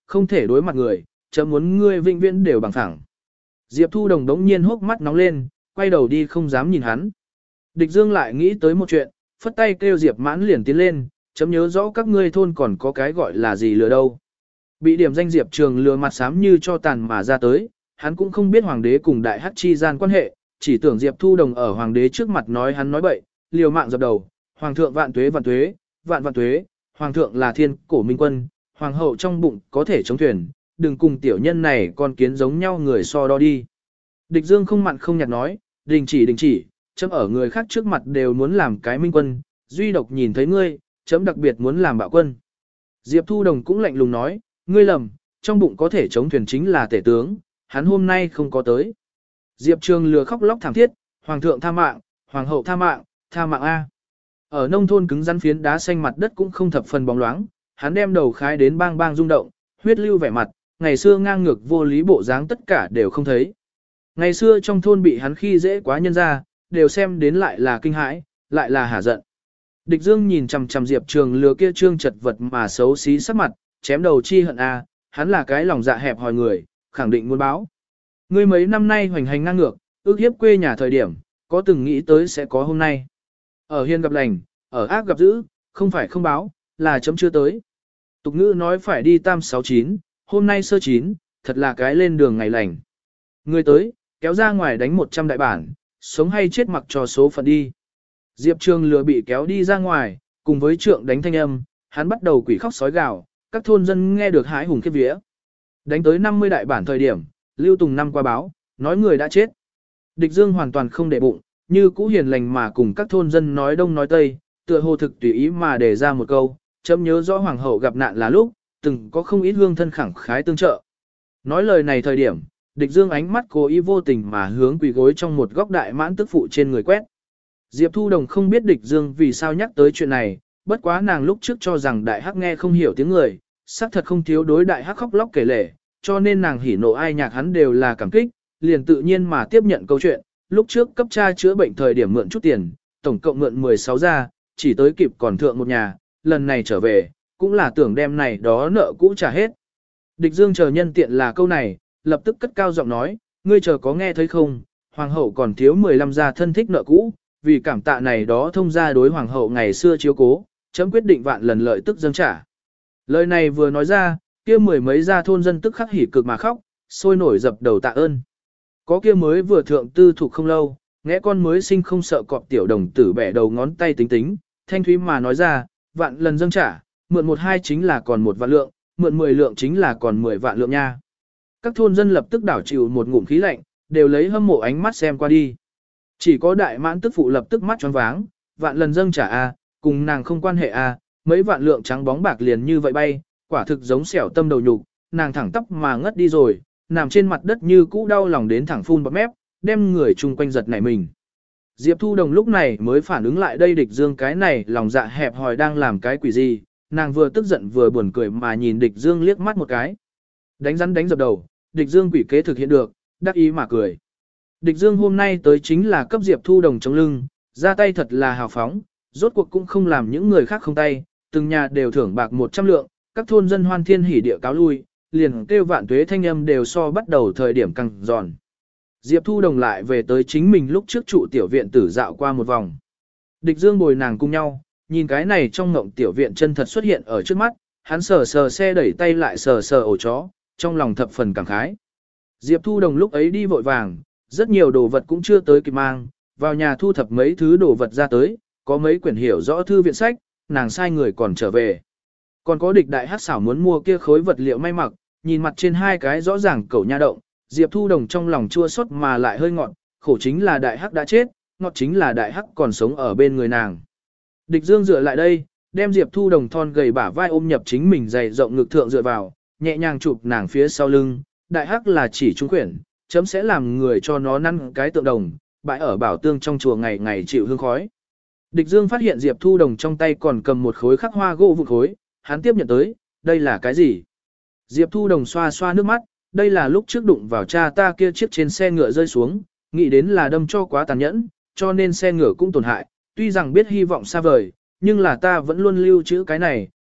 không thể đối mặt người, chấm muốn ngươi vĩnh viễn đều bằng thẳng. Diệp Thu Đồng đống nhiên hốc mắt nóng lên, quay đầu đi không dám nhìn hắn. Địch Dương lại nghĩ tới một chuyện, phất tay kêu Diệp Mãn liền tiến lên, chấm nhớ rõ các ngươi thôn còn có cái gọi là gì lừa đâu. Bị điểm danh Diệp Trường lừa mặt xám như cho tàn mà ra tới, hắn cũng không biết hoàng đế cùng đại hắc chi gian quan hệ, chỉ tưởng Diệp Thu Đồng ở hoàng đế trước mặt nói hắn nói bậy, liều mạng dập đầu, hoàng thượng vạn tuế vạn tuế, vạn vạn tuế, hoàng thượng là thiên cổ minh quân, hoàng hậu trong bụng có thể chống thuyền, đừng cùng tiểu nhân này con kiến giống nhau người so đo đi. Địch Dương không mặn không nhạt nói, đình chỉ đình chỉ, chấm ở người khác trước mặt đều muốn làm cái minh quân, duy độc nhìn thấy ngươi, chấm đặc biệt muốn làm bạo quân. Diệp Thu Đồng cũng lạnh lùng nói, ngươi lầm, trong bụng có thể chống thuyền chính là tể tướng, hắn hôm nay không có tới. Diệp Trường lừa khóc lóc thảm thiết, hoàng thượng tha mạng, hoàng hậu tha mạng, tha mạng A. Ở nông thôn cứng rắn phiến đá xanh mặt đất cũng không thập phần bóng loáng, hắn đem đầu khái đến bang bang rung động, huyết lưu vẻ mặt, ngày xưa ngang ngược vô lý bộ dáng tất cả đều không thấy. Ngày xưa trong thôn bị hắn khi dễ quá nhân ra, đều xem đến lại là kinh hãi, lại là hả giận. Địch Dương nhìn chằm chằm Diệp Trường lừa kia trương chật vật mà xấu xí sắc mặt, chém đầu chi hận a, hắn là cái lòng dạ hẹp hòi người, khẳng định muốn báo. Ngươi mấy năm nay hoành hành ngang ngược, ước hiếp quê nhà thời điểm, có từng nghĩ tới sẽ có hôm nay. Ở hiền gặp lành, ở ác gặp dữ, không phải không báo, là chấm chưa tới. Tục ngữ nói phải đi tam sáu chín, hôm nay sơ chín, thật là cái lên đường ngày lành. Ngươi tới, kéo ra ngoài đánh một trăm đại bản, sống hay chết mặc cho số phận đi. Diệp Trường lừa bị kéo đi ra ngoài, cùng với trượng đánh thanh âm, hắn bắt đầu quỷ khóc sói gào, các thôn dân nghe được hái hùng khiếp vía. Đánh tới năm mươi đại bản thời điểm, Lưu Tùng năm qua báo, nói người đã chết. Địch Dương hoàn toàn không để bụng, như cũ hiền lành mà cùng các thôn dân nói đông nói tây, tựa hồ thực tùy ý mà đề ra một câu, chấm nhớ rõ hoàng hậu gặp nạn là lúc, từng có không ít hương thân khẳng khái tương trợ. Nói lời này thời điểm, Địch Dương ánh mắt cố ý vô tình mà hướng quỳ gối trong một góc đại mãn tức phụ trên người quét. Diệp Thu Đồng không biết Địch Dương vì sao nhắc tới chuyện này, bất quá nàng lúc trước cho rằng đại hắc nghe không hiểu tiếng người, xác thật không thiếu đối đại hắc khóc lóc kể lể, cho nên nàng hỉ nộ ai nhạc hắn đều là cảm kích, liền tự nhiên mà tiếp nhận câu chuyện, lúc trước cấp cha chữa bệnh thời điểm mượn chút tiền, tổng cộng mượn mười sáu ra, chỉ tới kịp còn thượng một nhà, lần này trở về, cũng là tưởng đem này đó nợ cũ trả hết. Địch Dương chờ nhân tiện là câu này, lập tức cất cao giọng nói, ngươi chờ có nghe thấy không, hoàng hậu còn thiếu mười lăm gia thân thích nợ cũ, vì cảm tạ này đó thông gia đối hoàng hậu ngày xưa chiếu cố, chấm quyết định vạn lần lợi tức dâng trả. Lời này vừa nói ra, kia mười mấy gia thôn dân tức khắc hỉ cực mà khóc, sôi nổi dập đầu tạ ơn. Có kia mới vừa thượng tư thuộc không lâu, nghe con mới sinh không sợ cọp tiểu đồng tử bẻ đầu ngón tay tính tính, thanh thúy mà nói ra, vạn lần dâng trả, mượn một hai chính là còn một vạn lượng, mượn mười lượng chính là còn mười vạn lượng nha. Các thôn dân lập tức đảo chịu một ngụm khí lạnh, đều lấy hâm mộ ánh mắt xem qua đi. Chỉ có đại mãn tức phụ lập tức mắt choáng váng, vạn lần dâng trả a, cùng nàng không quan hệ a, mấy vạn lượng trắng bóng bạc liền như vậy bay, quả thực giống xẻo tâm đầu nhục, nàng thẳng tóc mà ngất đi rồi, nằm trên mặt đất như cũ đau lòng đến thẳng phun bọt mép, đem người chung quanh giật nảy mình. Diệp Thu Đồng lúc này mới phản ứng lại đây Địch Dương cái này lòng dạ hẹp hòi đang làm cái quỷ gì, nàng vừa tức giận vừa buồn cười mà nhìn Địch Dương liếc mắt một cái. Đánh rắn đánh dập đầu, Địch Dương quỷ kế thực hiện được, đắc ý mà cười. Địch Dương hôm nay tới chính là cấp Diệp Thu Đồng chống lưng, ra tay thật là hào phóng, rốt cuộc cũng không làm những người khác không tay, từng nhà đều thưởng bạc một trăm lượng, các thôn dân hoan thiên hỉ địa cáo lui, liền kêu vạn tuế thanh âm đều so bắt đầu thời điểm căng giòn. Diệp Thu Đồng lại về tới chính mình lúc trước trụ tiểu viện tử dạo qua một vòng. Địch Dương bồi nàng cùng nhau, nhìn cái này trong ngộng tiểu viện chân thật xuất hiện ở trước mắt, hắn sờ sờ xe đẩy tay lại sờ sờ ổ chó, trong lòng thập phần cảm khái. Diệp Thu Đồng lúc ấy đi vội vàng, rất nhiều đồ vật cũng chưa tới kịp mang, vào nhà thu thập mấy thứ đồ vật ra tới, có mấy quyển hiểu rõ thư viện sách, nàng sai người còn trở về. Còn có Địch đại hắc xảo muốn mua kia khối vật liệu may mặc, nhìn mặt trên hai cái rõ ràng cẩu nha động, Diệp Thu Đồng trong lòng chua xót mà lại hơi ngọt, khổ chính là đại hắc đã chết, ngọt chính là đại hắc còn sống ở bên người nàng. Địch Dương dựa lại đây, đem Diệp Thu Đồng thon gầy bả vai ôm nhập chính mình dày rộng ngực thượng dựa vào, nhẹ nhàng chụp nàng phía sau lưng, đại hắc là chỉ trung quyển, chấm sẽ làm người cho nó năn cái tượng đồng, bãi ở bảo tương trong chùa ngày ngày chịu hương khói. Địch Dương phát hiện Diệp Thu Đồng trong tay còn cầm một khối khắc hoa gỗ vụn khối, hắn tiếp nhận tới, đây là cái gì? Diệp Thu Đồng xoa xoa nước mắt, đây là lúc trước đụng vào cha ta kia chiếc trên xe ngựa rơi xuống, nghĩ đến là đâm cho quá tàn nhẫn, cho nên xe ngựa cũng tổn hại, tuy rằng biết hy vọng xa vời, nhưng là ta vẫn luôn lưu trữ cái này,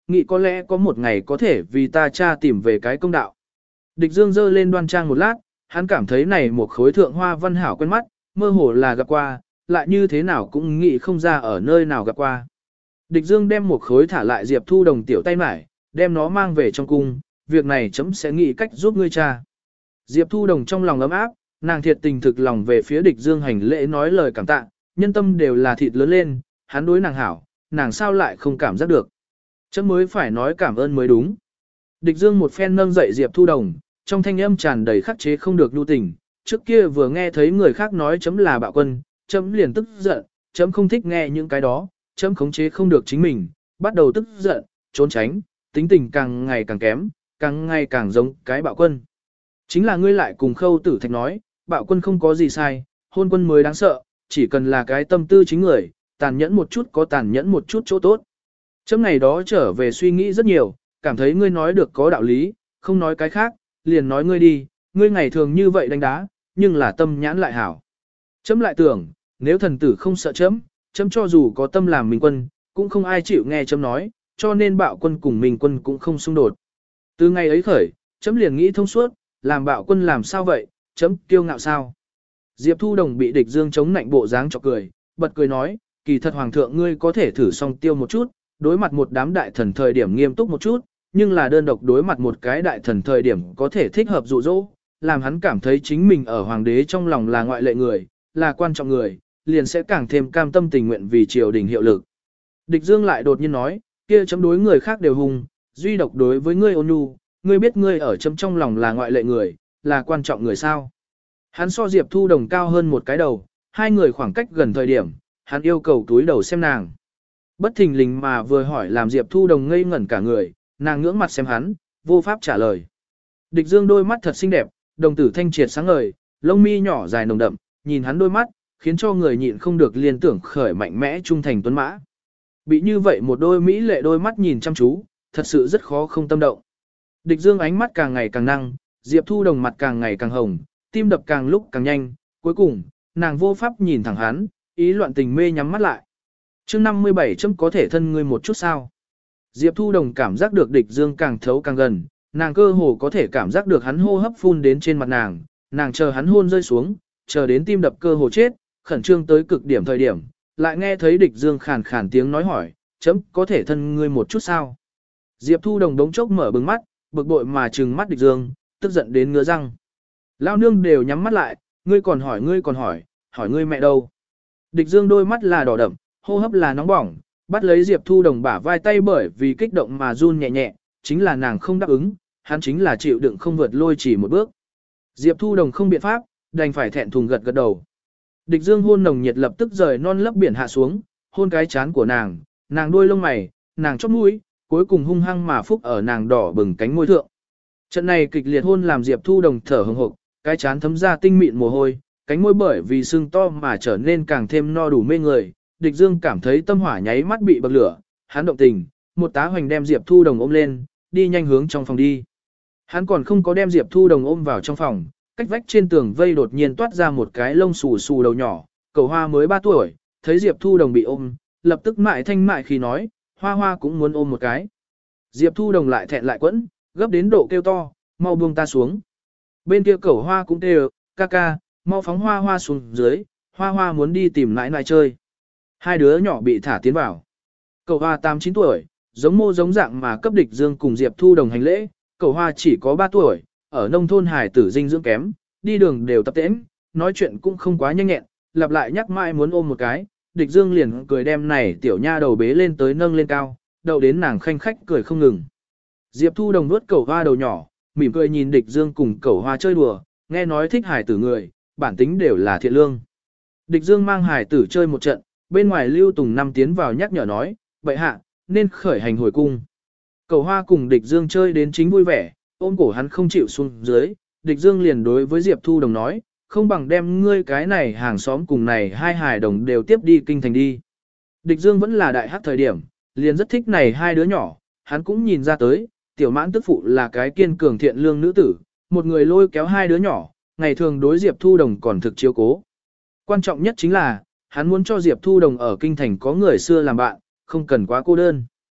nghĩ có lẽ có một ngày có thể vì ta cha tìm về cái công đạo. Địch Dương giơ lên đoan trang một lát, hắn cảm thấy này một khối thượng hoa văn hảo quen mắt, mơ hồ là gặp qua, lại như thế nào cũng nghĩ không ra ở nơi nào gặp qua. Địch Dương đem một khối thả lại Diệp Thu Đồng tiểu tay mải, đem nó mang về trong cung, việc này chấm sẽ nghĩ cách giúp ngươi cha. Diệp Thu Đồng trong lòng ấm áp, nàng thiệt tình thực lòng về phía Địch Dương hành lễ nói lời cảm tạ, nhân tâm đều là thịt lớn lên, hắn đối nàng hảo, nàng sao lại không cảm giác được. Chấm mới phải nói cảm ơn mới đúng. Địch Dương một phen nâng dậy Diệp Thu Đồng, trong thanh âm tràn đầy khắc chế không được nhu tình, trước kia vừa nghe thấy người khác nói chấm là bạo quân, chấm liền tức giận, chấm không thích nghe những cái đó, chấm khống chế không được chính mình, bắt đầu tức giận, trốn tránh, tính tình càng ngày càng kém, càng ngày càng giống cái bạo quân. Chính là ngươi lại cùng Khâu Tử Thạch nói, bạo quân không có gì sai, hôn quân mới đáng sợ, chỉ cần là cái tâm tư chính người, tàn nhẫn một chút có tàn nhẫn một chút chỗ tốt. Chấm ngày đó trở về suy nghĩ rất nhiều, cảm thấy ngươi nói được có đạo lý, không nói cái khác, liền nói ngươi đi, ngươi ngày thường như vậy đánh đá, nhưng là tâm nhãn lại hảo. Chấm lại tưởng, nếu thần tử không sợ chấm, chấm cho dù có tâm làm minh quân, cũng không ai chịu nghe chấm nói, cho nên bạo quân cùng minh quân cũng không xung đột. Từ ngày ấy khởi, chấm liền nghĩ thông suốt, làm bạo quân làm sao vậy, chấm kiêu ngạo sao. Diệp Thu Đồng bị Địch Dương chống nạnh bộ dáng chọc cười, bật cười nói, kỳ thật hoàng thượng ngươi có thể thử song tiêu một chút, đối mặt một đám đại thần thời điểm nghiêm túc một chút, nhưng là đơn độc đối mặt một cái đại thần thời điểm có thể thích hợp dụ dỗ, làm hắn cảm thấy chính mình ở hoàng đế trong lòng là ngoại lệ người, là quan trọng người, liền sẽ càng thêm cam tâm tình nguyện vì triều đình hiệu lực. Địch Dương lại đột nhiên nói, kia chấm đối người khác đều hùng, duy độc đối với ngươi ôn nhu, ngươi biết ngươi ở chấm trong lòng là ngoại lệ người, là quan trọng người sao. Hắn so Diệp Thu Đồng cao hơn một cái đầu, hai người khoảng cách gần thời điểm, hắn yêu cầu túi đầu xem nàng. Bất thình lình mà vừa hỏi làm Diệp Thu Đồng ngây ngẩn cả người, nàng ngưỡng mặt xem hắn, vô pháp trả lời. Địch Dương đôi mắt thật xinh đẹp, đồng tử thanh triệt sáng ngời, lông mi nhỏ dài nồng đậm, nhìn hắn đôi mắt, khiến cho người nhịn không được liên tưởng khởi mạnh mẽ trung thành tuấn mã. Bị như vậy một đôi mỹ lệ đôi mắt nhìn chăm chú, thật sự rất khó không tâm động. Địch Dương ánh mắt càng ngày càng năng, Diệp Thu Đồng mặt càng ngày càng hồng, tim đập càng lúc càng nhanh, cuối cùng, nàng vô pháp nhìn thẳng hắn, ý loạn tình mê nhắm mắt lại. Chương năm mươi bảy chấm có thể thân ngươi một chút sao? Diệp Thu Đồng cảm giác được Địch Dương càng thấu càng gần, nàng cơ hồ có thể cảm giác được hắn hô hấp phun đến trên mặt nàng, nàng chờ hắn hôn rơi xuống, chờ đến tim đập cơ hồ chết, khẩn trương tới cực điểm thời điểm, lại nghe thấy Địch Dương khàn khàn tiếng nói hỏi, chấm có thể thân ngươi một chút sao? Diệp Thu Đồng đống chốc mở bừng mắt, bực bội mà trừng mắt Địch Dương, tức giận đến ngứa răng. Lao nương đều nhắm mắt lại, ngươi còn hỏi ngươi còn hỏi, hỏi ngươi mẹ đâu? Địch Dương đôi mắt là đỏ đậm, hô hấp là nóng bỏng, bắt lấy Diệp Thu Đồng bả vai tay bởi vì kích động mà run nhẹ nhẹ, chính là nàng không đáp ứng, hắn chính là chịu đựng không vượt lôi chỉ một bước. Diệp Thu Đồng không biện pháp, đành phải thẹn thùng gật gật đầu. Địch Dương hôn nồng nhiệt lập tức rời non lấp biển hạ xuống, hôn cái chán của nàng, nàng đuôi lông mày, nàng chóp mũi, cuối cùng hung hăng mà phúc ở nàng đỏ bừng cánh môi thượng. Trận này kịch liệt hôn làm Diệp Thu Đồng thở hừng hực, cái chán thấm ra tinh mịn mồ hôi, cánh môi bởi vì sưng to mà trở nên càng thêm no đủ mê người. Địch Dương cảm thấy tâm hỏa nháy mắt bị bậc lửa, hắn động tình, một tá hoành đem Diệp Thu Đồng ôm lên, đi nhanh hướng trong phòng đi. Hắn còn không có đem Diệp Thu Đồng ôm vào trong phòng, cách vách trên tường vây đột nhiên toát ra một cái lông xù xù đầu nhỏ, Cầu Hoa mới ba tuổi, thấy Diệp Thu Đồng bị ôm, lập tức mại thanh mại khi nói, Hoa Hoa cũng muốn ôm một cái. Diệp Thu Đồng lại thẹn lại quẫn, gấp đến độ kêu to, mau buông ta xuống. Bên kia Cầu Hoa cũng kêu, ca ca, mau phóng Hoa Hoa xuống dưới, Hoa Hoa muốn đi tìm nãi nãi chơi. Hai đứa nhỏ bị thả tiến vào. Cầu Hoa tám chín tuổi, giống mô giống dạng mà cấp Địch Dương cùng Diệp Thu Đồng hành lễ, Cầu Hoa chỉ có ba tuổi, ở nông thôn hải tử dinh dưỡng kém, đi đường đều tập tễnh, nói chuyện cũng không quá nhanh nhẹn, lặp lại nhắc mãi muốn ôm một cái, Địch Dương liền cười đem này tiểu nha đầu bế lên tới nâng lên cao, đậu đến nàng khanh khách cười không ngừng. Diệp Thu Đồng nuốt Cầu Hoa đầu nhỏ, mỉm cười nhìn Địch Dương cùng Cầu Hoa chơi đùa, nghe nói thích hải tử người, bản tính đều là thiện lương. Địch Dương mang hải tử chơi một trận, bên ngoài Lưu Tùng Năm tiến vào nhắc nhở nói, bệ hạ, nên khởi hành hồi cung. Cầu Hoa cùng Địch Dương chơi đến chính vui vẻ, ôm cổ hắn không chịu xuống dưới, Địch Dương liền đối với Diệp Thu Đồng nói, không bằng đem ngươi cái này hàng xóm cùng này hai hài đồng đều tiếp đi kinh thành đi. Địch Dương vẫn là đại hắc thời điểm, liền rất thích này hai đứa nhỏ, hắn cũng nhìn ra tới, tiểu mãn tức phụ là cái kiên cường thiện lương nữ tử, một người lôi kéo hai đứa nhỏ, ngày thường đối Diệp Thu Đồng còn thực chiếu cố. Quan trọng nhất chính là, hắn muốn cho Diệp Thu Đồng ở kinh thành có người xưa làm bạn, không cần quá cô đơn.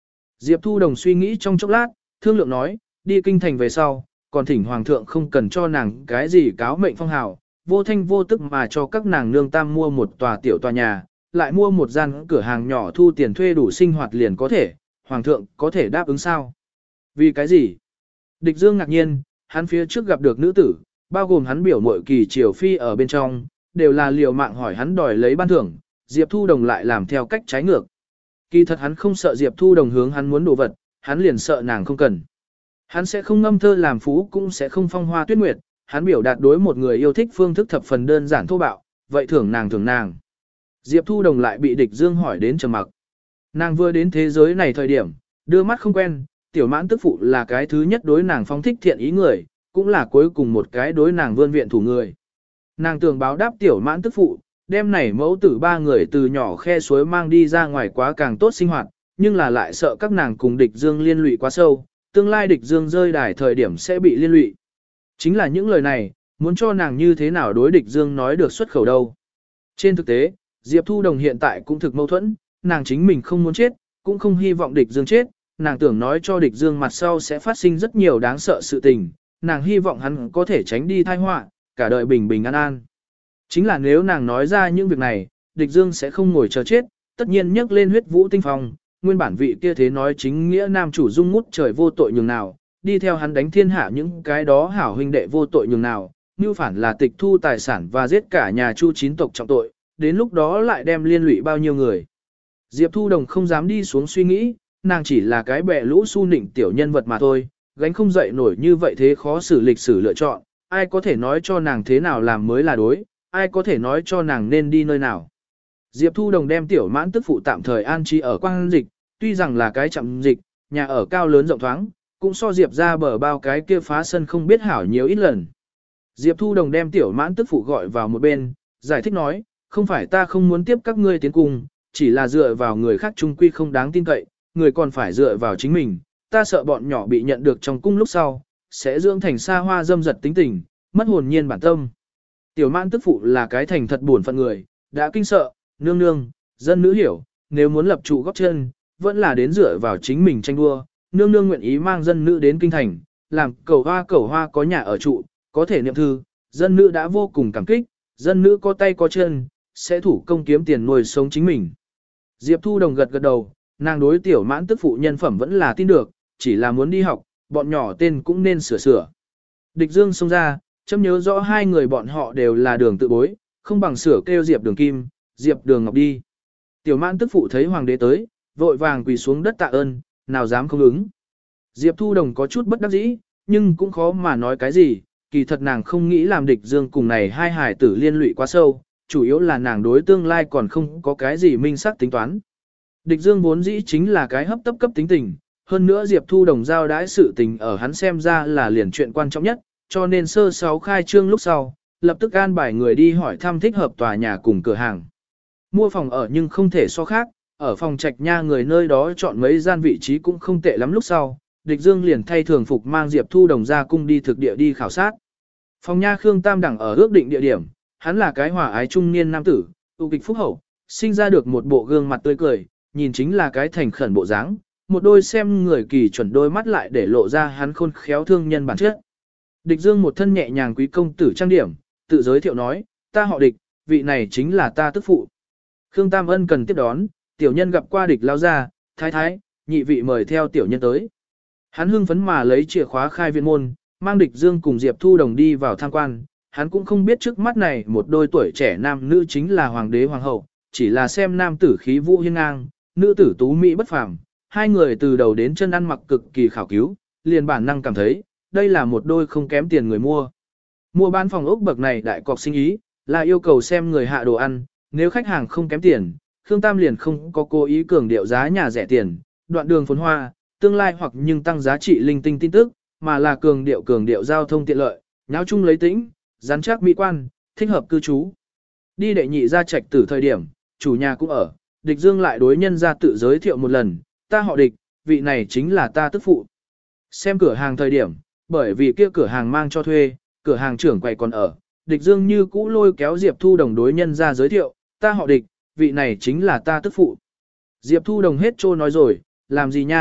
Diệp Thu Đồng suy nghĩ trong chốc lát, thương lượng nói, đi kinh thành về sau, còn thỉnh hoàng thượng không cần cho nàng cái gì cáo mệnh phong hào, vô thanh vô tức mà cho các nàng nương tam mua một tòa tiểu tòa nhà, lại mua một gian cửa hàng nhỏ thu tiền thuê đủ sinh hoạt liền có thể, hoàng thượng có thể đáp ứng sao? Vì cái gì? Địch Dương ngạc nhiên, hắn phía trước gặp được nữ tử, bao gồm hắn biểu muội Kỳ Triều Phi ở bên trong, đều là liều mạng hỏi hắn đòi lấy ban thưởng, Diệp Thu Đồng lại làm theo cách trái ngược. Kỳ thật hắn không sợ Diệp Thu Đồng hướng hắn muốn đồ vật, hắn liền sợ nàng không cần. Hắn sẽ không ngâm thơ làm phú cũng sẽ không phong hoa tuyết nguyệt, hắn biểu đạt đối một người yêu thích phương thức thập phần đơn giản thô bạo, vậy thưởng nàng thưởng nàng. Diệp Thu Đồng lại bị Địch Dương hỏi đến trầm mặc. Nàng vừa đến thế giới này thời điểm, đưa mắt không quen, tiểu mãn tức phụ là cái thứ nhất đối nàng phong thích thiện ý người, cũng là cuối cùng một cái đối nàng vươn viện thủ người. Nàng tưởng báo đáp tiểu mãn tức phụ, đêm này mẫu tử ba người từ nhỏ khe suối mang đi ra ngoài quá càng tốt sinh hoạt, nhưng là lại sợ các nàng cùng Địch Dương liên lụy quá sâu, tương lai Địch Dương rơi đài thời điểm sẽ bị liên lụy. Chính là những lời này, muốn cho nàng như thế nào đối Địch Dương nói được xuất khẩu đâu. Trên thực tế, Diệp Thu Đồng hiện tại cũng thực mâu thuẫn, nàng chính mình không muốn chết, cũng không hy vọng Địch Dương chết, nàng tưởng nói cho Địch Dương mặt sau sẽ phát sinh rất nhiều đáng sợ sự tình, nàng hy vọng hắn có thể tránh đi tai họa, cả đời bình bình an an. Chính là nếu nàng nói ra những việc này, Địch Dương sẽ không ngồi chờ chết, tất nhiên nhấc lên huyết vũ tinh phong, nguyên bản vị kia thế nói chính nghĩa nam chủ dung ngút trời vô tội nhường nào, đi theo hắn đánh thiên hạ những cái đó hảo huynh đệ vô tội nhường nào, như phản là tịch thu tài sản và giết cả nhà Chu chín tộc trọng tội, đến lúc đó lại đem liên lụy bao nhiêu người. Diệp Thu Đồng không dám đi xuống suy nghĩ, nàng chỉ là cái bè lũ su nịnh tiểu nhân vật mà thôi, gánh không dậy nổi như vậy thế khó xử lịch sử lựa chọn, ai có thể nói cho nàng thế nào làm mới là đối, ai có thể nói cho nàng nên đi nơi nào. Diệp Thu Đồng đem tiểu mãn tức phụ tạm thời an trí ở quang dịch, tuy rằng là cái chậm dịch, nhà ở cao lớn rộng thoáng, cũng so Diệp ra bờ bao cái kia phá sân không biết hảo nhiều ít lần. Diệp Thu Đồng đem tiểu mãn tức phụ gọi vào một bên, giải thích nói, không phải ta không muốn tiếp các ngươi tiến cùng, chỉ là dựa vào người khác trung quy không đáng tin cậy, người còn phải dựa vào chính mình, ta sợ bọn nhỏ bị nhận được trong cung lúc sau, sẽ dưỡng thành xa hoa dâm dật tính tình, mất hồn nhiên bản tâm. Tiểu mãn tức phụ là cái thành thật buồn phận người, đã kinh sợ, nương nương, dân nữ hiểu, nếu muốn lập trụ góp chân, vẫn là đến dựa vào chính mình tranh đua, nương nương nguyện ý mang dân nữ đến kinh thành, làm cầu hoa cầu hoa có nhà ở trụ, có thể niệm thư, dân nữ đã vô cùng cảm kích, dân nữ có tay có chân, sẽ thủ công kiếm tiền nuôi sống chính mình. Diệp Thu Đồng gật gật đầu, nàng đối tiểu mãn tức phụ nhân phẩm vẫn là tin được, chỉ là muốn đi học, bọn nhỏ tên cũng nên sửa sửa. Địch Dương xông ra, chấm nhớ rõ hai người bọn họ đều là đường tự bối, không bằng sửa kêu Diệp Đường Kim, Diệp Đường Ngọc đi. Tiểu mãn tức phụ thấy hoàng đế tới, vội vàng quỳ xuống đất tạ ơn, nào dám không ứng. Diệp Thu Đồng có chút bất đắc dĩ, nhưng cũng khó mà nói cái gì, kỳ thật nàng không nghĩ làm Địch Dương cùng này hai hài tử liên lụy quá sâu, chủ yếu là nàng đối tương lai còn không có cái gì minh xác tính toán. Địch Dương vốn dĩ chính là cái hấp tấp cấp tính tình, hơn nữa Diệp Thu Đồng giao đãi sự tình ở hắn xem ra là liền chuyện quan trọng nhất, cho nên sơ sáu khai trương lúc sau, lập tức an bài người đi hỏi thăm thích hợp tòa nhà cùng cửa hàng. Mua phòng ở nhưng không thể so khác, ở phòng trạch nha người nơi đó chọn mấy gian vị trí cũng không tệ lắm lúc sau, Địch Dương liền thay thường phục mang Diệp Thu Đồng ra cung đi thực địa đi khảo sát. Phòng nha Khương Tam đẳng ở ước định địa điểm, hắn là cái hòa ái trung niên nam tử, ưu kịch phúc hậu, sinh ra được một bộ gương mặt tươi cười, nhìn chính là cái thành khẩn bộ dáng, một đôi xem người kỳ chuẩn đôi mắt lại để lộ ra hắn khôn khéo thương nhân bản chất. Địch Dương một thân nhẹ nhàng quý công tử trang điểm, tự giới thiệu nói, ta họ Địch, vị này chính là ta tức phụ. Khương Tam ân cần tiếp đón, tiểu nhân gặp qua Địch lao ra, thái thái, nhị vị mời theo tiểu nhân tới. Hắn hưng phấn mà lấy chìa khóa khai viện môn, mang Địch Dương cùng Diệp Thu Đồng đi vào tham quan. Hắn cũng không biết trước mắt này một đôi tuổi trẻ nam nữ chính là hoàng đế hoàng hậu, chỉ là xem nam tử khí vũ hiên ngang, nữ tử tú mỹ bất phàm, hai người từ đầu đến chân ăn mặc cực kỳ khảo cứu, liền bản năng cảm thấy, đây là một đôi không kém tiền người mua. Mua bán phòng ốc bậc này đại cọc sinh ý, là yêu cầu xem người hạ đồ ăn, nếu khách hàng không kém tiền, Khương Tam liền không có cố ý cường điệu giá nhà rẻ tiền, đoạn đường phồn hoa, tương lai hoặc nhưng tăng giá trị linh tinh tin tức, mà là cường điệu cường điệu giao thông tiện lợi, nháo chung lấy tĩnh, rắn chắc mỹ quan, thích hợp cư trú. Đi đệ nhị ra trạch tử thời điểm, chủ nhà cũng ở, Địch Dương lại đối nhân ra tự giới thiệu một lần, ta họ Địch, vị này chính là ta tức phụ. Xem cửa hàng thời điểm, bởi vì kia cửa hàng mang cho thuê, cửa hàng trưởng quầy còn ở, Địch Dương như cũ lôi kéo Diệp Thu Đồng đối nhân ra giới thiệu, ta họ Địch, vị này chính là ta tức phụ. Diệp Thu Đồng hết trô nói rồi, làm gì nha,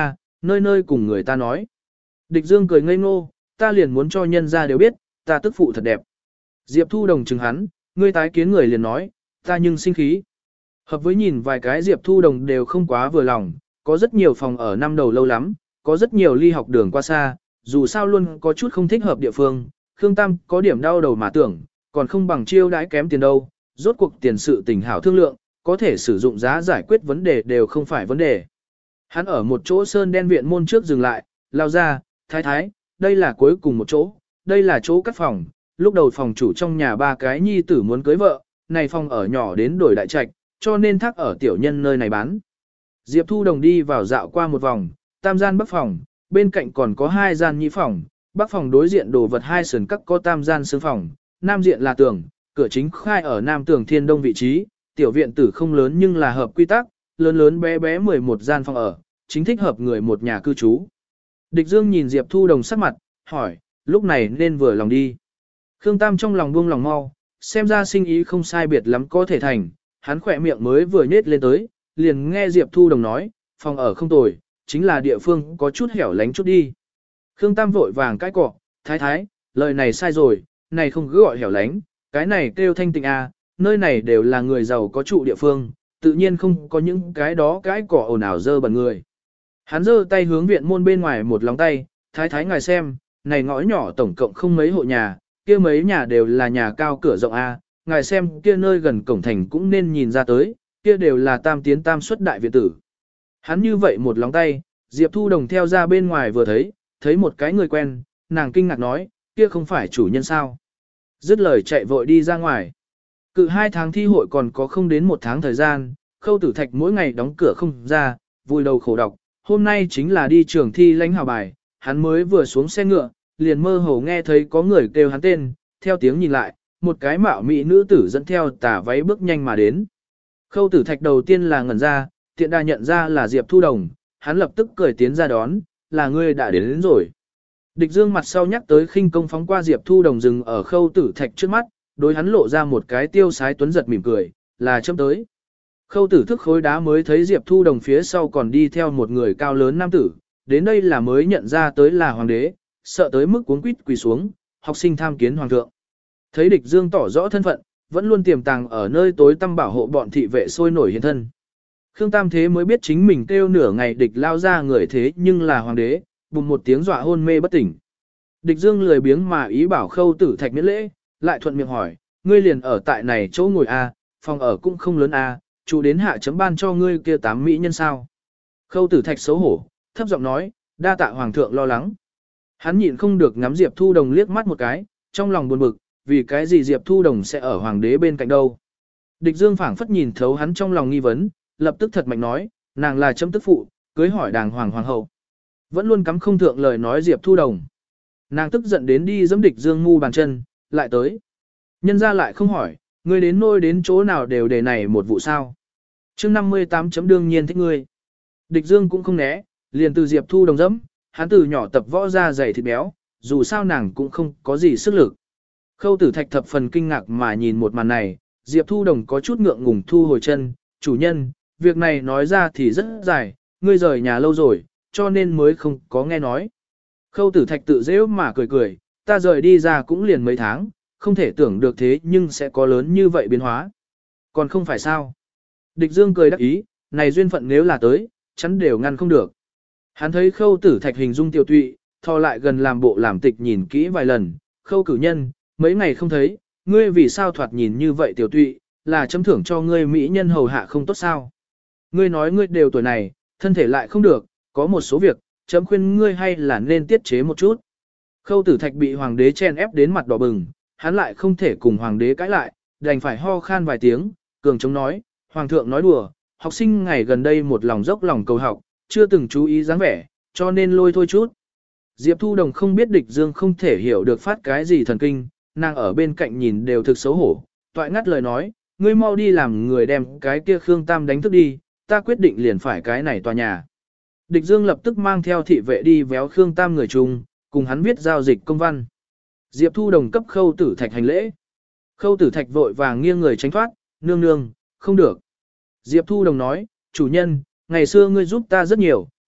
nơi nơi cùng người ta nói. Địch Dương cười ngây ngô, ta liền muốn cho nhân ra đều biết, ta tức phụ thật đẹp. Diệp Thu Đồng chừng hắn, ngươi tái kiến người liền nói, ta nhưng sinh khí. Hợp với nhìn vài cái Diệp Thu Đồng đều không quá vừa lòng, có rất nhiều phòng ở năm đầu lâu lắm, có rất nhiều ly học đường qua xa, dù sao luôn có chút không thích hợp địa phương, Khương Tam có điểm đau đầu mà tưởng, còn không bằng chiêu đãi kém tiền đâu, rốt cuộc tiền sự tình hảo thương lượng, có thể sử dụng giá giải quyết vấn đề đều không phải vấn đề. Hắn ở một chỗ sơn đen viện môn trước dừng lại, lao ra, thái thái, đây là cuối cùng một chỗ, đây là chỗ cắt phòng, lúc đầu phòng chủ trong nhà ba cái nhi tử muốn cưới vợ, này phòng ở nhỏ đến đổi đại trạch, cho nên thác ở tiểu nhân nơi này bán. Diệp Thu Đồng đi vào dạo qua một vòng, tam gian bắc phòng, bên cạnh còn có hai gian nhị phòng, bắc phòng đối diện đồ vật hai sườn các có tam gian xương phòng, nam diện là tường, cửa chính khai ở nam tường thiên đông vị trí, tiểu viện tử không lớn nhưng là hợp quy tắc, lớn lớn bé bé mười một gian phòng ở, chính thích hợp người một nhà cư trú. Địch Dương nhìn Diệp Thu Đồng sắc mặt, hỏi, lúc này nên vừa lòng đi. Khương Tam trong lòng buông lòng mau, xem ra sinh ý không sai biệt lắm có thể thành, hắn khỏe miệng mới vừa nhếch lên tới, liền nghe Diệp Thu Đồng nói, phòng ở không tồi, chính là địa phương có chút hẻo lánh chút đi. Khương Tam vội vàng cái cọ, thái thái, lời này sai rồi, này không cứ gọi hẻo lánh, cái này kêu thanh tịnh à, nơi này đều là người giàu có trụ địa phương, tự nhiên không có những cái đó cái cỏ ồn ào dơ bẩn người. Hắn giơ tay hướng viện môn bên ngoài một lòng tay, thái thái ngài xem, này ngõ nhỏ tổng cộng không mấy hộ nhà, kia mấy nhà đều là nhà cao cửa rộng a, ngài xem kia nơi gần cổng thành cũng nên nhìn ra tới, kia đều là tam tiến tam xuất đại viện tử. Hắn như vậy một lòng tay, Diệp Thu Đồng theo ra bên ngoài vừa thấy, thấy một cái người quen, nàng kinh ngạc nói, kia không phải chủ nhân sao. Dứt lời chạy vội đi ra ngoài. Cự hai tháng thi hội còn có không đến một tháng thời gian, Khâu Tử Thạch mỗi ngày đóng cửa không ra, vui đầu khổ đọc, hôm nay chính là đi trường thi lãnh hào bài, hắn mới vừa xuống xe ngựa, liền mơ hồ nghe thấy có người kêu hắn tên, theo tiếng nhìn lại, một cái mạo mỹ nữ tử dẫn theo tà váy bước nhanh mà đến. Khâu Tử Thạch đầu tiên là ngẩn ra, tiện đà nhận ra là Diệp Thu Đồng, hắn lập tức cười tiến ra đón, là ngươi đã đến, đến rồi. Địch Dương mặt sau nhắc tới khinh công phóng qua Diệp Thu Đồng dừng ở Khâu Tử Thạch trước mắt, đối hắn lộ ra một cái tiêu sái tuấn giật mỉm cười, là chấm tới. Khâu Tử thức khối đá mới thấy Diệp Thu Đồng phía sau còn đi theo một người cao lớn nam tử, đến đây là mới nhận ra tới là hoàng đế, sợ tới mức cuống quýt quỳ xuống, học sinh tham kiến hoàng thượng. Thấy Địch Dương tỏ rõ thân phận, vẫn luôn tiềm tàng ở nơi tối tăm bảo hộ bọn thị vệ sôi nổi hiện thân. Khương Tam thế mới biết chính mình kêu nửa ngày địch lao ra người thế nhưng là hoàng đế, bùng một tiếng dọa hôn mê bất tỉnh. Địch Dương lười biếng mà ý bảo Khâu Tử Thạch miễn lễ, lại thuận miệng hỏi, ngươi liền ở tại này chỗ ngồi a, phòng ở cũng không lớn a, chủ đến hạ chấm ban cho ngươi kia tám mỹ nhân sao? Khâu Tử Thạch xấu hổ, thấp giọng nói, đa tạ hoàng thượng lo lắng. Hắn nhịn không được ngắm Diệp Thu Đồng liếc mắt một cái, trong lòng buồn bực, vì cái gì Diệp Thu Đồng sẽ ở hoàng đế bên cạnh đâu? Địch Dương phảng phất nhìn thấu hắn trong lòng nghi vấn, lập tức thật mạnh nói, nàng là chấm tức phụ, cưới hỏi đàng hoàng hoàng hậu. Vẫn luôn cắm không thượng lời nói Diệp Thu Đồng. Nàng tức giận đến đi giẫm Địch Dương ngu bàn chân, lại tới. Nhân ra lại không hỏi, ngươi đến nôi đến chỗ nào đều đề này một vụ sao. Chương năm mươi tám chấm đương nhiên thích ngươi. Địch Dương cũng không né, liền từ Diệp Thu Đồng dẫm, hắn từ nhỏ tập võ ra dày thịt béo, dù sao nàng cũng không có gì sức lực. Khâu Tử Thạch thập phần kinh ngạc mà nhìn một màn này, Diệp Thu Đồng có chút ngượng ngùng thu hồi chân, chủ nhân, việc này nói ra thì rất dài, ngươi rời nhà lâu rồi, cho nên mới không có nghe nói. Khâu Tử Thạch tự dễ mà cười cười, ta rời đi ra cũng liền mấy tháng, không thể tưởng được thế nhưng sẽ có lớn như vậy biến hóa. Còn không phải sao? Địch Dương cười đắc ý, này duyên phận nếu là tới, chắn đều ngăn không được. Hắn thấy Khâu Tử Thạch hình dung tiêu tụy, thò lại gần làm bộ làm tịch nhìn kỹ vài lần, Khâu cử nhân, mấy ngày không thấy, ngươi vì sao thoạt nhìn như vậy tiểu tụy, là chấm thưởng cho ngươi mỹ nhân hầu hạ không tốt sao? Ngươi nói ngươi đều tuổi này, thân thể lại không được, có một số việc, chấm khuyên ngươi hay là nên tiết chế một chút. Khâu Tử Thạch bị hoàng đế chen ép đến mặt đỏ bừng, hắn lại không thể cùng hoàng đế cãi lại, đành phải ho khan vài tiếng, cường chống nói, hoàng thượng nói đùa, học sinh ngày gần đây một lòng dốc lòng cầu học, chưa từng chú ý dáng vẻ, cho nên lôi thôi chút. Diệp Thu Đồng không biết Địch Dương không thể hiểu được phát cái gì thần kinh, nàng ở bên cạnh nhìn đều thực xấu hổ, toại ngắt lời nói, ngươi mau đi làm người đem cái kia Khương Tam đánh thức đi, ta quyết định liền phải cái này tòa nhà. Địch Dương lập tức mang theo thị vệ đi véo Khương Tam người chung, cùng hắn viết giao dịch công văn. Diệp Thu Đồng cấp Khâu Tử Thạch hành lễ. Khâu Tử Thạch vội vàng nghiêng người tránh thoát, nương nương, không được. Diệp Thu Đồng nói, chủ nhân, ngày xưa ngươi giúp ta rất nhiều,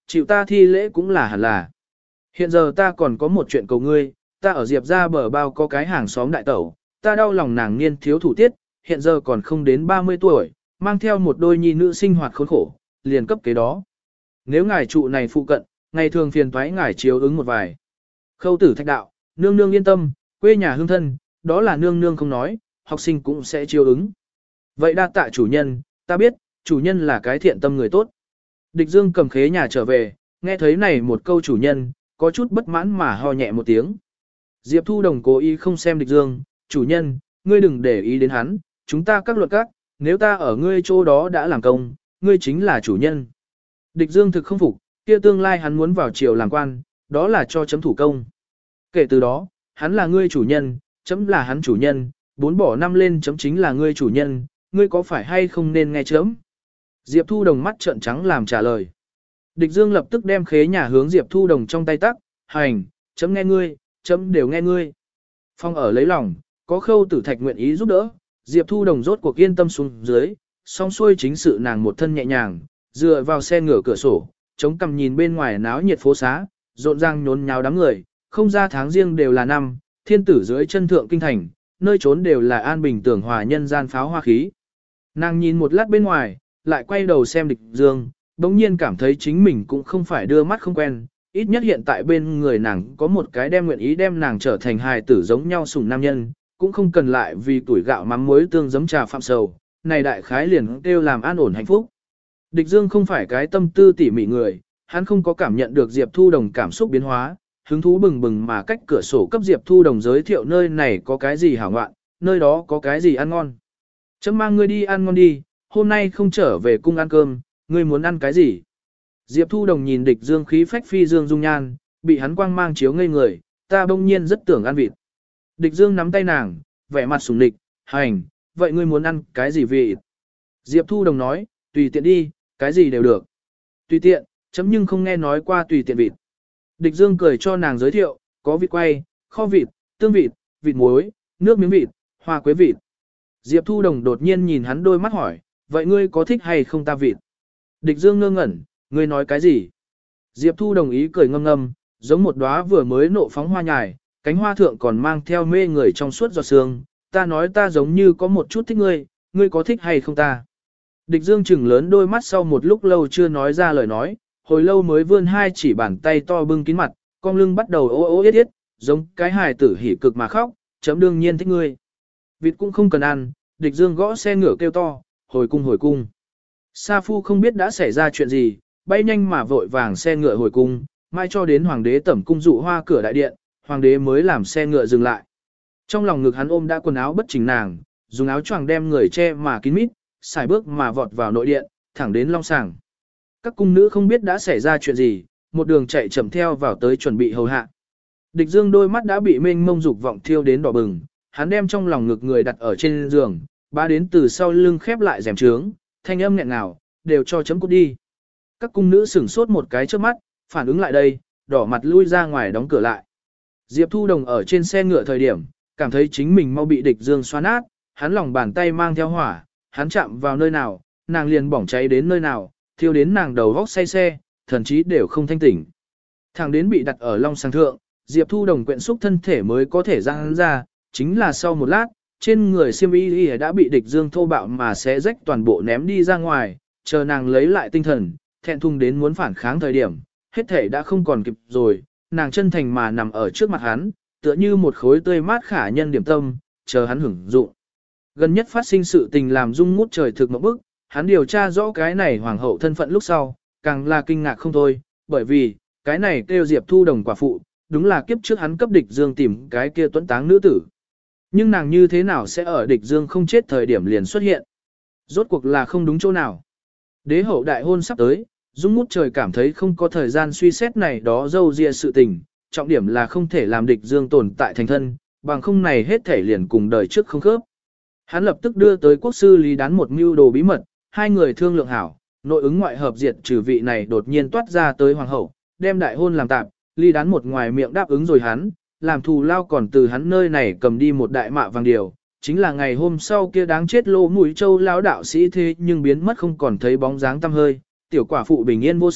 chịu ta thi lễ cũng là hẳn là. Hiện giờ ta còn có một chuyện cầu ngươi, ta ở Diệp ra bờ bao có cái hàng xóm đại tẩu, ta đau lòng nàng niên thiếu thủ tiết, hiện giờ còn không đến ba mươi tuổi, mang theo một đôi nhi nữ sinh hoạt khốn khổ, liền cấp kế đó. Nếu ngài trụ này phụ cận, ngày thường phiền toái ngài chiếu ứng một vài. Khâu tử thạch đạo, nương nương yên tâm, quê nhà hương thân, đó là nương nương không nói, học sinh cũng sẽ chiếu ứng. Vậy đa tạ chủ nhân, ta biết, chủ nhân là cái thiện tâm người tốt. Địch Dương cầm khế nhà trở về, nghe thấy này một câu chủ nhân, có chút bất mãn mà ho nhẹ một tiếng. Diệp Thu Đồng cố ý không xem Địch Dương, chủ nhân, ngươi đừng để ý đến hắn, chúng ta các luật các, nếu ta ở ngươi chỗ đó đã làm công, ngươi chính là chủ nhân. Địch Dương thực không phục, kia tương lai hắn muốn vào triều làm quan, đó là cho chấm thủ công. Kể từ đó, hắn là ngươi chủ nhân, chấm là hắn chủ nhân, bốn bỏ năm lên chấm chính là ngươi chủ nhân, ngươi có phải hay không nên nghe chấm? Diệp Thu Đồng mắt trợn trắng làm trả lời. Địch Dương lập tức đem khế nhà hướng Diệp Thu Đồng trong tay tắc, hành, chấm nghe ngươi, chấm đều nghe ngươi. Phong ở lấy lòng, có Khâu Tử Thạch nguyện ý giúp đỡ, Diệp Thu Đồng rốt cuộc yên tâm xuống dưới, song xuôi chính sự nàng một thân nhẹ nhàng, dựa vào xe ngửa cửa sổ, chống cằm nhìn bên ngoài náo nhiệt phố xá, rộn ràng nhốn nháo đám người, không ra tháng riêng đều là năm, thiên tử dưới chân thượng kinh thành, nơi trốn đều là an bình tưởng hòa nhân gian pháo hoa khí. Nàng nhìn một lát bên ngoài, lại quay đầu xem Địch Dương, bỗng nhiên cảm thấy chính mình cũng không phải đưa mắt không quen, ít nhất hiện tại bên người nàng có một cái đem nguyện ý đem nàng trở thành hài tử giống nhau sủng nam nhân, cũng không cần lại vì tuổi gạo mắm muối tương giấm trà phạm sầu, này đại khái liền kêu làm an ổn hạnh phúc. Địch Dương không phải cái tâm tư tỉ mỉ người, hắn không có cảm nhận được Diệp Thu Đồng cảm xúc biến hóa, hứng thú bừng bừng mà cách cửa sổ cấp Diệp Thu Đồng giới thiệu nơi này có cái gì hảo ngoạn, nơi đó có cái gì ăn ngon. Chấm mang ngươi đi ăn ngon đi, hôm nay không trở về cung ăn cơm, ngươi muốn ăn cái gì? Diệp Thu Đồng nhìn Địch Dương khí phách phi dương dung nhan, bị hắn quang mang chiếu ngây người, ta bỗng nhiên rất tưởng ăn vịt. Địch Dương nắm tay nàng, vẻ mặt sủng địch, hành, vậy ngươi muốn ăn cái gì vịt? Diệp Thu Đồng nói, tùy tiện đi, cái gì đều được. Tùy tiện, chấm nhưng không nghe nói qua tùy tiện vịt. Địch Dương cười cho nàng giới thiệu, có vịt quay, kho vịt, tương vịt, vịt muối, nước miếng vịt, hoa quế vịt. Diệp Thu Đồng đột nhiên nhìn hắn đôi mắt hỏi, vậy ngươi có thích hay không ta vịt? Địch Dương ngơ ngẩn, ngươi nói cái gì? Diệp Thu Đồng ý cười ngâm ngâm, giống một đóa vừa mới nộ phóng hoa nhài, cánh hoa thượng còn mang theo mê người trong suốt giọt sương. Ta nói ta giống như có một chút thích ngươi, ngươi có thích hay không ta? Địch Dương chừng lớn đôi mắt sau một lúc lâu chưa nói ra lời nói, hồi lâu mới vươn hai chỉ bàn tay to bưng kín mặt, con lưng bắt đầu ố ố yết yết, giống cái hài tử hỉ cực mà khóc, chấm đương nhiên thích ngươi. Vịt cũng không cần ăn, Địch Dương gõ xe ngựa kêu to, hồi cung hồi cung. Sa Phu không biết đã xảy ra chuyện gì, bay nhanh mà vội vàng xe ngựa hồi cung, mai cho đến hoàng đế tẩm cung dụ hoa cửa đại điện, hoàng đế mới làm xe ngựa dừng lại. Trong lòng ngực hắn ôm đã quần áo bất chỉnh nàng, dùng áo choàng đem người che mà kín mít, xài bước mà vọt vào nội điện, thẳng đến long sàng. Các cung nữ không biết đã xảy ra chuyện gì, một đường chạy chậm theo vào tới chuẩn bị hầu hạ. Địch Dương đôi mắt đã bị mênh mông dục vọng thiêu đến đỏ bừng, hắn đem trong lòng ngực người đặt ở trên giường, ba đến từ sau lưng khép lại rèm trướng, thanh âm nghẹn ngào, đều cho chấm cút đi. Các cung nữ sửng sốt một cái trước mắt, phản ứng lại đây, đỏ mặt lui ra ngoài đóng cửa lại. Diệp Thu Đồng ở trên xe ngựa thời điểm, cảm thấy chính mình mau bị Địch Dương xoa nát, hắn lòng bàn tay mang theo hỏa, hắn chạm vào nơi nào, nàng liền bỏng cháy đến nơi nào, thiêu đến nàng đầu góc say xe, thần chí đều không thanh tỉnh. Thằng đến bị đặt ở long sàng thượng, Diệp Thu Đồng quyện xúc thân thể mới có thể ra hắn ra, chính là sau một lát, trên người xiêm y đã bị Địch Dương thô bạo mà xé rách toàn bộ ném đi ra ngoài, chờ nàng lấy lại tinh thần, thẹn thùng đến muốn phản kháng thời điểm, hết thể đã không còn kịp rồi, nàng chân thành mà nằm ở trước mặt hắn, tựa như một khối tươi mát khả nhân điểm tâm, chờ hắn hưởng dụng. Gần nhất phát sinh sự tình làm Dung ngút trời thực một bức, hắn điều tra rõ cái này hoàng hậu thân phận lúc sau, càng là kinh ngạc không thôi, bởi vì, cái này kêu Diệp Thu Đồng quả phụ, đúng là kiếp trước hắn cấp Địch Dương tìm cái kia tuấn táng nữ tử. Nhưng nàng như thế nào sẽ ở Địch Dương không chết thời điểm liền xuất hiện? Rốt cuộc là không đúng chỗ nào? Đế hậu đại hôn sắp tới, Dung ngút trời cảm thấy không có thời gian suy xét này đó dâu dịa sự tình, trọng điểm là không thể làm Địch Dương tồn tại thành thân, bằng không này hết thể liền cùng đời trước không khớp. Hắn lập tức đưa tới quốc sư Lý Đán một mưu đồ bí mật, hai người thương lượng hảo, nội ứng ngoại hợp diệt trừ vị này đột nhiên toát ra tới hoàng hậu, đem đại hôn làm tạm, Lý Đán một ngoài miệng đáp ứng rồi hắn, làm thù lao còn từ hắn nơi này cầm đi một đại mạ vàng điều, chính là ngày hôm sau kia đáng chết lô mũi châu lão đạo sĩ thế nhưng biến mất không còn thấy bóng dáng tăm hơi, tiểu quả phụ bình yên vô sự,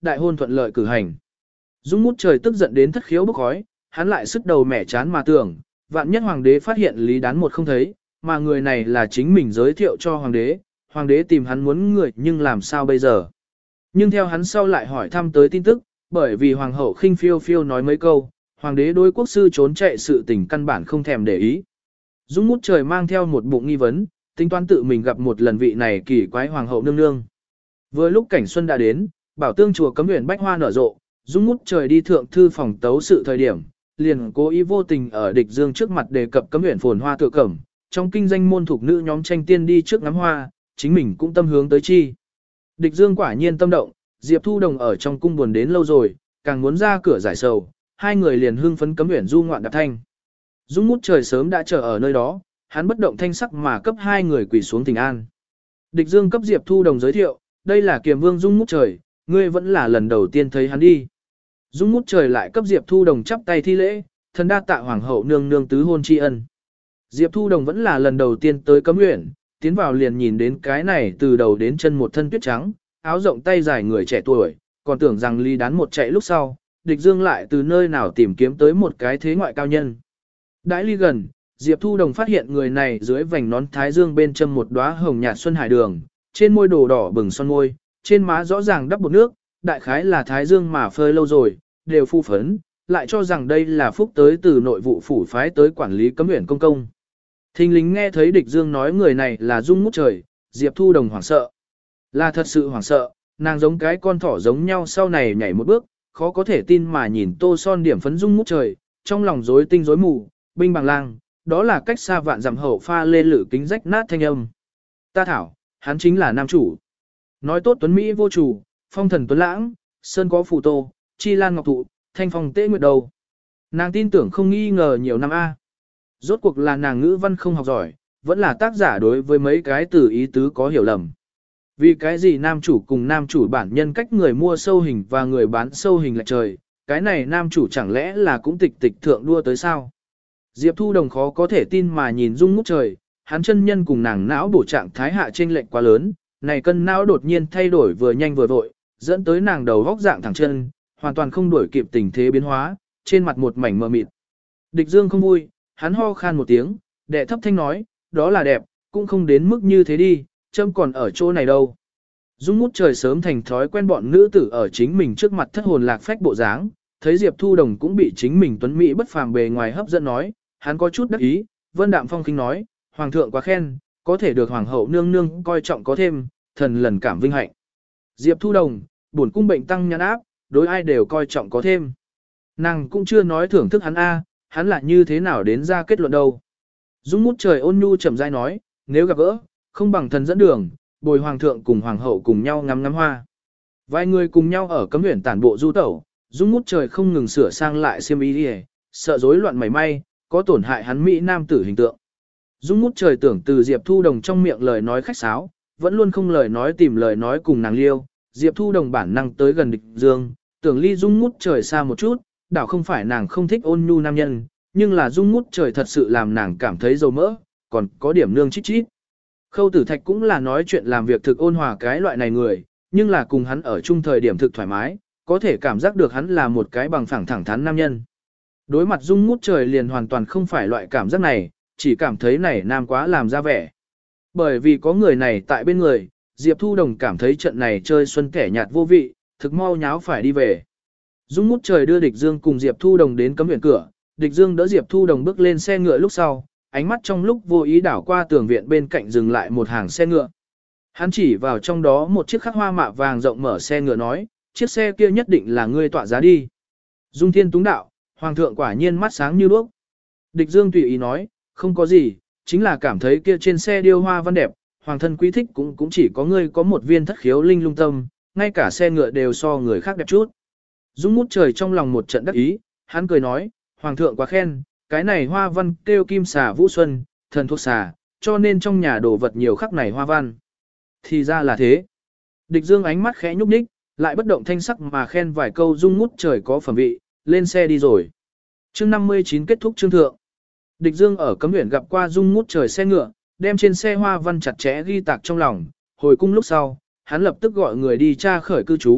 đại hôn thuận lợi cử hành. Dung Mút Trời tức giận đến thất khiếu bốc khói, hắn lại sức đầu mẻ chán mà tưởng, vạn nhất hoàng đế phát hiện Lý Đán một không thấy, mà người này là chính mình giới thiệu cho hoàng đế, hoàng đế tìm hắn muốn người nhưng làm sao bây giờ. Nhưng theo hắn sau lại hỏi thăm tới tin tức, bởi vì hoàng hậu khinh phiêu phiêu nói mấy câu, hoàng đế đối quốc sư trốn chạy sự tình căn bản không thèm để ý. Dung Mút Trời mang theo một bụng nghi vấn, tính toán tự mình gặp một lần vị này kỳ quái hoàng hậu nương nương. Vừa lúc cảnh xuân đã đến, bảo tương chùa cấm nguyện bách hoa nở rộ, Dung Mút Trời đi thượng thư phòng tấu sự thời điểm, liền cố ý vô tình ở địch dương trước mặt đề cập cấm nguyện phồn hoa tựa cẩm, trong kinh danh môn thuộc nữ nhóm tranh tiên đi trước ngắm hoa, chính mình cũng tâm hướng tới chi. Địch dương quả nhiên tâm động, Diệp Thu Đồng ở trong cung buồn đến lâu rồi, càng muốn ra cửa giải sầu, hai người liền hưng phấn cấm nguyện du ngoạn đạp thanh. Dung Mút Trời sớm đã chờ ở nơi đó, hắn bất động thanh sắc mà cấp hai người quỳ xuống thỉnh an. Địch dương cấp Diệp Thu Đồng giới thiệu, đây là Kiềm Vương Dung Mút Trời, ngươi vẫn là lần đầu tiên thấy hắn đi. Dung Mút Trời lại cấp Diệp Thu Đồng chắp tay thi lễ, thần đa tạ hoàng hậu nương nương tứ hôn tri ân. Diệp Thu Đồng vẫn là lần đầu tiên tới cấm nguyện, tiến vào liền nhìn đến cái này từ đầu đến chân một thân tuyết trắng, áo rộng tay dài người trẻ tuổi, còn tưởng rằng Lý Đán một chạy lúc sau, địch dương lại từ nơi nào tìm kiếm tới một cái thế ngoại cao nhân. Đãi ly gần, Diệp Thu Đồng phát hiện người này dưới vành nón thái dương bên châm một đóa hồng nhạt xuân hải đường, trên môi đồ đỏ bừng son môi, trên má rõ ràng đắp bột nước, đại khái là thái dương mà phơi lâu rồi, đều phu phấn, lại cho rằng đây là phúc tới từ nội vụ phủ phái tới quản lý cấm nguyện công công. Thình lính nghe thấy địch dương nói người này là Dung Mút Trời, Diệp Thu Đồng hoảng sợ. Là thật sự hoảng sợ, nàng giống cái con thỏ giống nhau sau này nhảy một bước, khó có thể tin mà nhìn tô son điểm phấn Dung Mút Trời, trong lòng rối tinh rối mù, binh bằng lang, đó là cách xa vạn dặm hậu pha lê lử kính rách nát thanh âm. Ta thảo, hắn chính là nam chủ. Nói tốt tuấn Mỹ vô chủ, phong thần tuấn lãng, sơn có phù tô, chi lan ngọc thụ, thanh phong tế nguyệt đầu. Nàng tin tưởng không nghi ngờ nhiều năm A. Rốt cuộc là nàng ngữ văn không học giỏi, vẫn là tác giả đối với mấy cái từ ý tứ có hiểu lầm. Vì cái gì nam chủ cùng nam chủ bản nhân cách người mua sâu hình và người bán sâu hình lệch trời, cái này nam chủ chẳng lẽ là cũng tịch tịch thượng đua tới sao? Diệp Thu Đồng khó có thể tin mà nhìn Dung Mút Trời, hắn chân nhân cùng nàng não bổ trạng thái hạ chênh lệch quá lớn, này cân não đột nhiên thay đổi vừa nhanh vừa vội, dẫn tới nàng đầu góc dạng thẳng chân, hoàn toàn không đuổi kịp tình thế biến hóa, trên mặt một mảnh mờ mịt. Địch Dương không vui, hắn ho khan một tiếng, đệ thấp thanh nói, đó là đẹp, cũng không đến mức như thế đi, châm còn ở chỗ này đâu. Dung Mút Trời sớm thành thói quen bọn nữ tử ở chính mình trước mặt thất hồn lạc phách bộ dáng, thấy Diệp Thu Đồng cũng bị chính mình tuấn mỹ bất phàm bề ngoài hấp dẫn nói, hắn có chút đắc ý, Vân Đạm Phong khinh nói, hoàng thượng quá khen, có thể được hoàng hậu nương nương coi trọng có thêm, thần lần cảm vinh hạnh. Diệp Thu Đồng, bổn cung bệnh tăng nhãn áp, đối ai đều coi trọng có thêm. Nàng cũng chưa nói thưởng thức hắn a, hắn là như thế nào đến ra kết luận đâu. Dung Mút Trời ôn nhu chậm rãi nói, nếu gặp gỡ, không bằng thần dẫn đường, bồi hoàng thượng cùng hoàng hậu cùng nhau ngắm ngắm hoa. Vài người cùng nhau ở cấm huyện tản bộ du tẩu, Dung Mút Trời không ngừng sửa sang lại xiêm y đi, sợ rối loạn mảy may, có tổn hại hắn mỹ nam tử hình tượng. Dung Mút Trời tưởng từ Diệp Thu Đồng trong miệng lời nói khách sáo, vẫn luôn không lời nói tìm lời nói cùng nàng liêu, Diệp Thu Đồng bản năng tới gần địch dương, tưởng ly Dung Mút Trời xa một chút, đảo không phải nàng không thích ôn nhu nam nhân, nhưng là Dung Mút Trời thật sự làm nàng cảm thấy dầu mỡ, còn có điểm nương chít chít. Khâu Tử Thạch cũng là nói chuyện làm việc thực ôn hòa cái loại này người, nhưng là cùng hắn ở chung thời điểm thực thoải mái, có thể cảm giác được hắn là một cái bằng phẳng thẳng thắn nam nhân. Đối mặt Dung Mút Trời liền hoàn toàn không phải loại cảm giác này, chỉ cảm thấy này nam quá làm ra vẻ. Bởi vì có người này tại bên người, Diệp Thu Đồng cảm thấy trận này chơi xuân kẻ nhạt vô vị, thực mau nháo phải đi về. Dung Mút Trời đưa Địch Dương cùng Diệp Thu Đồng đến cấm viện cửa, Địch Dương đỡ Diệp Thu Đồng bước lên xe ngựa lúc sau, ánh mắt trong lúc vô ý đảo qua tường viện bên cạnh dừng lại một hàng xe ngựa. Hắn chỉ vào trong đó một chiếc khắc hoa mạ vàng rộng mở xe ngựa nói, chiếc xe kia nhất định là ngươi tọa giá đi. Dung Thiên túng đạo, hoàng thượng quả nhiên mắt sáng như đuốc. Địch Dương tùy ý nói, không có gì, chính là cảm thấy kia trên xe điêu hoa văn đẹp, hoàng thân quý thích cũng cũng chỉ có ngươi có một viên thất khiếu linh lung tâm, ngay cả xe ngựa đều so người khác đẹp chút. Dung Mút Trời trong lòng một trận đắc ý, hắn cười nói, hoàng thượng quá khen, cái này hoa văn kêu kim xà vũ xuân, thần thuộc xà, cho nên trong nhà đồ vật nhiều khắc này hoa văn. Thì ra là thế. Địch Dương ánh mắt khẽ nhúc nhích, lại bất động thanh sắc mà khen vài câu Dung Mút Trời có phẩm vị, lên xe đi rồi. Chương năm mươi chín kết thúc chương thượng. Địch Dương ở cấm huyện gặp qua Dung Mút Trời xe ngựa, đem trên xe hoa văn chặt chẽ ghi tạc trong lòng, hồi cung lúc sau, hắn lập tức gọi người đi tra khởi cư trú,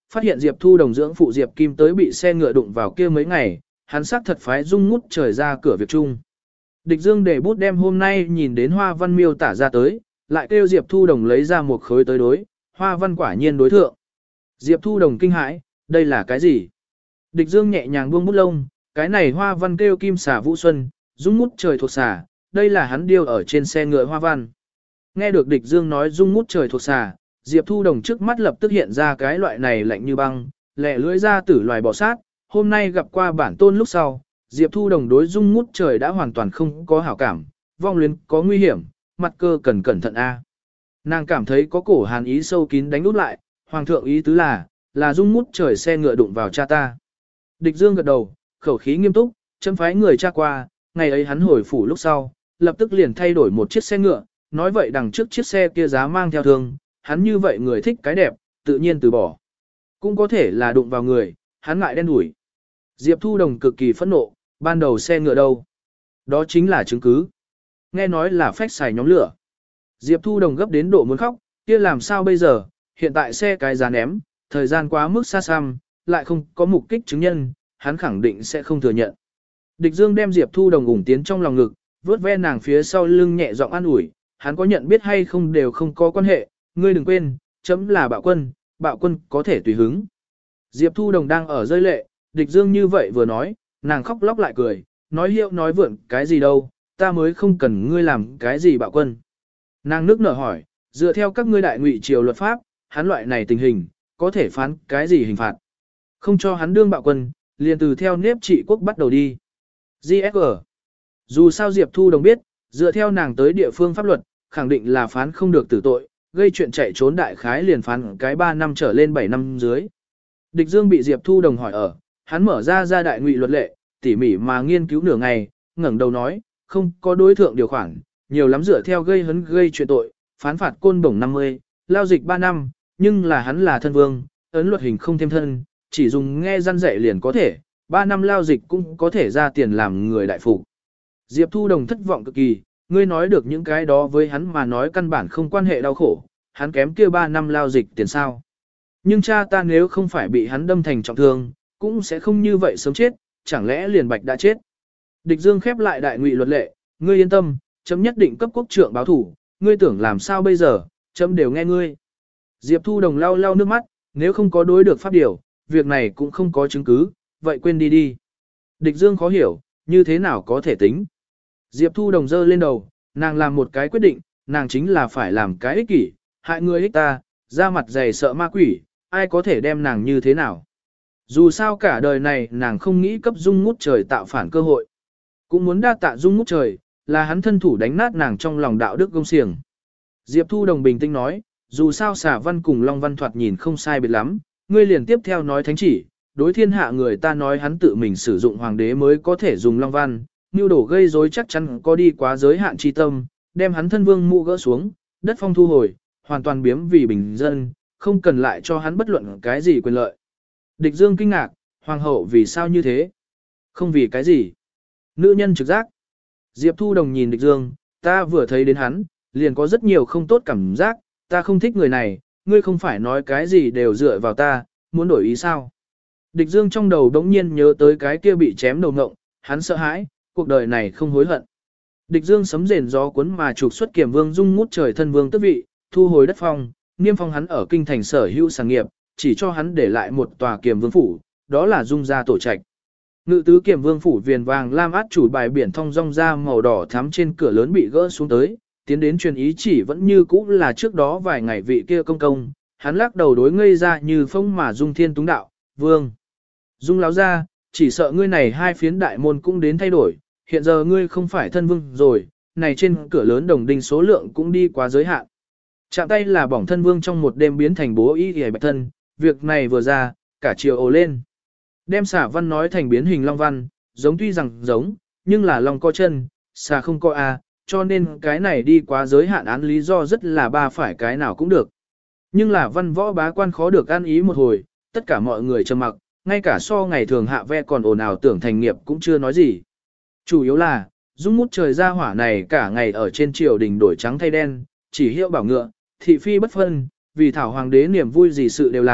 phát hiện Diệp Thu Đồng dưỡng phụ Diệp Kim tới bị xe ngựa đụng vào kia mấy ngày, hắn xác thật phái Dung Ngút Trời ra cửa việc chung. Địch Dương để bút đem hôm nay nhìn đến hoa văn miêu tả ra tới, lại kêu Diệp Thu Đồng lấy ra một khối tới đối, hoa văn quả nhiên đối thượng. Diệp Thu Đồng kinh hãi, đây là cái gì? Địch Dương nhẹ nhàng buông bút lông, cái này hoa văn kêu kim xà vũ xuân, Dung Ngút Trời thuộc xà, đây là hắn điêu ở trên xe ngựa hoa văn. Nghe được Địch Dương nói Dung Ngút Trời thuộc xà, Diệp Thu Đồng trước mắt lập tức hiện ra cái loại này lạnh như băng, lẹ lưỡi ra tử loài bò sát, hôm nay gặp qua bản tôn lúc sau, Diệp Thu Đồng đối Dung Ngút Trời đã hoàn toàn không có hảo cảm, vong luyến có nguy hiểm, mặt cơ cần cẩn thận a. Nàng cảm thấy có cổ hàn ý sâu kín đánh út lại, hoàng thượng ý tứ là, là Dung Ngút Trời xe ngựa đụng vào cha ta. Địch Dương gật đầu, khẩu khí nghiêm túc, chấm phái người tra qua, ngày ấy hắn hồi phủ lúc sau, lập tức liền thay đổi một chiếc xe ngựa, nói vậy đằng trước chiếc xe kia giá mang theo thương, hắn như vậy người thích cái đẹp, tự nhiên từ bỏ. Cũng có thể là đụng vào người, hắn ngại đen đủi. Diệp Thu Đồng cực kỳ phẫn nộ, ban đầu xe ngựa đâu? Đó chính là chứng cứ. Nghe nói là phách xài nhóm lửa. Diệp Thu Đồng gấp đến độ muốn khóc, kia làm sao bây giờ, hiện tại xe cái giá ném, thời gian quá mức xa xăm, lại không có mục kích chứng nhân, hắn khẳng định sẽ không thừa nhận. Địch Dương đem Diệp Thu Đồng ủng tiến trong lòng ngực, vuốt ve nàng phía sau lưng nhẹ giọng an ủi, hắn có nhận biết hay không đều không có quan hệ, ngươi đừng quên, chấm là bạo quân, bạo quân có thể tùy hứng. Diệp Thu Đồng đang ở rơi lệ, Địch Dương như vậy vừa nói, nàng khóc lóc lại cười, nói hiệu nói vượn cái gì đâu, ta mới không cần ngươi làm cái gì bạo quân. Nàng nước nở hỏi, dựa theo các ngươi đại ngụy triều luật pháp, hắn loại này tình hình, có thể phán cái gì hình phạt. Không cho hắn đương bạo quân, liền từ theo nếp trị quốc bắt đầu đi. giê ét giê. Dù sao Diệp Thu Đồng biết, dựa theo nàng tới địa phương pháp luật, khẳng định là phán không được tử tội, gây chuyện chạy trốn đại khái liền phán cái ba năm trở lên bảy năm dưới. Địch Dương bị Diệp Thu Đồng hỏi ở, hắn mở ra ra đại ngụy luật lệ, tỉ mỉ mà nghiên cứu nửa ngày, ngẩng đầu nói, không có đối thượng điều khoản, nhiều lắm dựa theo gây hấn gây chuyện tội, phán phạt côn bổng năm mươi, lao dịch ba năm, nhưng là hắn là thân vương, ấn luật hình không thêm thân, chỉ dùng nghe răn dạy liền có thể, ba năm lao dịch cũng có thể ra tiền làm người đại phục. Diệp Thu Đồng thất vọng cực kỳ, ngươi nói được những cái đó với hắn mà nói căn bản không quan hệ đau khổ, hắn kém kia ba năm lao dịch tiền sao. Nhưng cha ta nếu không phải bị hắn đâm thành trọng thương, cũng sẽ không như vậy sớm chết, chẳng lẽ liền bạch đã chết. Địch Dương khép lại đại ngụy luật lệ, ngươi yên tâm, chấm nhất định cấp quốc trưởng báo thủ, ngươi tưởng làm sao bây giờ, chấm đều nghe ngươi. Diệp Thu Đồng lau lau nước mắt, nếu không có đối được pháp điều, việc này cũng không có chứng cứ, vậy quên đi đi. Địch Dương khó hiểu, như thế nào có thể tính. Diệp Thu Đồng giơ lên đầu, nàng làm một cái quyết định, nàng chính là phải làm cái ích kỷ, hại người ích ta, ra mặt dày sợ ma quỷ, ai có thể đem nàng như thế nào. Dù sao cả đời này nàng không nghĩ cấp Dung Ngút Trời tạo phản cơ hội. Cũng muốn đa tạ Dung Ngút Trời, là hắn thân thủ đánh nát nàng trong lòng đạo đức gông xiềng. Diệp Thu Đồng bình tĩnh nói, dù sao xả văn cùng Long Văn thoạt nhìn không sai biệt lắm, ngươi liền tiếp theo nói thánh chỉ, đối thiên hạ người ta nói hắn tự mình sử dụng hoàng đế mới có thể dùng Long Văn, nưu đổ gây rối chắc chắn có đi quá giới hạn chi tâm, đem hắn thân vương mũ gỡ xuống, đất phong thu hồi, hoàn toàn biếm vì bình dân, không cần lại cho hắn bất luận cái gì quyền lợi. Địch Dương kinh ngạc, hoàng hậu vì sao như thế? Không vì cái gì? Nữ nhân trực giác. Diệp Thu Đồng nhìn Địch Dương, ta vừa thấy đến hắn, liền có rất nhiều không tốt cảm giác, ta không thích người này, ngươi không phải nói cái gì đều dựa vào ta, muốn đổi ý sao? Địch Dương trong đầu đống nhiên nhớ tới cái kia bị chém đầu ngộng, hắn sợ hãi, cuộc đời này không hối hận. Địch Dương sấm rền gió cuốn mà trục xuất Kiểm Vương Dung Ngút Trời thân vương tước vị, thu hồi đất phong, niêm phong hắn ở kinh thành sở hữu sản nghiệp, chỉ cho hắn để lại một tòa Kiểm Vương phủ, đó là Dung gia tổ trạch. Ngự tứ Kiểm Vương phủ viền vàng lam át chủ bài biển thông rong ra màu đỏ thắm trên cửa lớn bị gỡ xuống tới, tiến đến truyền ý chỉ vẫn như cũ là trước đó vài ngày vị kia công công, hắn lắc đầu đối ngây ra như phong mà Dung Thiên Túng đạo, "Vương, Dung láo ra, chỉ sợ ngươi này hai phiến đại môn cũng đến thay đổi, hiện giờ ngươi không phải thân vương rồi, này trên cửa lớn đồng đinh số lượng cũng đi quá giới hạn." Chạm tay là bỏng thân vương trong một đêm biến thành bố y hề bạch thân, việc này vừa ra, cả chiều ồ lên. Đem xả văn nói thành biến hình long văn, giống tuy rằng giống, nhưng là long có chân, xả không có a, cho nên cái này đi quá giới hạn án lý do rất là ba phải cái nào cũng được. Nhưng là văn võ bá quan khó được an ý một hồi, tất cả mọi người trầm mặc, ngay cả so ngày thường hạ ve còn ồn ào tưởng thành nghiệp cũng chưa nói gì. Chủ yếu là, Dung Ngút Trời ra hỏa này cả ngày ở trên triều đình đổi trắng thay đen, chỉ hiệu bảo ngựa, thị phi bất phân, vì thảo hoàng đế niềm vui gì sự đều làm,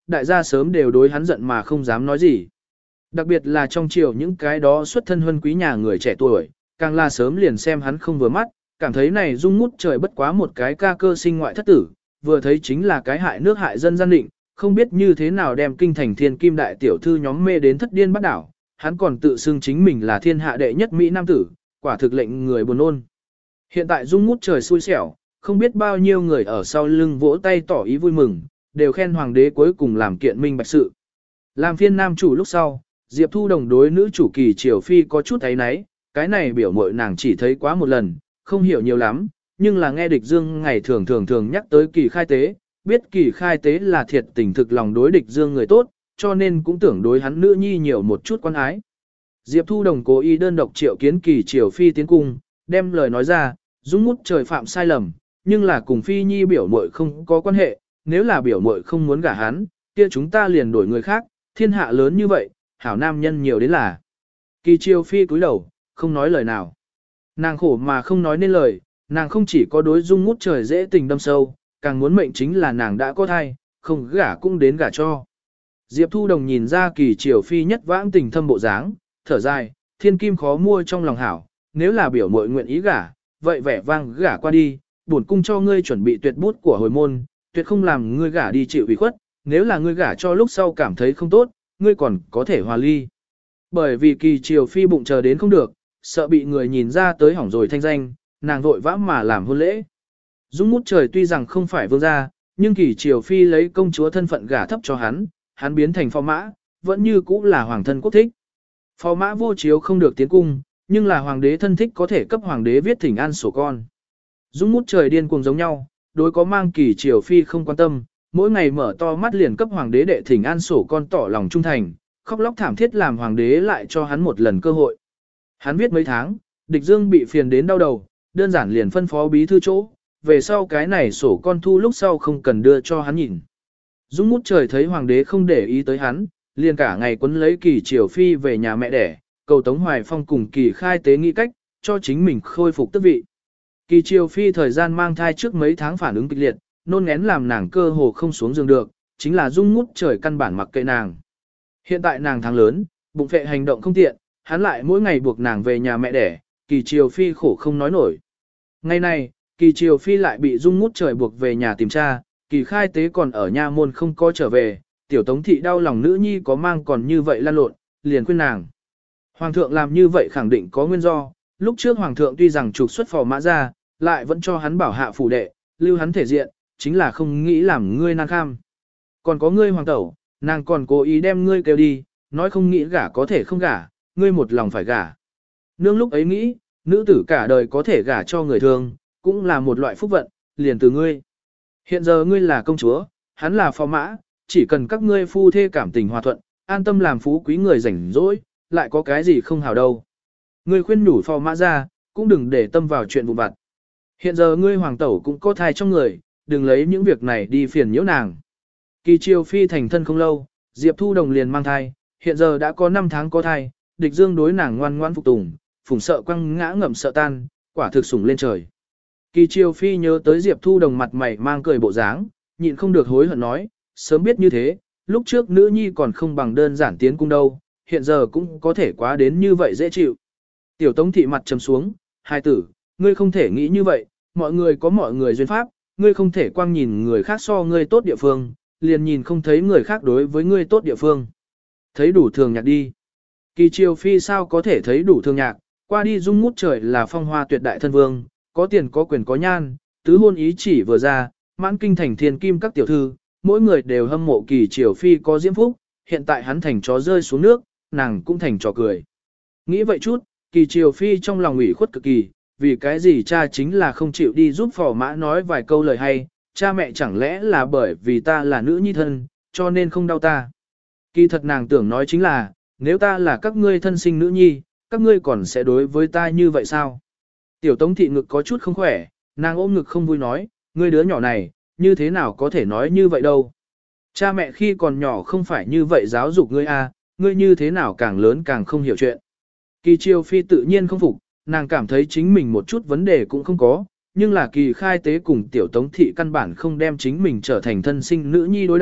đại gia sớm đều đối hắn giận mà không dám nói gì. Đặc biệt là trong triều những cái đó xuất thân huân quý nhà người trẻ tuổi, càng là sớm liền xem hắn không vừa mắt, cảm thấy này Dung Ngút Trời bất quá một cái ca cơ sinh ngoại thất tử, vừa thấy chính là cái hại nước hại dân gian định, không biết như thế nào đem kinh thành thiên kim đại tiểu thư nhóm mê đến thất điên bắt đảo, hắn còn tự xưng chính mình là thiên hạ đệ nhất Mỹ Nam tử, quả thực lệnh người buồn ôn. Hiện tại Dung Ngút Trời xui xẻo, không biết bao nhiêu người ở sau lưng vỗ tay tỏ ý vui mừng, đều khen hoàng đế cuối cùng làm kiện minh bạch sự. Làm phiên nam chủ lúc sau, Diệp Thu Đồng đối nữ chủ Kỳ Triều Phi có chút thấy náy, cái này biểu mội nàng chỉ thấy quá một lần, không hiểu nhiều lắm, nhưng là nghe địch dương ngày thường thường thường nhắc tới Kỳ khai tế, biết Kỳ khai tế là thiệt tình thực lòng đối địch dương người tốt, cho nên cũng tưởng đối hắn nữ nhi nhiều một chút quan ái. Diệp Thu Đồng cố ý đơn độc triệu kiến Kỳ Triều Phi tiến cung, đem lời nói ra, Dung Ngút Trời phạm sai lầm, nhưng là cùng Phi Nhi biểu muội không có quan hệ, nếu là biểu muội không muốn gả hắn, kia chúng ta liền đổi người khác, thiên hạ lớn như vậy, hảo nam nhân nhiều đến là. Kỳ Triều Phi cúi đầu, không nói lời nào. Nàng khổ mà không nói nên lời, nàng không chỉ có đối Dung Ngút Trời dễ tình đâm sâu, càng muốn mệnh chính là nàng đã có thai, không gả cũng đến gả cho. Diệp Thu Đồng nhìn ra Kỳ Triều Phi nhất vãng tình thâm bộ dáng, thở dài, thiên kim khó mua trong lòng hảo, nếu là biểu muội nguyện ý gả, vậy vẻ vang gả qua đi, bổn cung cho ngươi chuẩn bị tuyệt bút của hồi môn, tuyệt không làm ngươi gả đi chịu ủy khuất, nếu là ngươi gả cho lúc sau cảm thấy không tốt, ngươi còn có thể hòa ly. Bởi vì Kỳ Triều Phi bụng chờ đến không được, sợ bị người nhìn ra tới hỏng rồi thanh danh, nàng vội vã mà làm hôn lễ. Dung Ngút Trời tuy rằng không phải vương gia, nhưng Kỳ Triều Phi lấy công chúa thân phận gả thấp cho hắn, hắn biến thành phò mã, vẫn như cũ là hoàng thân quốc thích. Phò mã vô chiếu không được tiến cung, nhưng là hoàng đế thân thích có thể cấp hoàng đế viết thỉnh an sổ con. Dung Ngút Trời điên cuồng giống nhau, đối có mang Kỳ Triều Phi không quan tâm, mỗi ngày mở to mắt liền cấp hoàng đế đệ thỉnh an sổ con tỏ lòng trung thành, khóc lóc thảm thiết làm hoàng đế lại cho hắn một lần cơ hội. Hắn viết mấy tháng, địch dương bị phiền đến đau đầu, đơn giản liền phân phó bí thư chỗ, về sau cái này sổ con thu lúc sau không cần đưa cho hắn nhìn. Dung Ngút Trời thấy hoàng đế không để ý tới hắn, liền cả ngày quấn lấy Kỳ Triều Phi về nhà mẹ đẻ, cầu Tống Hoài Phong cùng Kỳ khai tế nghĩ cách, cho chính mình khôi phục tước vị. Kỳ Triều Phi thời gian mang thai trước mấy tháng phản ứng kịch liệt, nôn ngén làm nàng cơ hồ không xuống giường được, chính là Dung Ngút Trời căn bản mặc kệ nàng. Hiện tại nàng tháng lớn, bụng phệ hành động không tiện, hắn lại mỗi ngày buộc nàng về nhà mẹ đẻ, Kỳ Triều Phi khổ không nói nổi. Ngày này, Kỳ Triều Phi lại bị Dung Ngút Trời buộc về nhà tìm cha, Kỳ khai tế còn ở nha môn không có trở về, tiểu Tống thị đau lòng nữ nhi có mang còn như vậy lan lộn, liền khuyên nàng. Hoàng thượng làm như vậy khẳng định có nguyên do, lúc trước hoàng thượng tuy rằng trục xuất phò mã ra, lại vẫn cho hắn bảo hạ phủ đệ, lưu hắn thể diện, chính là không nghĩ làm ngươi nan kham. Còn có ngươi hoàng tẩu, nàng còn cố ý đem ngươi kêu đi, nói không nghĩ gả có thể không gả, ngươi một lòng phải gả. Nương lúc ấy nghĩ, nữ tử cả đời có thể gả cho người thường, cũng là một loại phúc vận, liền từ ngươi. Hiện giờ ngươi là công chúa, hắn là phò mã, chỉ cần các ngươi phu thê cảm tình hòa thuận, an tâm làm phú quý người rảnh rỗi, lại có cái gì không hào đâu. Ngươi khuyên nhủ phò mã ra, cũng đừng để tâm vào chuyện vụ vặt. Hiện giờ ngươi hoàng tẩu cũng có thai trong người, đừng lấy những việc này đi phiền nhiễu nàng. Kỳ Triều Phi thành thân không lâu, Diệp Thu Đồng liền mang thai, hiện giờ đã có năm tháng có thai, địch dương đối nàng ngoan ngoan phục tùng, phùng sợ quăng ngã ngậm sợ tan, quả thực sủng lên trời. Kỳ Triều Phi nhớ tới Diệp Thu Đồng mặt mày mang cười bộ dáng, nhịn không được hối hận nói, sớm biết như thế, lúc trước nữ nhi còn không bằng đơn giản tiến cung đâu, hiện giờ cũng có thể quá đến như vậy dễ chịu. Tiểu Tống thị mặt trầm xuống, hai tử, ngươi không thể nghĩ như vậy, mọi người có mọi người duyên pháp, ngươi không thể quang nhìn người khác so ngươi tốt địa phương, liền nhìn không thấy người khác đối với ngươi tốt địa phương. Thấy đủ thường nhạc đi. Kỳ Triều Phi sao có thể thấy đủ thường nhạc, qua đi Dung Ngút Trời là phong hoa tuyệt đại thân vương, có tiền có quyền có nhan, tứ hôn ý chỉ vừa ra, mãn kinh thành thiên kim các tiểu thư, mỗi người đều hâm mộ Kỳ Triều Phi có diễm phúc, hiện tại hắn thành chó rơi xuống nước, nàng cũng thành trò cười. Nghĩ vậy chút, Kỳ Triều Phi trong lòng ủy khuất cực kỳ, vì cái gì cha chính là không chịu đi giúp phò mã nói vài câu lời hay, cha mẹ chẳng lẽ là bởi vì ta là nữ nhi thân, cho nên không đau ta. Kỳ thật nàng tưởng nói chính là, nếu ta là các ngươi thân sinh nữ nhi, các ngươi còn sẽ đối với ta như vậy sao? Tiểu Tống thị ngực có chút không khỏe, nàng ôm ngực không vui nói, ngươi đứa nhỏ này, như thế nào có thể nói như vậy đâu. Cha mẹ khi còn nhỏ không phải như vậy giáo dục ngươi à, ngươi như thế nào càng lớn càng không hiểu chuyện. Kỳ Triều Phi tự nhiên không phục, nàng cảm thấy chính mình một chút vấn đề cũng không có, nhưng là Kỳ khai tế cùng Tiểu Tống thị căn bản không đem chính mình trở thành thân sinh nữ nhi đối đãi,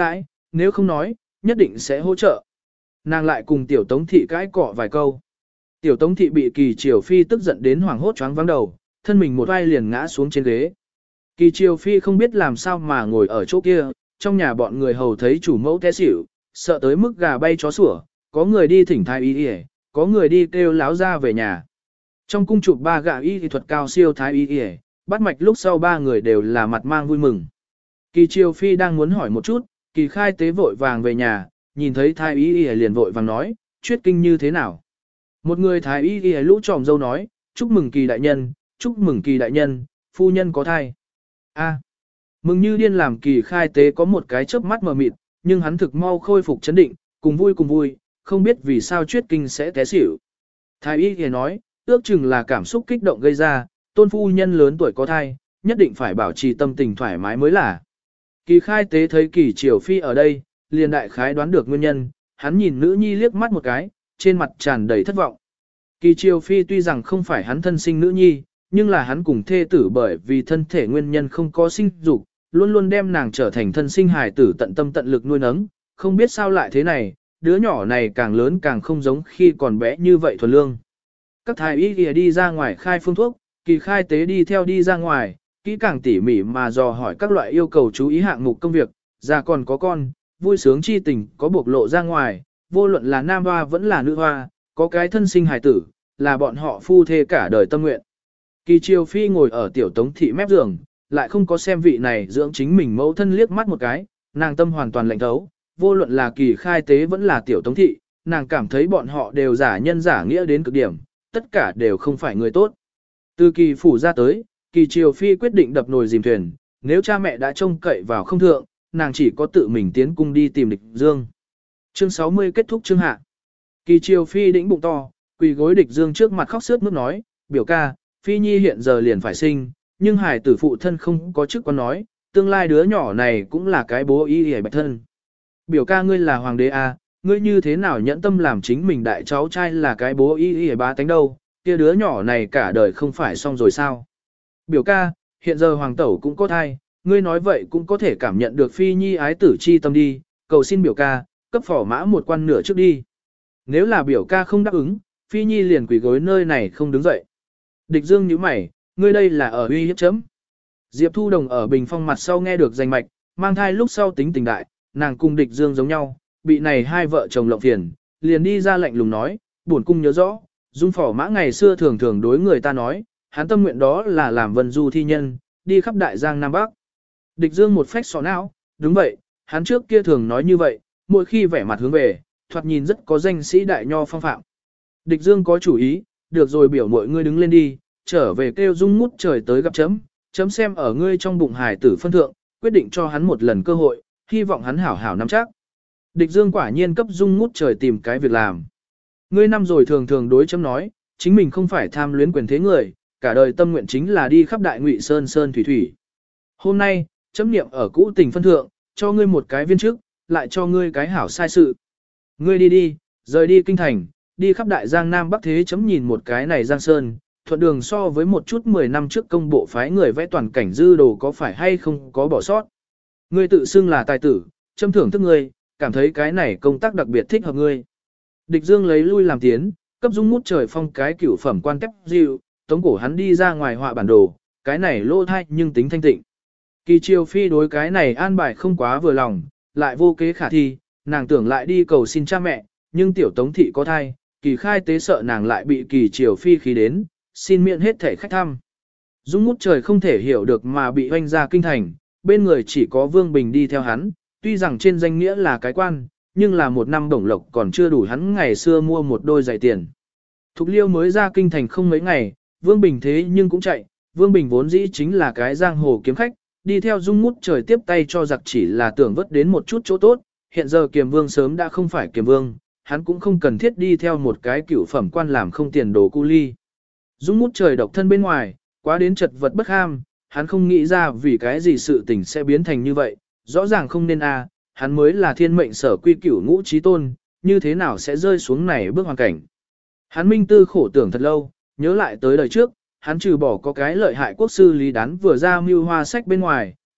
nếu không nói, nhất định sẽ hỗ trợ. Nàng lại cùng tiểu tống thị cãi cọ vài câu. Tiểu tống thị bị kỳ triều phi tức giận đến hoảng hốt choáng vắng đầu, thân mình một vai liền ngã xuống trên ghế. Kỳ triều phi không biết làm sao mà ngồi ở chỗ kia, trong nhà bọn người hầu thấy chủ mẫu té xỉu, sợ tới mức gà bay chó sủa, có người đi thỉnh thái y y, có người đi kêu láo ra về nhà. Trong cung chụp ba gã y thuật cao siêu thái y y, bắt mạch lúc sau ba người đều là mặt mang vui mừng. Kỳ triều phi đang muốn hỏi một chút, kỳ khai tế vội vàng về nhà, nhìn thấy thái y y liền vội vàng nói, chuyết kinh như thế nào. Một người thái y y lũ tròm dâu nói, chúc mừng kỳ đại nhân, chúc mừng kỳ đại nhân, phu nhân có thai. A, mừng như điên làm kỳ khai tế có một cái chớp mắt mờ mịt, nhưng hắn thực mau khôi phục chấn định, cùng vui cùng vui, không biết vì sao chuyết kinh sẽ té xỉu. Thái y y nói, ước chừng là cảm xúc kích động gây ra, tôn phu nhân lớn tuổi có thai, nhất định phải bảo trì tâm tình thoải mái mới là. Kỳ khai tế thấy kỳ triều phi ở đây, liền đại khái đoán được nguyên nhân, hắn nhìn nữ nhi liếc mắt một cái, trên mặt tràn đầy thất vọng. Kỳ triều phi tuy rằng không phải hắn thân sinh nữ nhi, nhưng là hắn cùng thê tử bởi vì thân thể nguyên nhân không có sinh dục, luôn luôn đem nàng trở thành thân sinh hài tử tận tâm tận lực nuôi nấng, không biết sao lại thế này, đứa nhỏ này càng lớn càng không giống khi còn bé như vậy thuần lương. Các thái y kìa đi ra ngoài khai phương thuốc, kỳ khai tế đi theo đi ra ngoài, kỹ càng tỉ mỉ mà dò hỏi các loại yêu cầu chú ý hạng mục công việc, già còn có con, vui sướng chi tình có bộc lộ ra ngoài, vô luận là nam hoa vẫn là nữ hoa, có cái thân sinh hài tử, là bọn họ phu thê cả đời tâm nguyện. Kỳ triều phi ngồi ở tiểu tống thị mép giường, lại không có xem vị này dưỡng chính mình mẫu thân liếc mắt một cái, nàng tâm hoàn toàn lạnh thấu, vô luận là kỳ khai tế vẫn là tiểu tống thị, nàng cảm thấy bọn họ đều giả nhân giả nghĩa đến cực điểm, tất cả đều không phải người tốt. Từ kỳ phủ ra tới, kỳ triều phi quyết định đập nồi dìm thuyền, nếu cha mẹ đã trông cậy vào không thượng, nàng chỉ có tự mình tiến cung đi tìm địch dương. Chương sáu mươi kết thúc chương hạ. Kỳ triều phi đĩnh bụng to, quỳ gối địch dương trước mặt khóc sướt mướt nói, biểu ca, phi nhi hiện giờ liền phải sinh, nhưng hải tử phụ thân không có chức quan nói, tương lai đứa nhỏ này cũng là cái bố y hề bạch thân. Biểu ca ngươi là hoàng đế à, ngươi như thế nào nhẫn tâm làm chính mình đại cháu trai là cái bố y hề bá tánh đâu, kia đứa nhỏ này cả đời không phải xong rồi sao. Biểu ca, hiện giờ hoàng tẩu cũng có thai, ngươi nói vậy cũng có thể cảm nhận được phi nhi ái tử chi tâm đi, cầu xin biểu ca, cấp phỏ mã một quan nửa trước đi. Nếu là biểu ca không đáp ứng, phi nhi liền quỳ gối nơi này không đứng dậy. Địch dương nhíu mày, ngươi đây là ở uy hiếp chấm. Diệp Thu Đồng ở bình phong mặt sau nghe được danh mạch, mang thai lúc sau tính tình đại, nàng cùng địch dương giống nhau, bị này hai vợ chồng lộng phiền, liền đi ra lạnh lùng nói, buồn cung nhớ rõ, dung phỏ mã ngày xưa thường thường đối người ta nói, hắn tâm nguyện đó là làm vân du thi nhân, đi khắp đại giang Nam Bắc. Địch dương một phách sọ não, đúng vậy, hắn trước kia thường nói như vậy, mỗi khi vẻ mặt hướng về, thoạt nhìn rất có danh sĩ đại nho phong phạm. Địch dương có chủ ý, được rồi biểu mọi ngươi đứng lên đi, trở về kêu dung ngút trời tới gặp chấm, chấm xem ở ngươi trong bụng hài tử phân thượng, quyết định cho hắn một lần cơ hội, hy vọng hắn hảo hảo nắm chắc. Địch dương quả nhiên cấp dung ngút trời tìm cái việc làm. Ngươi năm rồi thường thường đối chấm nói, chính mình không phải tham luyến quyền thế người, cả đời tâm nguyện chính là đi khắp đại ngụy sơn sơn thủy thủy. Hôm nay, chấm niệm ở cũ tình phân thượng, cho ngươi một cái viên chức, lại cho ngươi cái hảo sai sự. Ngươi đi đi, rời đi kinh thành, đi khắp đại giang Nam Bắc thế chấm nhìn một cái này giang sơn, thuận đường so với một chút mười năm trước công bộ phái người vẽ toàn cảnh dư đồ có phải hay không có bỏ sót. Ngươi tự xưng là tài tử, chấm thưởng thức ngươi, cảm thấy cái này công tác đặc biệt thích hợp ngươi. Địch dương lấy lui làm tiến, cấp dung ngút trời phong cái cửu phẩm quan tép dịu, tống cổ hắn đi ra ngoài họa bản đồ, cái này lô thai nhưng tính thanh tịnh. Kỳ triều phi đối cái này an bài không quá vừa lòng, lại vô kế khả thi, nàng tưởng lại đi cầu xin cha mẹ, nhưng tiểu tống thị có thai, kỳ khai tế sợ nàng lại bị kỳ triều phi khí đến, xin miễn hết thể khách thăm. Dung ngút trời không thể hiểu được mà bị hoanh ra kinh thành, bên người chỉ có Vương Bình đi theo hắn, tuy rằng trên danh nghĩa là cái quan, nhưng là một năm bổng lộc còn chưa đủ hắn ngày xưa mua một đôi giày tiền. Thục Liêu mới ra kinh thành không mấy ngày, Vương Bình thế nhưng cũng chạy, Vương Bình vốn dĩ chính là cái giang hồ kiếm khách, đi theo Dung ngút trời tiếp tay cho giặc chỉ là tưởng vất đến một chút chỗ tốt, hiện giờ Kiềm Vương sớm đã không phải Kiềm Vương, hắn cũng không cần thiết đi theo một cái cửu phẩm quan làm không tiền đồ cu ly. Dung ngút trời độc thân bên ngoài, quá đến chật vật bất ham, hắn không nghĩ ra vì cái gì sự tình sẽ biến thành như vậy, rõ ràng không nên a, hắn mới là thiên mệnh sở quy cửu ngũ trí tôn, như thế nào sẽ rơi xuống này bước hoàn cảnh. Hắn minh tư khổ tưởng thật lâu, nhớ lại tới đời trước, hắn trừ bỏ có cái lợi hại quốc sư Lý Đán vừa ra mưu hoa sách bên ngoài,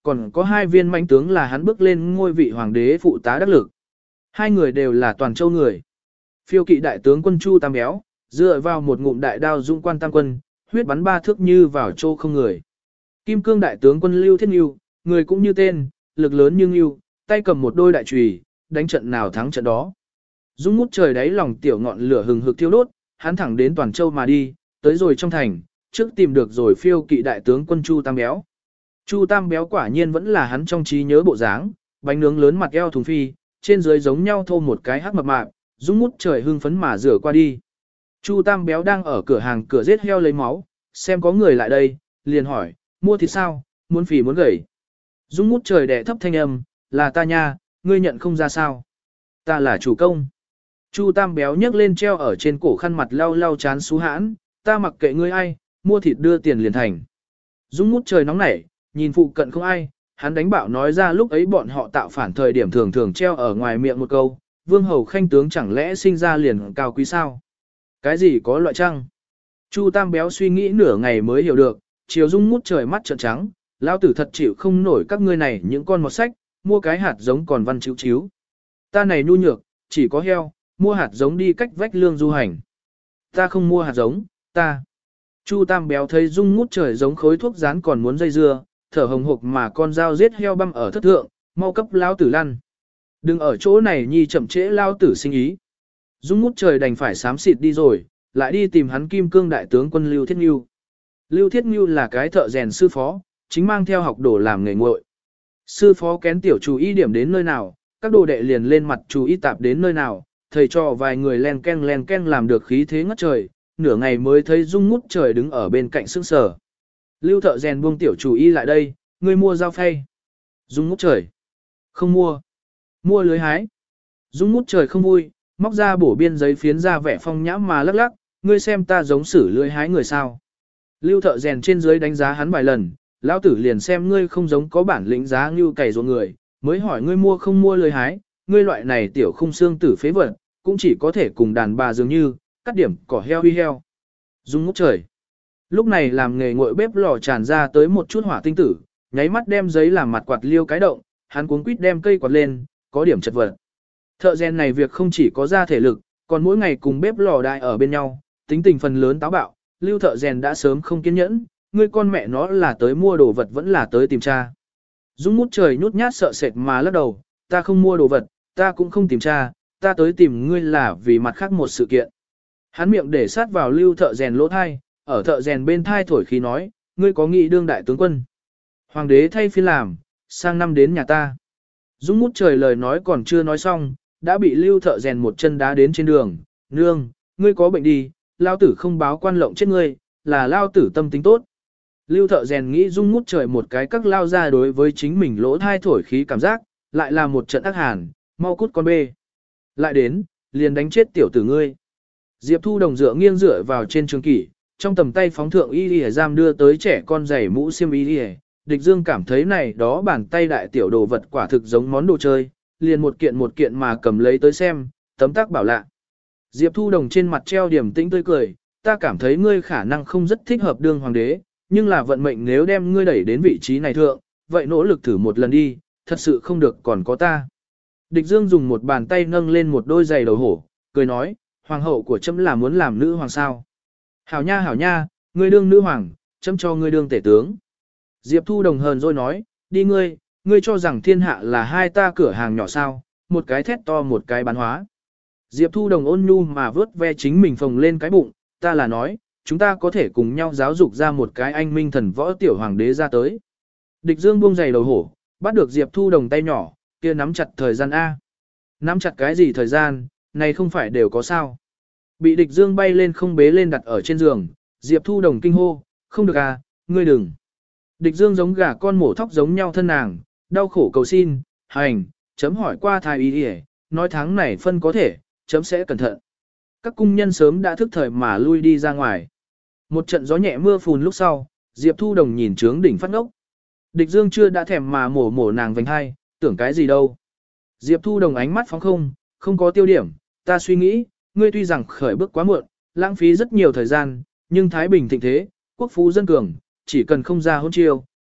còn có hai viên mãnh tướng là hắn bước lên ngôi vị hoàng đế phụ tá đắc lực. Hai người đều là toàn châu người. Phiêu kỵ đại tướng quân Chu Tam Béo, dựa vào một ngụm đại đao dũng quan tam quân, huyết bắn ba thước như vào châu không người. Kim cương đại tướng quân Lưu Thiết Nhu, người cũng như tên, lực lớn như Nhu, tay cầm một đôi đại chùy, đánh trận nào thắng trận đó. Dũng ngút trời đáy lòng tiểu ngọn lửa hừng hực thiêu đốt, hắn thẳng đến toàn châu mà đi, tới rồi trong thành, trước tìm được rồi phiêu kỵ đại tướng quân Chu Tam Béo. Chu Tam Béo quả nhiên vẫn là hắn trong trí nhớ bộ dáng, bánh nướng lớn mặt eo thùng phi, trên dưới giống nhau thô một cái hắc mập mạp, Dũng ngút trời hưng phấn mà rửa qua đi. Chu Tam Béo đang ở cửa hàng cửa giết heo lấy máu, xem có người lại đây, liền hỏi, mua thịt sao, muốn phì muốn gầy. Dũng ngút trời đẻ thấp thanh âm, là ta nha, ngươi nhận không ra sao. Ta là chủ công. Chu Tam Béo nhấc lên treo ở trên cổ khăn mặt lau lau chán xú hãn, ta mặc kệ ngươi ai, mua thịt đưa tiền liền thành. Dũng ngút trời nóng nảy, nhìn phụ cận không ai, hắn đánh bạo nói ra lúc ấy bọn họ tạo phản thời điểm thường thường treo ở ngoài miệng một câu, vương hầu khanh tướng chẳng lẽ sinh ra liền cao quý sao? Cái gì có loại trăng? Chu Tam Béo suy nghĩ nửa ngày mới hiểu được, chiều Dung ngút trời mắt trợn trắng, lao tử thật chịu không nổi các ngươi này những con mọt sách, mua cái hạt giống còn văn chiếu chiếu. Ta này nhu nhược, chỉ có heo, mua hạt giống đi cách vách lương du hành. Ta không mua hạt giống, ta. Chu Tam Béo thấy Dung ngút trời giống khối thuốc rán còn muốn dây dưa, thở hồng hộc mà con dao giết heo băm ở thất thượng, mau cấp lao tử lăn. Đừng ở chỗ này nhi chậm trễ lao tử sinh ý. Dung ngút trời đành phải xám xịt đi rồi, lại đi tìm hắn kim cương đại tướng quân Lưu Thiết Nhu. Lưu Thiết Nhu là cái thợ rèn sư phó, chính mang theo học đồ làm nghề nguội. Sư phó kén tiểu chú ý điểm đến nơi nào, các đồ đệ liền lên mặt chú ý tạp đến nơi nào, thầy trò vài người len ken len ken làm được khí thế ngất trời, nửa ngày mới thấy Dung ngút trời đứng ở bên cạnh sững sờ. Lưu thợ rèn buông tiểu chú ý lại đây, ngươi mua dao phay. Dung ngút trời. Không mua. Mua lưới hái. Dung ngút trời không vui, móc ra bổ biên giấy phiến ra vẻ phong nhã mà lắc lắc, ngươi xem ta giống xử lưới hái người sao. Lưu thợ rèn trên dưới đánh giá hắn vài lần, lão tử liền xem ngươi không giống có bản lĩnh giá như cày ruộng người, mới hỏi ngươi mua không mua lưới hái, ngươi loại này tiểu khung xương tử phế vật, cũng chỉ có thể cùng đàn bà dường như, cắt điểm cỏ heo huy heo. Dung ngút trời. Lúc này làm nghề nguội bếp lò tràn ra tới một chút hỏa tinh tử, nháy mắt đem giấy làm mặt quạt liêu cái động, hắn cuống quýt đem cây quạt lên, có điểm chật vật. Thợ rèn này việc không chỉ có ra thể lực, còn mỗi ngày cùng bếp lò đại ở bên nhau, tính tình phần lớn táo bạo, Lưu thợ rèn đã sớm không kiên nhẫn, ngươi con mẹ nó là tới mua đồ vật vẫn là tới tìm cha. Dung ngút trời nhút nhát sợ sệt mà lắc đầu, ta không mua đồ vật, ta cũng không tìm cha, ta tới tìm ngươi là vì mặt khác một sự kiện. Hắn miệng để sát vào Lưu thợ rèn lỗ thai, ở thợ rèn bên thai thổi khí nói, ngươi có nghị đương đại tướng quân. Hoàng đế thay phiên làm, sang năm đến nhà ta. Dung ngút trời lời nói còn chưa nói xong, đã bị Lưu thợ rèn một chân đá đến trên đường, nương, ngươi có bệnh đi, lao tử không báo quan lộng chết ngươi, là lao tử tâm tính tốt. Lưu thợ rèn nghĩ Dung ngút trời một cái các lao ra đối với chính mình lỗ thai thổi khí cảm giác, lại là một trận ác hàn, mau cút con bê. Lại đến, liền đánh chết tiểu tử ngươi. Diệp Thu Đồng dựa nghiêng dựa vào trên trường kỷ, trong tầm tay phóng thượng y y giam đưa tới trẻ con giày mũ xiêm y y. Địch Dương cảm thấy này đó bàn tay đại tiểu đồ vật quả thực giống món đồ chơi, liền một kiện một kiện mà cầm lấy tới xem, tấm tắc bảo lạ. Diệp Thu Đồng trên mặt treo điểm tĩnh tươi cười, ta cảm thấy ngươi khả năng không rất thích hợp đương hoàng đế, nhưng là vận mệnh nếu đem ngươi đẩy đến vị trí này thượng, vậy nỗ lực thử một lần đi, thật sự không được còn có ta. Địch Dương dùng một bàn tay nâng lên một đôi giày đầu hổ, cười nói, hoàng hậu của trẫm là muốn làm nữ hoàng sao. Hảo nha hảo nha, ngươi đương nữ hoàng, trẫm cho ngươi đương tể tướng. Diệp Thu Đồng hờn rồi nói, đi ngươi, ngươi cho rằng thiên hạ là hai ta cửa hàng nhỏ sao, một cái thét to một cái bán hóa. Diệp Thu Đồng ôn nhu mà vớt ve chính mình phồng lên cái bụng, ta là nói, chúng ta có thể cùng nhau giáo dục ra một cái anh minh thần võ tiểu hoàng đế ra tới. Địch Dương buông giày đầu hổ, bắt được Diệp Thu Đồng tay nhỏ, kia nắm chặt thời gian A. Nắm chặt cái gì thời gian, này không phải đều có sao. Bị Địch Dương bay lên không bế lên đặt ở trên giường, Diệp Thu Đồng kinh hô, không được à, ngươi đừng. Địch Dương giống gà con mổ thóc giống nhau thân nàng, đau khổ cầu xin, hành, chấm hỏi qua thái y đi nói tháng này phân có thể, chấm sẽ cẩn thận. Các cung nhân sớm đã thức thời mà lui đi ra ngoài. Một trận gió nhẹ mưa phùn lúc sau, Diệp Thu Đồng nhìn trướng đỉnh phát ngốc. Địch Dương chưa đã thèm mà mổ mổ nàng vành hai, tưởng cái gì đâu. Diệp Thu Đồng ánh mắt phóng không, không có tiêu điểm, ta suy nghĩ, ngươi tuy rằng khởi bước quá muộn, lãng phí rất nhiều thời gian, nhưng Thái Bình thịnh thế, quốc phú dân cường, chỉ cần không ra hôn chiêu,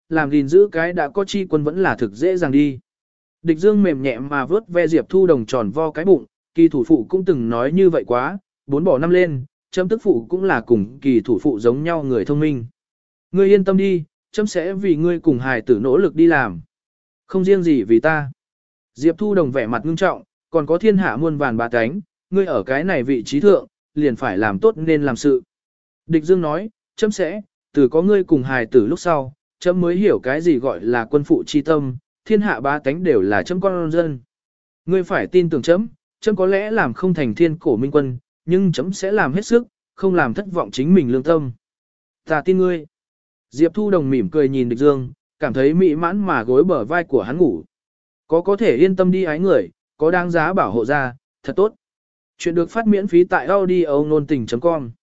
làm gìn giữ cái đã có chi quân vẫn là thực dễ dàng đi. Địch Dương mềm nhẹ mà vớt ve Diệp Thu Đồng tròn vo cái bụng, kỳ thủ phụ cũng từng nói như vậy quá, bốn bỏ năm lên, chấm tức phụ cũng là cùng kỳ thủ phụ giống nhau người thông minh. Ngươi yên tâm đi, chấm sẽ vì ngươi cùng hài tử nỗ lực đi làm. Không riêng gì vì ta. Diệp Thu Đồng vẻ mặt ngưng trọng, còn có thiên hạ muôn vàn bá tánh, ngươi ở cái này vị trí thượng, liền phải làm tốt nên làm sự. Địch Dương nói, chấm sẽ, từ có ngươi cùng hài tử lúc sau, chấm mới hiểu cái gì gọi là quân phụ chi tâm, thiên hạ bá tánh đều là chấm con dân. Ngươi phải tin tưởng chấm, chấm có lẽ làm không thành thiên cổ minh quân, nhưng chấm sẽ làm hết sức, không làm thất vọng chính mình lương tâm. Ta tin ngươi. Diệp Thu Đồng mỉm cười nhìn Địch Dương, cảm thấy mỹ mãn mà gối bờ vai của hắn ngủ. Có có thể yên tâm đi ái người, có đáng giá bảo hộ ra, thật tốt. Chuyện được phát miễn phí tại audio nôn tình chấm com.